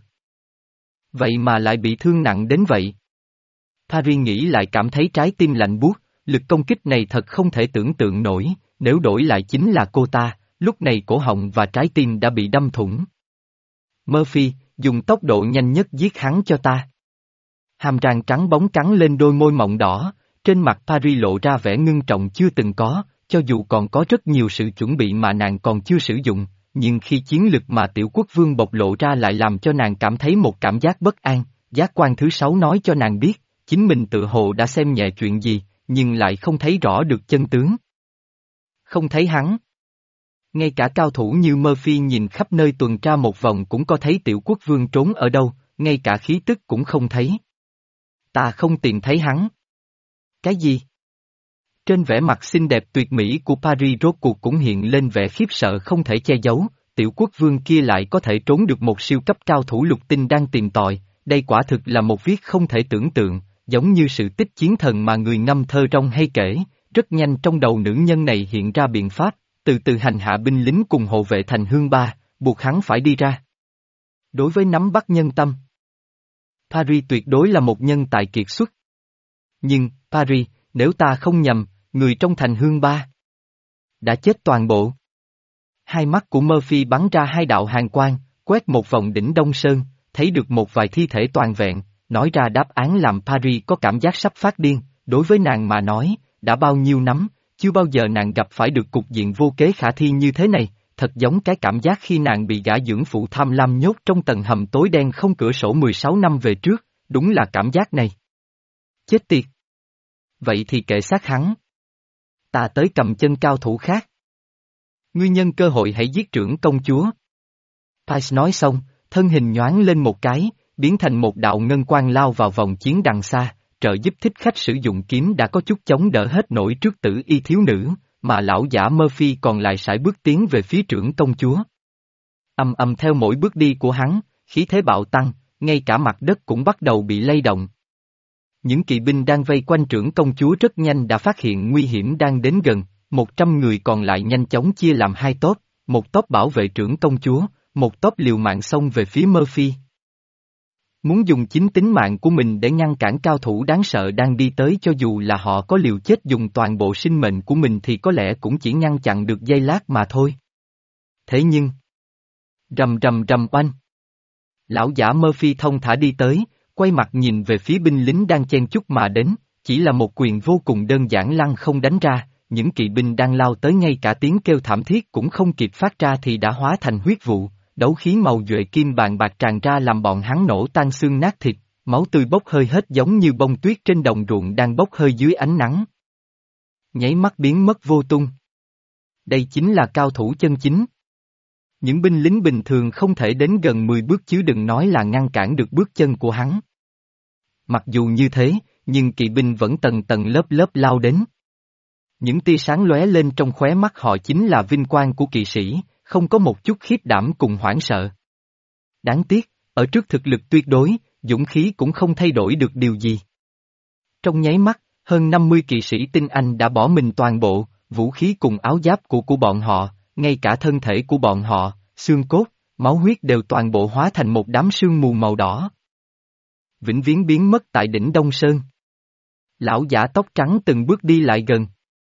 Vậy mà lại bị thương nặng đến vậy. Paris nghĩ lại cảm thấy trái tim lạnh buốt, lực công kích này thật không thể tưởng tượng nổi, nếu đổi lại chính là cô ta, lúc này cổ họng và trái tim đã bị đâm thủng. Murphy, dùng tốc độ nhanh nhất giết hắn cho ta. Hàm răng trắng bóng cắn lên đôi môi mọng đỏ, trên mặt Paris lộ ra vẻ ngưng trọng chưa từng có, cho dù còn có rất nhiều sự chuẩn bị mà nàng còn chưa sử dụng, nhưng khi chiến lực mà tiểu quốc vương bộc lộ ra lại làm cho nàng cảm thấy một cảm giác bất an, giác quan thứ sáu nói cho nàng biết, chính mình tự hồ đã xem nhẹ chuyện gì, nhưng lại không thấy rõ được chân tướng. Không thấy hắn. Ngay cả cao thủ như Murphy nhìn khắp nơi tuần tra một vòng cũng có thấy tiểu quốc vương trốn ở đâu, ngay cả khí tức cũng không thấy. Ta không tìm thấy hắn. Cái gì? Trên vẻ mặt xinh đẹp tuyệt mỹ của Paris rốt cuộc cũng hiện lên vẻ khiếp sợ không thể che giấu, tiểu quốc vương kia lại có thể trốn được một siêu cấp cao thủ lục tinh đang tìm tòi, đây quả thực là một viết không thể tưởng tượng, giống như sự tích chiến thần mà người ngâm thơ trong hay kể, rất nhanh trong đầu nữ nhân này hiện ra biện pháp, từ từ hành hạ binh lính cùng hộ vệ thành hương ba, buộc hắn phải đi ra. Đối với nắm bắt nhân tâm, Paris tuyệt đối là một nhân tài kiệt xuất. Nhưng, Paris, nếu ta không nhầm, người trong thành hương ba đã chết toàn bộ. Hai mắt của Murphy bắn ra hai đạo hàn quang, quét một vòng đỉnh Đông Sơn, thấy được một vài thi thể toàn vẹn, nói ra đáp án làm Paris có cảm giác sắp phát điên, đối với nàng mà nói, đã bao nhiêu năm, chưa bao giờ nàng gặp phải được cục diện vô kế khả thi như thế này, thật giống cái cảm giác khi nàng bị gã dưỡng phụ tham lam nhốt trong tầng hầm tối đen không cửa sổ mười sáu năm về trước, đúng là cảm giác này. Chết tiệt! Vậy thì kệ sát hắn. Ta tới cầm chân cao thủ khác. Ngươi nhân cơ hội hãy giết trưởng công chúa. Price nói xong, thân hình nhoáng lên một cái, biến thành một đạo ngân quang lao vào vòng chiến đằng xa, trợ giúp thích khách sử dụng kiếm đã có chút chống đỡ hết nổi trước tử y thiếu nữ, mà lão giả Murphy còn lại sải bước tiến về phía trưởng công chúa. Âm âm theo mỗi bước đi của hắn, khí thế bạo tăng, ngay cả mặt đất cũng bắt đầu bị lay động. Những kỵ binh đang vây quanh trưởng công chúa rất nhanh đã phát hiện nguy hiểm đang đến gần, một trăm người còn lại nhanh chóng chia làm hai tốp, một tốp bảo vệ trưởng công chúa, một tốp liều mạng xông về phía Murphy. Muốn dùng chính tính mạng của mình để ngăn cản cao thủ đáng sợ đang đi tới, cho dù là họ có liều chết dùng toàn bộ sinh mệnh của mình thì có lẽ cũng chỉ ngăn chặn được giây lát mà thôi. Thế nhưng... Rầm rầm rầm oanh. Lão giả Murphy thông thả đi tới, quay mặt nhìn về phía binh lính đang chen chúc mà đến, chỉ là một quyền vô cùng đơn giản lăng không đánh ra, những kỵ binh đang lao tới ngay cả tiếng kêu thảm thiết cũng không kịp phát ra thì đã hóa thành huyết vụ, đấu khí màu duệ kim bàn bạc tràn ra làm bọn hắn nổ tan xương nát thịt, máu tươi bốc hơi hết giống như bông tuyết trên đồng ruộng đang bốc hơi dưới ánh nắng. Nháy mắt biến mất vô tung. Đây chính là cao thủ chân chính. Những binh lính bình thường không thể đến gần mười bước chứ đừng nói là ngăn cản được bước chân của hắn. Mặc dù như thế, nhưng kỵ binh vẫn tầng tầng lớp lớp lao đến. Những tia sáng lóe lên trong khóe mắt họ chính là vinh quang của kỵ sĩ, không có một chút khiếp đảm cùng hoảng sợ. Đáng tiếc, ở trước thực lực tuyệt đối, dũng khí cũng không thay đổi được điều gì. Trong nháy mắt, hơn năm mươi kỵ sĩ tinh anh đã bỏ mình toàn bộ, vũ khí cùng áo giáp của của bọn họ, ngay cả thân thể của bọn họ, xương cốt, máu huyết đều toàn bộ hóa thành một đám sương mù màu đỏ. Vĩnh viễn biến mất tại đỉnh Đông Sơn. Lão giả tóc trắng từng bước đi lại gần.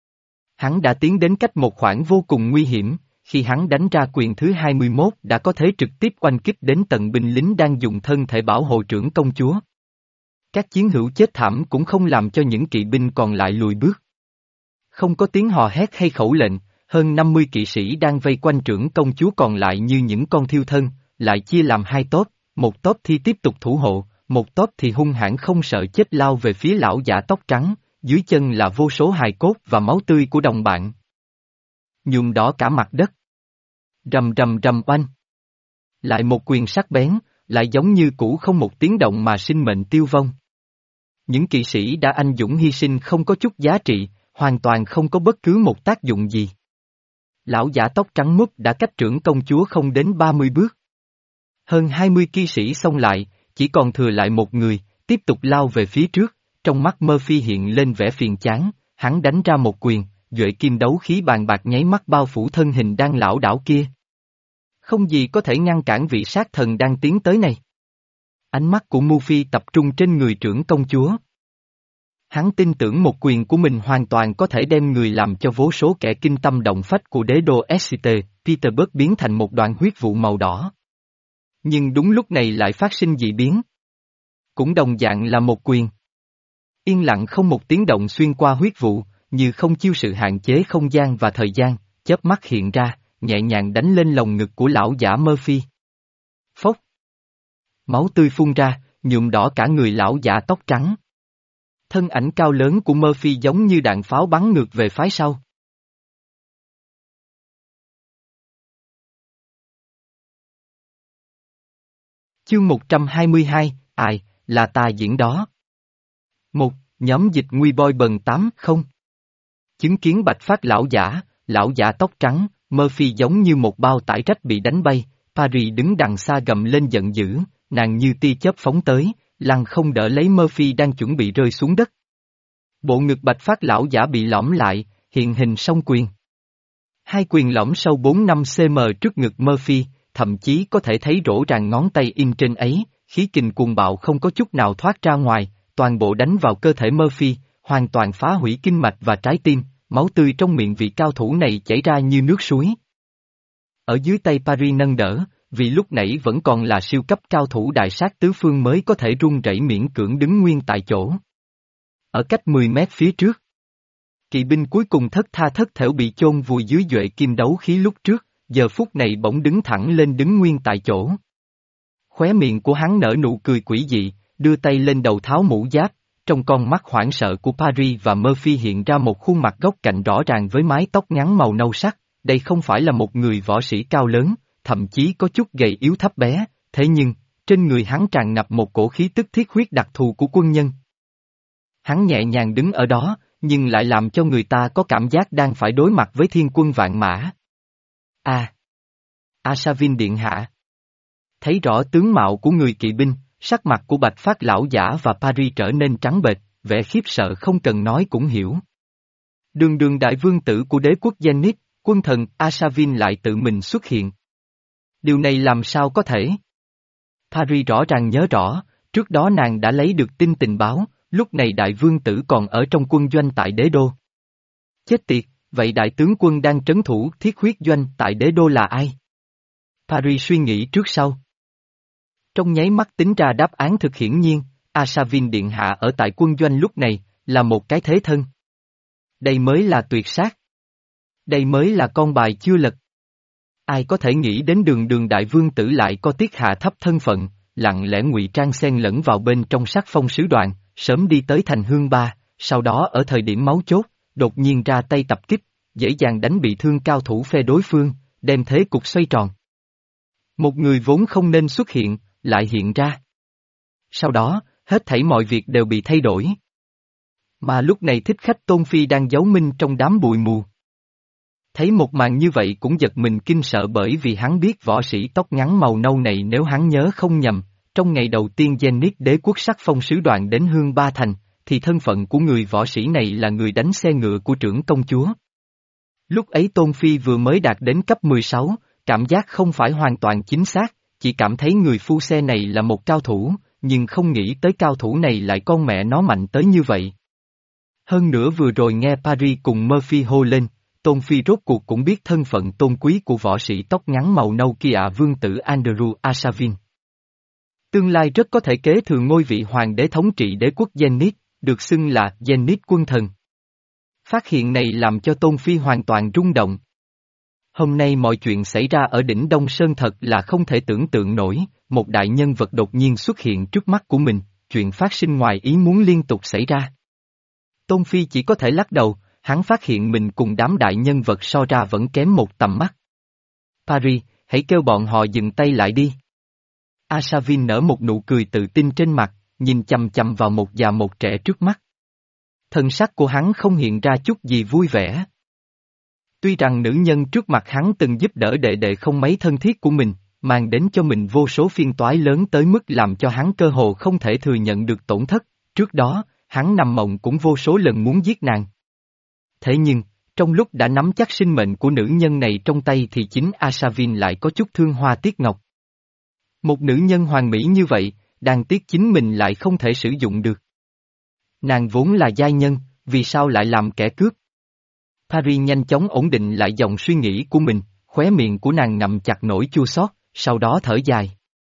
Hắn đã tiến đến cách một khoảng vô cùng nguy hiểm, khi hắn đánh ra quyền thứ hai mươi mốt đã có thể trực tiếp oanh kích đến tận binh lính đang dùng thân thể bảo hộ trưởng công chúa. Các chiến hữu chết thảm cũng không làm cho những kỵ binh còn lại lùi bước. Không có tiếng hò hét hay khẩu lệnh, hơn năm mươi kỵ sĩ đang vây quanh trưởng công chúa còn lại như những con thiêu thân, lại chia làm hai tốp, một tốp thì tiếp tục thủ hộ, một tốp thì hung hãn không sợ chết lao về phía lão giả tóc trắng, dưới chân là vô số hài cốt và máu tươi của đồng bạn. Nhuộm đỏ cả mặt đất. Rầm rầm rầm oanh. Lại một quyền sắc bén, lại giống như cũ không một tiếng động mà sinh mệnh tiêu vong. Những kỵ sĩ đã anh dũng hy sinh không có chút giá trị, hoàn toàn không có bất cứ một tác dụng gì. Lão giả tóc trắng muốt đã cách trưởng công chúa không đến ba mươi bước. Hơn hai mươi kỵ sĩ xông lại, chỉ còn thừa lại một người, tiếp tục lao về phía trước, trong mắt Murphy hiện lên vẻ phiền chán, hắn đánh ra một quyền, duệ kim đấu khí bàn bạc nháy mắt bao phủ thân hình đang lảo đảo kia. Không gì có thể ngăn cản vị sát thần đang tiến tới này. Ánh mắt của Murphy tập trung trên người trưởng công chúa. Hắn tin tưởng một quyền của mình hoàn toàn có thể đem người làm cho vô số kẻ kinh tâm động phách của đế đô Exeter, Petersburg biến thành một đoàn huyết vụ màu đỏ. Nhưng đúng lúc này lại phát sinh dị biến. Cũng đồng dạng là một quyền. Yên lặng không một tiếng động xuyên qua huyết vụ, như không chiêu sự hạn chế không gian và thời gian, chớp mắt hiện ra, nhẹ nhàng đánh lên lồng ngực của lão giả Murphy. Phốc. Máu tươi phun ra, nhuộm đỏ cả người lão giả tóc trắng. Thân ảnh cao lớn của Murphy giống như đạn pháo bắn ngược về phái sau. Chương một trăm hai mươi hai, ai, là ta diễn đó. Một, nhóm dịch nguy boi bần tám không. Chứng kiến bạch phát lão giả, lão giả tóc trắng, Murphy giống như một bao tải rách bị đánh bay, Paris đứng đằng xa gầm lên giận dữ, nàng như tia chớp phóng tới, lăng không đỡ lấy Murphy đang chuẩn bị rơi xuống đất. Bộ ngực bạch phát lão giả bị lõm lại, hiện hình song quyền. Hai quyền lõm sâu bốn năm xăng-ti-mét trước ngực Murphy, thậm chí có thể thấy rõ ràng ngón tay in trên ấy, khí kình cuồng bạo không có chút nào thoát ra ngoài, toàn bộ đánh vào cơ thể Murphy, hoàn toàn phá hủy kinh mạch và trái tim, máu tươi trong miệng vị cao thủ này chảy ra như nước suối. Ở dưới tay Paris nâng đỡ, vì lúc nãy vẫn còn là siêu cấp cao thủ đại sát tứ phương mới có thể run rẩy miễn cưỡng đứng nguyên tại chỗ. Ở cách mười mét phía trước, kỵ binh cuối cùng thất tha thất thểu bị chôn vùi dưới duệ kim đấu khí lúc trước, giờ phút này bỗng đứng thẳng lên đứng nguyên tại chỗ. Khóe miệng của hắn nở nụ cười quỷ dị, đưa tay lên đầu tháo mũ giáp, trong con mắt hoảng sợ của Paris và Murphy hiện ra một khuôn mặt góc cạnh rõ ràng với mái tóc ngắn màu nâu sắc, đây không phải là một người võ sĩ cao lớn, thậm chí có chút gầy yếu thấp bé, thế nhưng, trên người hắn tràn ngập một cổ khí tức thiết huyết đặc thù của quân nhân. Hắn nhẹ nhàng đứng ở đó, nhưng lại làm cho người ta có cảm giác đang phải đối mặt với thiên quân vạn mã. À! Arshavin điện hạ. Thấy rõ tướng mạo của người kỵ binh, sắc mặt của bạch phát lão giả và Paris trở nên trắng bệch, vẻ khiếp sợ không cần nói cũng hiểu. Đường đường đại vương tử của đế quốc Zenith, quân thần Arshavin lại tự mình xuất hiện. Điều này làm sao có thể? Paris rõ ràng nhớ rõ, trước đó nàng đã lấy được tin tình báo, lúc này đại vương tử còn ở trong quân doanh tại đế đô. Chết tiệt, vậy đại tướng quân đang trấn thủ thiết huyết doanh tại đế đô là ai? Paris suy nghĩ trước sau. Trong nháy mắt tính ra đáp án thực hiển nhiên, Arshavin điện hạ ở tại quân doanh lúc này, là một cái thế thân. Đây mới là tuyệt sát. Đây mới là con bài chưa lật. Ai có thể nghĩ đến đường đường đại vương tử lại có tiết hạ thấp thân phận, lặng lẽ ngụy trang xen lẫn vào bên trong sắc phong sứ đoàn, sớm đi tới thành hương ba, sau đó ở thời điểm máu chốt, đột nhiên ra tay tập kích, dễ dàng đánh bị thương cao thủ phe đối phương, đem thế cục xoay tròn. Một người vốn không nên xuất hiện, lại hiện ra. Sau đó, hết thảy mọi việc đều bị thay đổi. Mà lúc này thích khách Tôn Phi đang giấu minh trong đám bụi mù. Thấy một màn như vậy cũng giật mình kinh sợ bởi vì hắn biết võ sĩ tóc ngắn màu nâu này nếu hắn nhớ không nhầm, trong ngày đầu tiên Zenith đế quốc sắc phong sứ đoàn đến Hương Ba Thành, thì thân phận của người võ sĩ này là người đánh xe ngựa của trưởng công chúa. Lúc ấy Tôn Phi vừa mới đạt đến cấp mười sáu, cảm giác không phải hoàn toàn chính xác, chỉ cảm thấy người phu xe này là một cao thủ, nhưng không nghĩ tới cao thủ này lại con mẹ nó mạnh tới như vậy. Hơn nữa vừa rồi nghe Paris cùng Murphy hô lên, Tôn Phi rốt cuộc cũng biết thân phận tôn quý của võ sĩ tóc ngắn màu nâu kia ạ vương tử Andrew Arshavin. Tương lai rất có thể kế thừa ngôi vị hoàng đế thống trị đế quốc Zenith, được xưng là Zenith quân thần. Phát hiện này làm cho Tôn Phi hoàn toàn rung động. Hôm nay mọi chuyện xảy ra ở đỉnh Đông Sơn thật là không thể tưởng tượng nổi, một đại nhân vật đột nhiên xuất hiện trước mắt của mình, chuyện phát sinh ngoài ý muốn liên tục xảy ra. Tôn Phi chỉ có thể lắc đầu, hắn phát hiện mình cùng đám đại nhân vật so ra vẫn kém một tầm mắt. Paris, hãy kêu bọn họ dừng tay lại đi. Arshavin nở một nụ cười tự tin trên mặt, nhìn chằm chằm vào một già một trẻ trước mắt. Thân sắc của hắn không hiện ra chút gì vui vẻ. Tuy rằng nữ nhân trước mặt hắn từng giúp đỡ đệ đệ không mấy thân thiết của mình, mang đến cho mình vô số phiền toái lớn tới mức làm cho hắn cơ hồ không thể thừa nhận được tổn thất, trước đó, hắn nằm mộng cũng vô số lần muốn giết nàng. Thế nhưng, trong lúc đã nắm chắc sinh mệnh của nữ nhân này trong tay thì chính Arshavin lại có chút thương hoa tiếc ngọc. Một nữ nhân hoàn mỹ như vậy, đáng tiếc chính mình lại không thể sử dụng được. Nàng vốn là giai nhân, vì sao lại làm kẻ cướp? Paris nhanh chóng ổn định lại dòng suy nghĩ của mình, khóe miệng của nàng ngậm chặt nỗi chua xót, sau đó thở dài.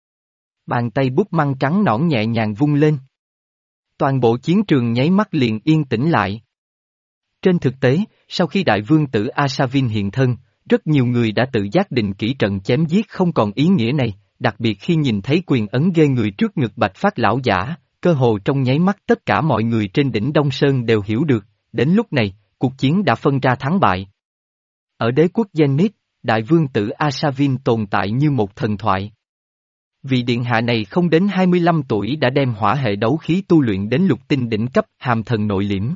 Bàn tay bút măng trắng nõn nhẹ nhàng vung lên. Toàn bộ chiến trường nháy mắt liền yên tĩnh lại. Trên thực tế, sau khi đại vương tử Arshavin hiện thân, rất nhiều người đã tự giác định kỹ trận chém giết không còn ý nghĩa này, đặc biệt khi nhìn thấy quyền ấn ghê người trước ngực Bạch Phát lão giả, cơ hồ trong nháy mắt tất cả mọi người trên đỉnh Đông Sơn đều hiểu được, đến lúc này, cuộc chiến đã phân ra thắng bại. Ở đế quốc Zenith, đại vương tử Arshavin tồn tại như một thần thoại. Vị điện hạ này không đến hai mươi lăm tuổi đã đem hỏa hệ đấu khí tu luyện đến lục tinh đỉnh cấp hàm thần nội liễm.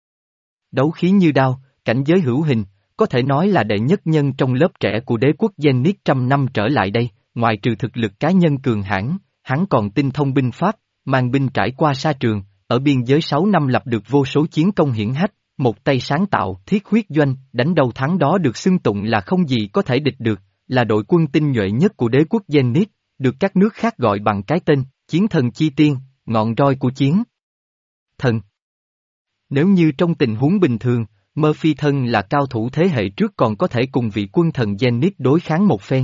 Đấu khí như đao, cảnh giới hữu hình, có thể nói là đệ nhất nhân trong lớp trẻ của đế quốc Zenith trăm năm trở lại đây, ngoài trừ thực lực cá nhân cường hãn, hắn còn tinh thông binh pháp, mang binh trải qua sa trường, ở biên giới sáu năm lập được vô số chiến công hiển hách, một tay sáng tạo thiết huyết doanh, đánh đầu thắng đó được xưng tụng là không gì có thể địch được, là đội quân tinh nhuệ nhất của đế quốc Zenith, được các nước khác gọi bằng cái tên, chiến thần chi tiên, ngọn roi của chiến thần. Nếu như trong tình huống bình thường, Murphy thân là cao thủ thế hệ trước còn có thể cùng vị quân thần Zenith đối kháng một phen.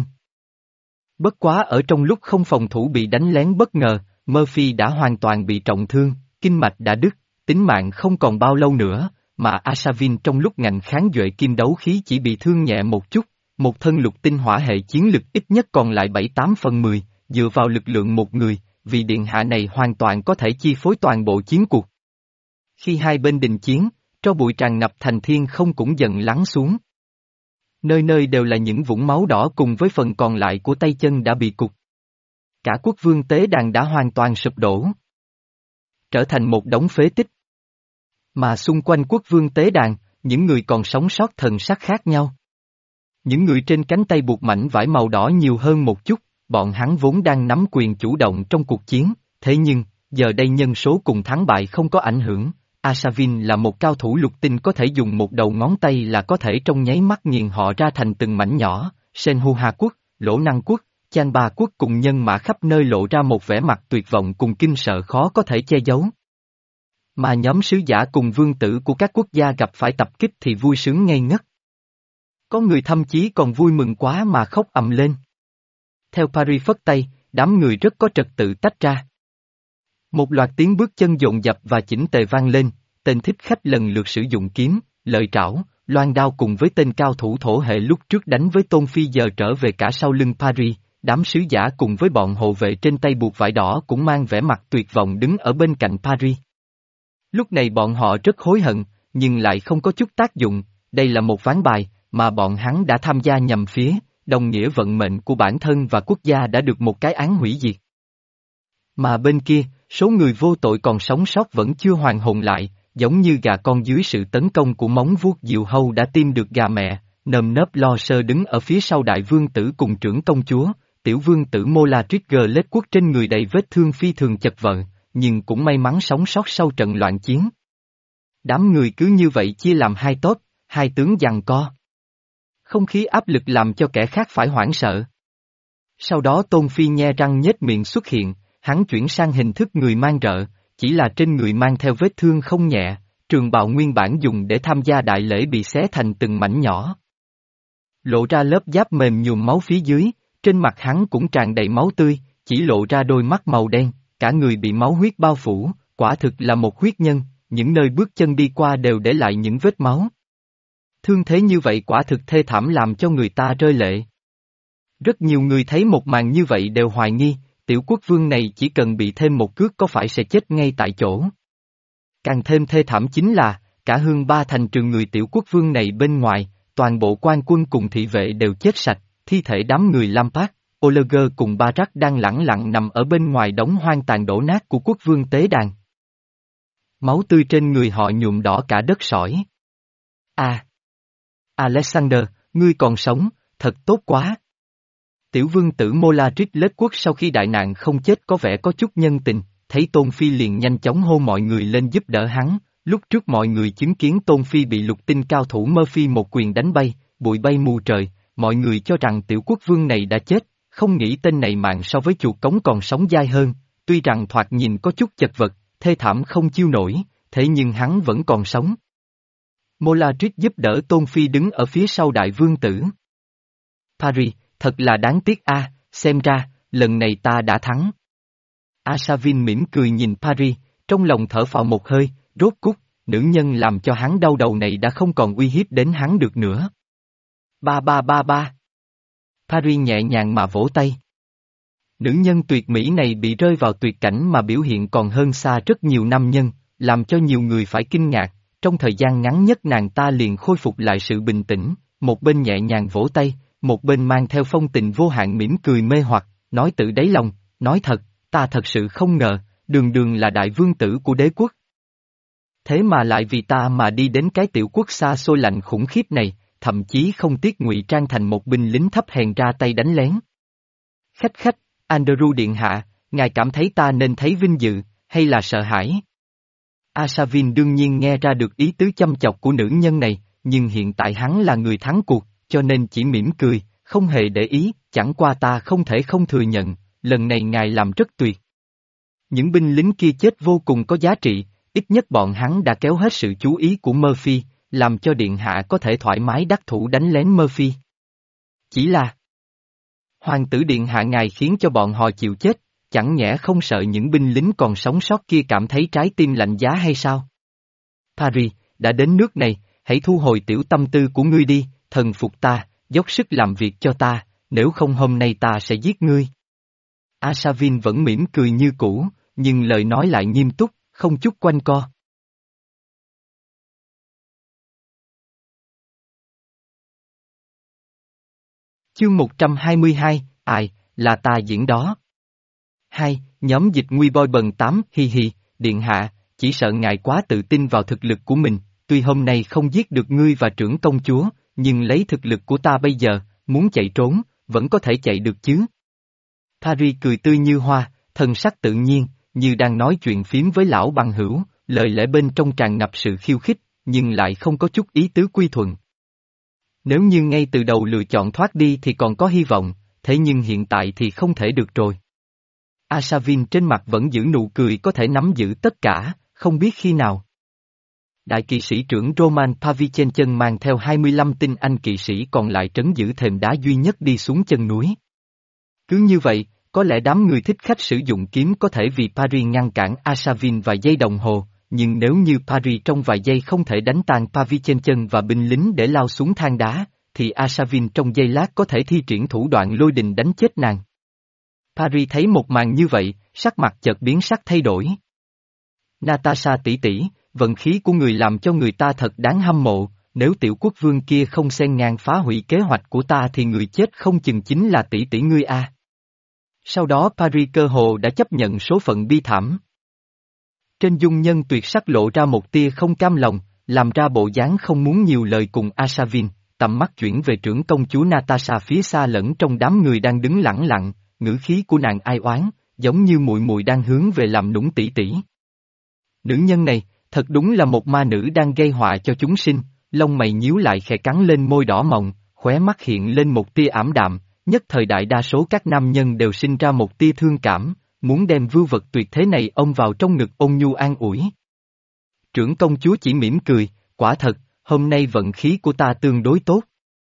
Bất quá ở trong lúc không phòng thủ bị đánh lén bất ngờ, Murphy đã hoàn toàn bị trọng thương, kinh mạch đã đứt, tính mạng không còn bao lâu nữa, mà Arshavin trong lúc ngạnh kháng duệ kim đấu khí chỉ bị thương nhẹ một chút, một thân lục tinh hỏa hệ chiến lực ít nhất còn lại bảy tám phần mười, dựa vào lực lượng một người, vị điện hạ này hoàn toàn có thể chi phối toàn bộ chiến cuộc. Khi hai bên đình chiến, tro bụi tràn ngập thành thiên không cũng dần lắng xuống. Nơi nơi đều là những vũng máu đỏ cùng với phần còn lại của tay chân đã bị cụt. Cả quốc vương tế đàn đã hoàn toàn sụp đổ, trở thành một đống phế tích. Mà xung quanh quốc vương tế đàn, những người còn sống sót thần sắc khác nhau. Những người trên cánh tay buộc mảnh vải màu đỏ nhiều hơn một chút, bọn hắn vốn đang nắm quyền chủ động trong cuộc chiến, thế nhưng, giờ đây nhân số cùng thắng bại không có ảnh hưởng. Arshavin là một cao thủ lục tinh có thể dùng một đầu ngón tay là có thể trong nháy mắt nghiền họ ra thành từng mảnh nhỏ, Senhuha quốc, Lỗ Năng quốc, Chanba quốc cùng nhân mã khắp nơi lộ ra một vẻ mặt tuyệt vọng cùng kinh sợ khó có thể che giấu. Mà nhóm sứ giả cùng vương tử của các quốc gia gặp phải tập kích thì vui sướng ngây ngất. Có người thậm chí còn vui mừng quá mà khóc ầm lên. Theo Paris phất tay, đám người rất có trật tự tách ra. Một loạt tiếng bước chân dồn dập và chỉnh tề vang lên, tên thích khách lần lượt sử dụng kiếm, lợi trảo, loan đao cùng với tên cao thủ thổ hệ lúc trước đánh với Tôn Phi giờ trở về cả sau lưng Paris, đám sứ giả cùng với bọn hộ vệ trên tay buộc vải đỏ cũng mang vẻ mặt tuyệt vọng đứng ở bên cạnh Paris. Lúc này bọn họ rất hối hận, nhưng lại không có chút tác dụng, đây là một ván bài, mà bọn hắn đã tham gia nhầm phía, đồng nghĩa vận mệnh của bản thân và quốc gia đã được một cái án hủy diệt. Mà bên kia, số người vô tội còn sống sót vẫn chưa hoàn hồn lại, giống như gà con dưới sự tấn công của móng vuốt diều hâu đã tìm được gà mẹ, nơm nớp lo sơ đứng ở phía sau đại vương tử cùng trưởng công chúa, tiểu vương tử Mola Trigger lết quốc trên người đầy vết thương phi thường chật vật, nhưng cũng may mắn sống sót sau trận loạn chiến. Đám người cứ như vậy chia làm hai tốp, hai tướng giằng co. Không khí áp lực làm cho kẻ khác phải hoảng sợ. Sau đó Tôn Phi nhe răng nhếch miệng xuất hiện, hắn chuyển sang hình thức người mang rợ, chỉ là trên người mang theo vết thương không nhẹ, trường bào nguyên bản dùng để tham gia đại lễ bị xé thành từng mảnh nhỏ. Lộ ra lớp giáp mềm nhuộm máu phía dưới, trên mặt hắn cũng tràn đầy máu tươi, chỉ lộ ra đôi mắt màu đen, cả người bị máu huyết bao phủ, quả thực là một huyết nhân, những nơi bước chân đi qua đều để lại những vết máu. Thương thế như vậy quả thực thê thảm làm cho người ta rơi lệ. Rất nhiều người thấy một màn như vậy đều hoài nghi, tiểu quốc vương này chỉ cần bị thêm một cước có phải sẽ chết ngay tại chỗ. Càng thêm thê thảm chính là, cả hương ba thành trừ người tiểu quốc vương này bên ngoài, toàn bộ quan quân cùng thị vệ đều chết sạch, thi thể đám người Lampard, Oleger cùng Barak đang lẳng lặng nằm ở bên ngoài đống hoang tàn đổ nát của quốc vương tế đàn. Máu tươi trên người họ nhuộm đỏ cả đất sỏi. À! Alexander, ngươi còn sống, thật tốt quá. Tiểu vương tử Molarit lết quốc sau khi đại nạn không chết có vẻ có chút nhân tình, thấy Tôn Phi liền nhanh chóng hô mọi người lên giúp đỡ hắn, lúc trước mọi người chứng kiến Tôn Phi bị lục tinh cao thủ Murphy một quyền đánh bay, bụi bay mù trời, mọi người cho rằng tiểu quốc vương này đã chết, không nghĩ tên này mạng so với chuột cống còn sống dai hơn, tuy rằng thoạt nhìn có chút chật vật, thê thảm không chiêu nổi, thế nhưng hắn vẫn còn sống. Molarit giúp đỡ Tôn Phi đứng ở phía sau đại vương tử. Paris, thật là đáng tiếc a, xem ra, lần này ta đã thắng. Arshavin mỉm cười nhìn Paris, trong lòng thở phào một hơi, rốt cục, nữ nhân làm cho hắn đau đầu này đã không còn uy hiếp đến hắn được nữa. Ba ba ba ba. Paris nhẹ nhàng mà vỗ tay. Nữ nhân tuyệt mỹ này bị rơi vào tuyệt cảnh mà biểu hiện còn hơn xa rất nhiều nam nhân, làm cho nhiều người phải kinh ngạc, trong thời gian ngắn nhất nàng ta liền khôi phục lại sự bình tĩnh, một bên nhẹ nhàng vỗ tay, một bên mang theo phong tình vô hạn mỉm cười mê hoặc, nói tự đáy lòng, nói thật, ta thật sự không ngờ, đường đường là đại vương tử của đế quốc. Thế mà lại vì ta mà đi đến cái tiểu quốc xa xôi lạnh khủng khiếp này, thậm chí không tiếc ngụy trang thành một binh lính thấp hèn ra tay đánh lén. Khách khách, Andrew điện hạ, ngài cảm thấy ta nên thấy vinh dự, hay là sợ hãi? Arshavin đương nhiên nghe ra được ý tứ chăm chọc của nữ nhân này, nhưng hiện tại hắn là người thắng cuộc, cho nên chỉ mỉm cười, không hề để ý, chẳng qua ta không thể không thừa nhận, lần này ngài làm rất tuyệt. Những binh lính kia chết vô cùng có giá trị, ít nhất bọn hắn đã kéo hết sự chú ý của Murphy, làm cho điện hạ có thể thoải mái đắc thủ đánh lén Murphy. Chỉ là hoàng tử điện hạ ngài khiến cho bọn họ chịu chết, chẳng nhẽ không sợ những binh lính còn sống sót kia cảm thấy trái tim lạnh giá hay sao? Paris, đã đến nước này, hãy thu hồi tiểu tâm tư của ngươi đi, thần phục ta, dốc sức làm việc cho ta, nếu không hôm nay ta sẽ giết ngươi. Arshavin vẫn mỉm cười như cũ, nhưng lời nói lại nghiêm túc, không chút quanh co. Chương một trăm hai mươi hai, ai, là ta diễn đó. Hai, nhóm dịch nguy boi bần tám, hi hi, điện hạ, chỉ sợ ngài quá tự tin vào thực lực của mình, tuy hôm nay không giết được ngươi và trưởng công chúa, nhưng lấy thực lực của ta bây giờ, muốn chạy trốn, vẫn có thể chạy được chứ. Paris cười tươi như hoa, thần sắc tự nhiên, như đang nói chuyện phím với lão bằng hữu, lời lẽ bên trong tràn ngập sự khiêu khích, nhưng lại không có chút ý tứ quy thuận. Nếu như ngay từ đầu lựa chọn thoát đi thì còn có hy vọng, thế nhưng hiện tại thì không thể được rồi. Arshavin trên mặt vẫn giữ nụ cười có thể nắm giữ tất cả, không biết khi nào. Đại kỵ sĩ trưởng Roman Pavlichenchen mang theo hai mươi lăm tinh anh kỵ sĩ còn lại trấn giữ thềm đá duy nhất đi xuống chân núi. Cứ như vậy, có lẽ đám người thích khách sử dụng kiếm có thể vì Paris ngăn cản Arshavin vài giây đồng hồ, nhưng nếu như Paris trong vài giây không thể đánh tan Pavlichenchen và binh lính để lao xuống thang đá, thì Arshavin trong giây lát có thể thi triển thủ đoạn lôi đình đánh chết nàng. Paris thấy một màn như vậy, sắc mặt chợt biến sắc thay đổi. Natasha tỷ tỷ, vận khí của người làm cho người ta thật đáng hâm mộ, nếu tiểu quốc vương kia không xen ngang phá hủy kế hoạch của ta thì người chết không chừng chính là tỷ tỷ ngươi a. Sau đó Paris cơ hồ đã chấp nhận số phận bi thảm. Trên dung nhân tuyệt sắc lộ ra một tia không cam lòng, làm ra bộ dáng không muốn nhiều lời cùng Arshavin, tầm mắt chuyển về trưởng công chúa Natasha phía xa lẫn trong đám người đang đứng lẳng lặng, ngữ khí của nàng ai oán, giống như muội muội đang hướng về làm nũng tỷ tỷ. Nữ nhân này, thật đúng là một ma nữ đang gây họa cho chúng sinh, lông mày nhíu lại khẽ cắn lên môi đỏ mọng, khóe mắt hiện lên một tia ảm đạm, nhất thời đại đa số các nam nhân đều sinh ra một tia thương cảm, muốn đem vưu vật tuyệt thế này ôm vào trong ngực ôn nhu an ủi. Trưởng công chúa chỉ mỉm cười, quả thật, hôm nay vận khí của ta tương đối tốt.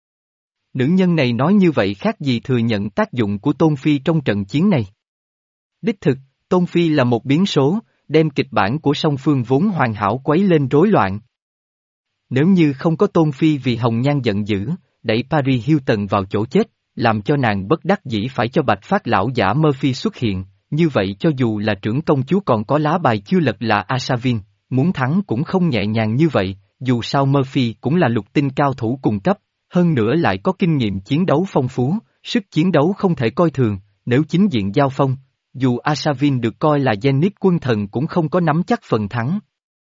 Nữ nhân này nói như vậy khác gì thừa nhận tác dụng của Tôn Phi trong trận chiến này. Đích thực, Tôn Phi là một biến số, đem kịch bản của song phương vốn hoàn hảo quấy lên rối loạn. Nếu như không có Tôn Phi vì hồng nhan giận dữ, đẩy Paris Hilton vào chỗ chết, làm cho nàng bất đắc dĩ phải cho bạch phát lão giả Murphy xuất hiện, như vậy cho dù là trưởng công chúa còn có lá bài chưa lật là Asavin, muốn thắng cũng không nhẹ nhàng như vậy, dù sao Murphy cũng là lục tinh cao thủ cùng cấp, hơn nữa lại có kinh nghiệm chiến đấu phong phú, sức chiến đấu không thể coi thường, nếu chính diện giao phong, dù Asavin được coi là Zenith quân thần cũng không có nắm chắc phần thắng.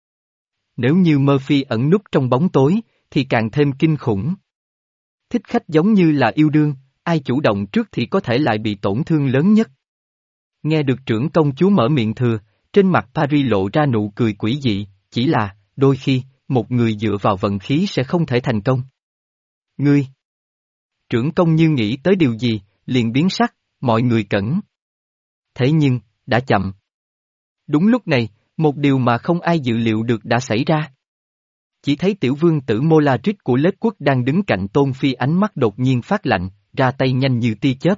Nếu như Murphy ẩn núp trong bóng tối, thì càng thêm kinh khủng. Thích khách giống như là yêu đương, ai chủ động trước thì có thể lại bị tổn thương lớn nhất. Nghe được trưởng công chúa mở miệng thừa, trên mặt Paris lộ ra nụ cười quỷ dị, chỉ là, đôi khi, một người dựa vào vận khí sẽ không thể thành công. Ngươi! Trưởng công như nghĩ tới điều gì, liền biến sắc, mọi người cẩn. Thế nhưng, đã chậm. Đúng lúc này, một điều mà không ai dự liệu được đã xảy ra. Chỉ thấy tiểu vương tử Molatrix của Lết Quốc đang đứng cạnh Tôn Phi, ánh mắt đột nhiên phát lạnh, ra tay nhanh như tia chớp.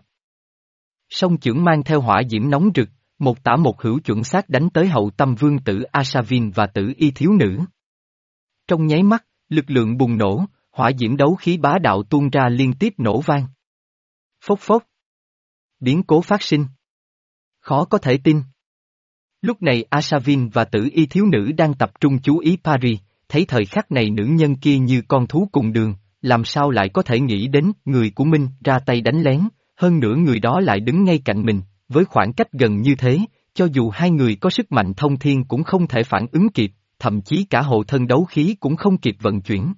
Song chưởng mang theo hỏa diễm nóng rực, một tả một hữu chuẩn xác đánh tới hậu tâm vương tử Asavin và tử y thiếu nữ. Trong nháy mắt, lực lượng bùng nổ, hỏa diễm đấu khí bá đạo tuôn ra liên tiếp nổ vang. Phốc phốc. Biến cố phát sinh. Khó có thể tin. Lúc này Asavin và tử y thiếu nữ đang tập trung chú ý Paris, thấy thời khắc này nữ nhân kia như con thú cùng đường, làm sao lại có thể nghĩ đến người của mình ra tay đánh lén, hơn nữa người đó lại đứng ngay cạnh mình, với khoảng cách gần như thế, cho dù hai người có sức mạnh thông thiên cũng không thể phản ứng kịp, thậm chí cả hộ thân đấu khí cũng không kịp vận chuyển.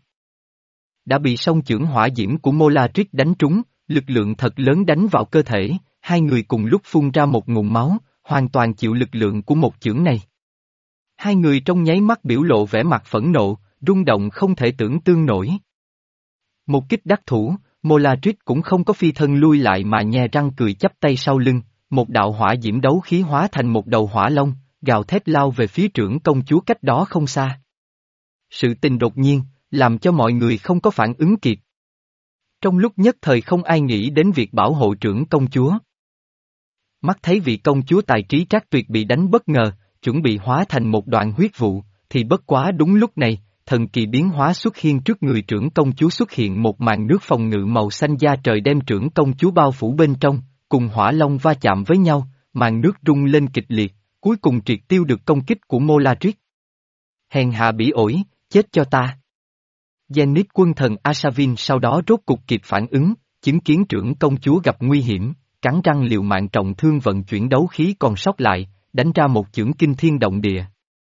Đã bị song chưởng hỏa diễm của Molatrix đánh trúng, lực lượng thật lớn đánh vào cơ thể, hai người cùng lúc phun ra một ngụm máu, hoàn toàn chịu lực lượng của một chưởng này. Hai người trong nháy mắt biểu lộ vẻ mặt phẫn nộ, rung động không thể tưởng tương nổi. Một kích đắc thủ, Molatrix cũng không có phi thân lui lại mà nhe răng cười chắp tay sau lưng, một đạo hỏa diễm đấu khí hóa thành một đầu hỏa long, gào thét lao về phía trưởng công chúa cách đó không xa. Sự tình đột nhiên, làm cho mọi người không có phản ứng kịp. Trong lúc nhất thời không ai nghĩ đến việc bảo hộ trưởng công chúa. Mắt thấy vị công chúa tài trí trác tuyệt bị đánh bất ngờ, chuẩn bị hóa thành một đoạn huyết vụ, thì bất quá đúng lúc này, thần kỳ biến hóa xuất hiện trước người trưởng công chúa, xuất hiện một màn nước phòng ngự màu xanh da trời đem trưởng công chúa bao phủ bên trong, cùng hỏa long va chạm với nhau, màn nước rung lên kịch liệt, cuối cùng triệt tiêu được công kích của Molatrix. Hèn hạ bỉ ổi, chết cho ta. Zenith quân thần Asavin sau đó rốt cục kịp phản ứng, chứng kiến trưởng công chúa gặp nguy hiểm, cắn răng liều mạng trọng thương vận chuyển đấu khí còn sót lại, đánh ra một chưởng kinh thiên động địa.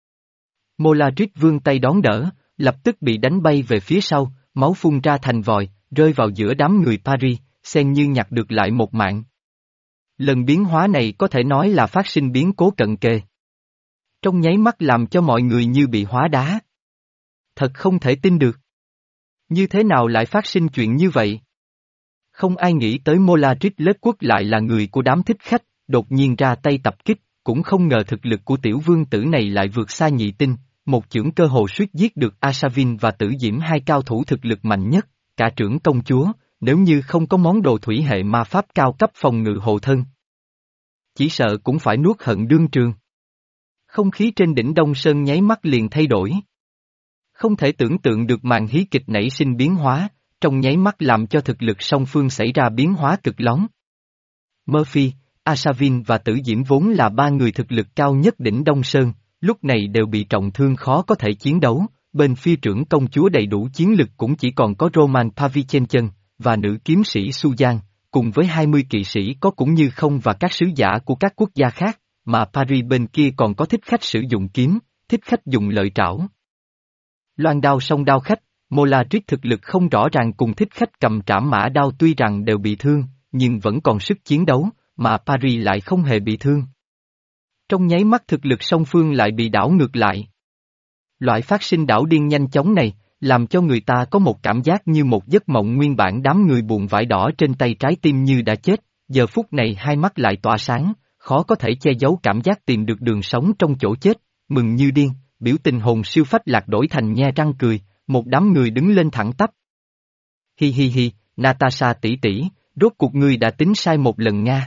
Molatrix vươn tay đón đỡ, lập tức bị đánh bay về phía sau, máu phun ra thành vòi, rơi vào giữa đám người Paris, xem như nhặt được lại một mạng. Lần biến hóa này có thể nói là phát sinh biến cố cận kề. Trong nháy mắt làm cho mọi người như bị hóa đá. Thật không thể tin được. Như thế nào lại phát sinh chuyện như vậy? Không ai nghĩ tới Molatrix Lết Quốc lại là người của đám thích khách, đột nhiên ra tay tập kích, cũng không ngờ thực lực của tiểu vương tử này lại vượt xa nhị tinh, một chưởng cơ hồ suýt giết được Asavin và Tử Diễm, hai cao thủ thực lực mạnh nhất, cả trưởng công chúa, nếu như không có món đồ thủy hệ ma pháp cao cấp phòng ngự hộ thân. Chỉ sợ cũng phải nuốt hận đương trường. Không khí trên đỉnh Đông Sơn nháy mắt liền thay đổi. Không thể tưởng tượng được màn hí kịch nảy sinh biến hóa, trong nháy mắt làm cho thực lực song phương xảy ra biến hóa cực lớn. Murphy, Asavin và Tử Diễm vốn là ba người thực lực cao nhất đỉnh Đông Sơn, lúc này đều bị trọng thương khó có thể chiến đấu, bên phía trưởng công chúa đầy đủ chiến lực cũng chỉ còn có Roman Pavichenchen và nữ kiếm sĩ Suzanne, cùng với hai mươi kỵ sĩ có cũng như không và các sứ giả của các quốc gia khác, mà Paris bên kia còn có thích khách sử dụng kiếm, thích khách dùng lợi trảo. Loan đao song đao khách, Molatrix thực lực không rõ ràng cùng thích khách cầm trảm mã đao tuy rằng đều bị thương, nhưng vẫn còn sức chiến đấu, mà Paris lại không hề bị thương. Trong nháy mắt thực lực song phương lại bị đảo ngược lại. Loại phát sinh đảo điên nhanh chóng này, làm cho người ta có một cảm giác như một giấc mộng, nguyên bản đám người buồn vải đỏ trên tay trái tim như đã chết, giờ phút này hai mắt lại tỏa sáng, khó có thể che giấu cảm giác tìm được đường sống trong chỗ chết, mừng như điên, biểu tình hồn siêu phách lạc đổi thành nhe răng cười, một đám người đứng lên thẳng tắp. Hi hi hi, Natasha tỷ tỷ, rốt cuộc ngươi đã tính sai một lần nha.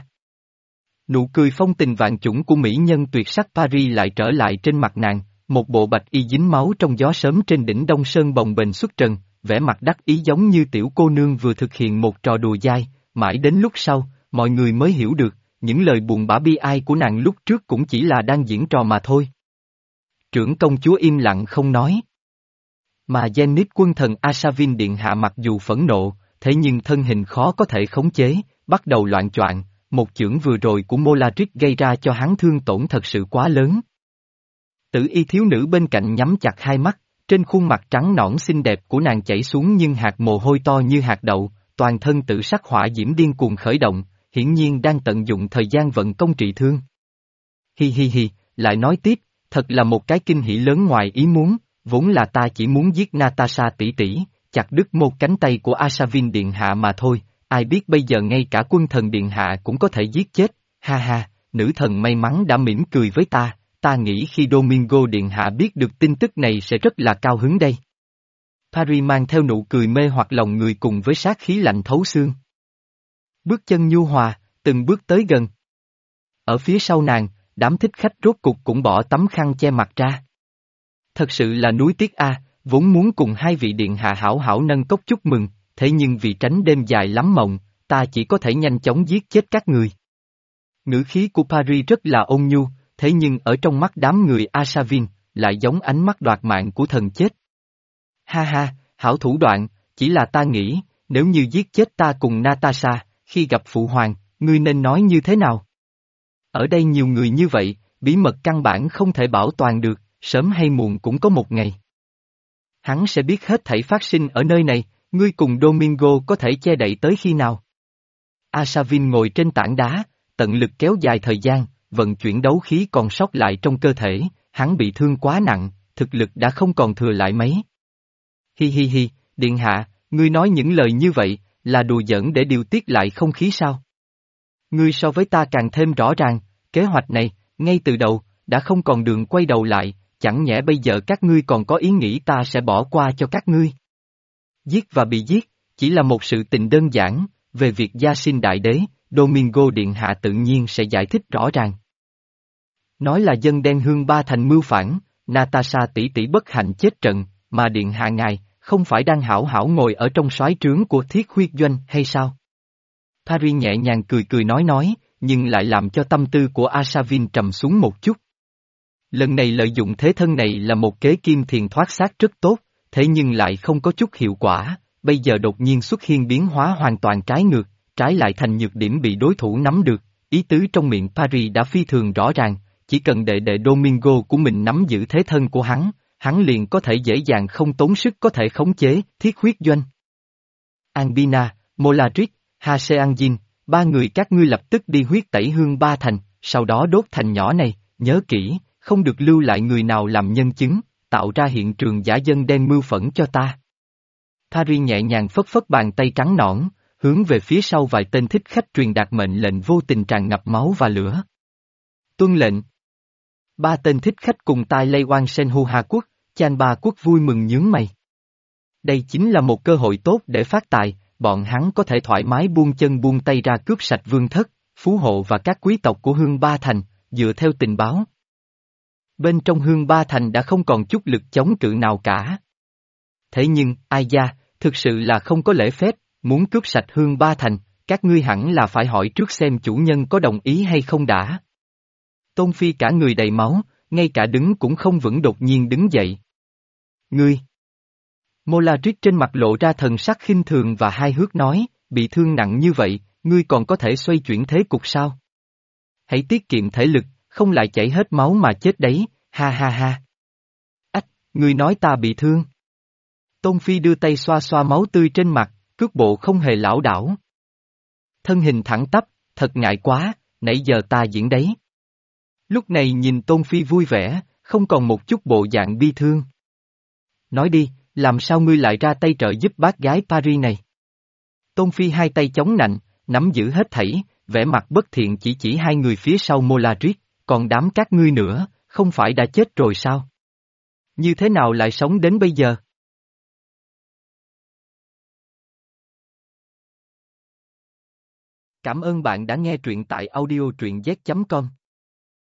Nụ cười phong tình vạn chủng của mỹ nhân tuyệt sắc Paris lại trở lại trên mặt nàng, một bộ bạch y dính máu trong gió sớm trên đỉnh Đông Sơn bồng bềnh xuất trần, vẻ mặt đắc ý giống như tiểu cô nương vừa thực hiện một trò đùa dai, mãi đến lúc sau, mọi người mới hiểu được, những lời buồn bã bi ai của nàng lúc trước cũng chỉ là đang diễn trò mà thôi. Trưởng công chúa im lặng không nói. Mà Zenith quân thần Asavin điện hạ mặc dù phẫn nộ, thế nhưng thân hình khó có thể khống chế, bắt đầu loạn choạng, một chưởng vừa rồi của Molatrix gây ra cho hắn thương tổn thật sự quá lớn. Tử y thiếu nữ bên cạnh nhắm chặt hai mắt, trên khuôn mặt trắng nõn xinh đẹp của nàng chảy xuống nhưng hạt mồ hôi to như hạt đậu, toàn thân tử sắc hỏa diễm điên cuồng khởi động, hiển nhiên đang tận dụng thời gian vận công trị thương. Hi hi hi, lại nói tiếp, thật là một cái kinh hỉ lớn ngoài ý muốn, vốn là ta chỉ muốn giết Natasha tỷ tỷ, chặt đứt một cánh tay của Asavin điện hạ mà thôi, ai biết bây giờ ngay cả quân thần điện hạ cũng có thể giết chết, ha ha, nữ thần may mắn đã mỉm cười với ta, ta nghĩ khi Domingo điện hạ biết được tin tức này sẽ rất là cao hứng đây. Paris mang theo nụ cười mê hoặc lòng người cùng với sát khí lạnh thấu xương. Bước chân nhu hòa, từng bước tới gần. Ở phía sau nàng, đám thích khách rốt cục cũng bỏ tấm khăn che mặt ra. Thật sự là núi tiếc a, vốn muốn cùng hai vị điện hạ hảo hảo nâng cốc chúc mừng, thế nhưng vì tránh đêm dài lắm mộng, ta chỉ có thể nhanh chóng giết chết các người. Ngữ khí của Paris rất là ôn nhu, thế nhưng ở trong mắt đám người Asavin, lại giống ánh mắt đoạt mạng của thần chết. Ha ha, hảo thủ đoạn, chỉ là ta nghĩ, nếu như giết chết ta cùng Natasha, khi gặp phụ hoàng, ngươi nên nói như thế nào? Ở đây nhiều người như vậy, bí mật căn bản không thể bảo toàn được, sớm hay muộn cũng có một ngày. Hắn sẽ biết hết thảy phát sinh ở nơi này, ngươi cùng Domingo có thể che đậy tới khi nào? Asavin ngồi trên tảng đá, tận lực kéo dài thời gian, vận chuyển đấu khí còn sót lại trong cơ thể, hắn bị thương quá nặng, thực lực đã không còn thừa lại mấy. Hi hi hi, điện hạ, ngươi nói những lời như vậy, là đùa giỡn để điều tiết lại không khí sao? Ngươi so với ta càng thêm rõ ràng, kế hoạch này, ngay từ đầu, đã không còn đường quay đầu lại, chẳng nhẽ bây giờ các ngươi còn có ý nghĩ ta sẽ bỏ qua cho các ngươi. Giết và bị giết, chỉ là một sự tình đơn giản, về việc gia sinh đại đế, Domingo điện hạ tự nhiên sẽ giải thích rõ ràng. Nói là dân đen hương ba thành mưu phản, Natasha tỷ tỷ bất hạnh chết trận, mà điện hạ ngài, không phải đang hảo hảo ngồi ở trong soái trướng của thiết huyết doanh hay sao? Paris nhẹ nhàng cười cười nói nói, nhưng lại làm cho tâm tư của Asavin trầm xuống một chút. Lần này lợi dụng thế thân này là một kế kim thiền thoát xác rất tốt, thế nhưng lại không có chút hiệu quả, bây giờ đột nhiên xuất hiện biến hóa hoàn toàn trái ngược, trái lại thành nhược điểm bị đối thủ nắm được, ý tứ trong miệng Paris đã phi thường rõ ràng, chỉ cần đệ đệ Domingo của mình nắm giữ thế thân của hắn, hắn liền có thể dễ dàng không tốn sức có thể khống chế thiết huyết doanh. Albina, Molatrix, Haseanjin, ba người các ngươi lập tức đi huyết tẩy hương ba thành, sau đó đốt thành nhỏ này, nhớ kỹ, không được lưu lại người nào làm nhân chứng, tạo ra hiện trường giả dân đen mưu phẫn cho ta. Paris nhẹ nhàng phất phất bàn tay trắng nõn, hướng về phía sau vài tên thích khách truyền đạt mệnh lệnh vô tình tràn ngập máu và lửa. Tuân lệnh. Ba tên thích khách cùng tai lây oan sen hu ha quốc, Chan Ba quốc vui mừng nhướng mày. Đây chính là một cơ hội tốt để phát tài, bọn hắn có thể thoải mái buông chân buông tay ra cướp sạch vương thất, phú hộ và các quý tộc của Hương Ba Thành, dựa theo tình báo. Bên trong Hương Ba Thành đã không còn chút lực chống cự nào cả. Thế nhưng, ai da, thực sự là không có lễ phép, muốn cướp sạch Hương Ba Thành, các ngươi hẳn là phải hỏi trước xem chủ nhân có đồng ý hay không đã. Tôn Phi cả người đầy máu, ngay cả đứng cũng không vững đột nhiên đứng dậy. Ngươi! Molatrix trên mặt lộ ra thần sắc khinh thường và hai hước nói, bị thương nặng như vậy, ngươi còn có thể xoay chuyển thế cục sao? Hãy tiết kiệm thể lực, không lại chảy hết máu mà chết đấy, ha ha ha. Ách, ngươi nói ta bị thương. Tôn Phi đưa tay xoa xoa máu tươi trên mặt, cước bộ không hề lảo đảo. Thân hình thẳng tắp, thật ngại quá, nãy giờ ta diễn đấy. Lúc này nhìn Tôn Phi vui vẻ, không còn một chút bộ dạng bi thương. Nói đi, làm sao ngươi lại ra tay trợ giúp bác gái Paris này? Tôn Phi hai tay chống nạnh, nắm giữ hết thảy, vẻ mặt bất thiện chỉ chỉ hai người phía sau Molatrix, còn đám các ngươi nữa, không phải đã chết rồi sao? Như thế nào lại sống đến bây giờ? Cảm ơn bạn đã nghe truyện tại audio truyện z chấm com.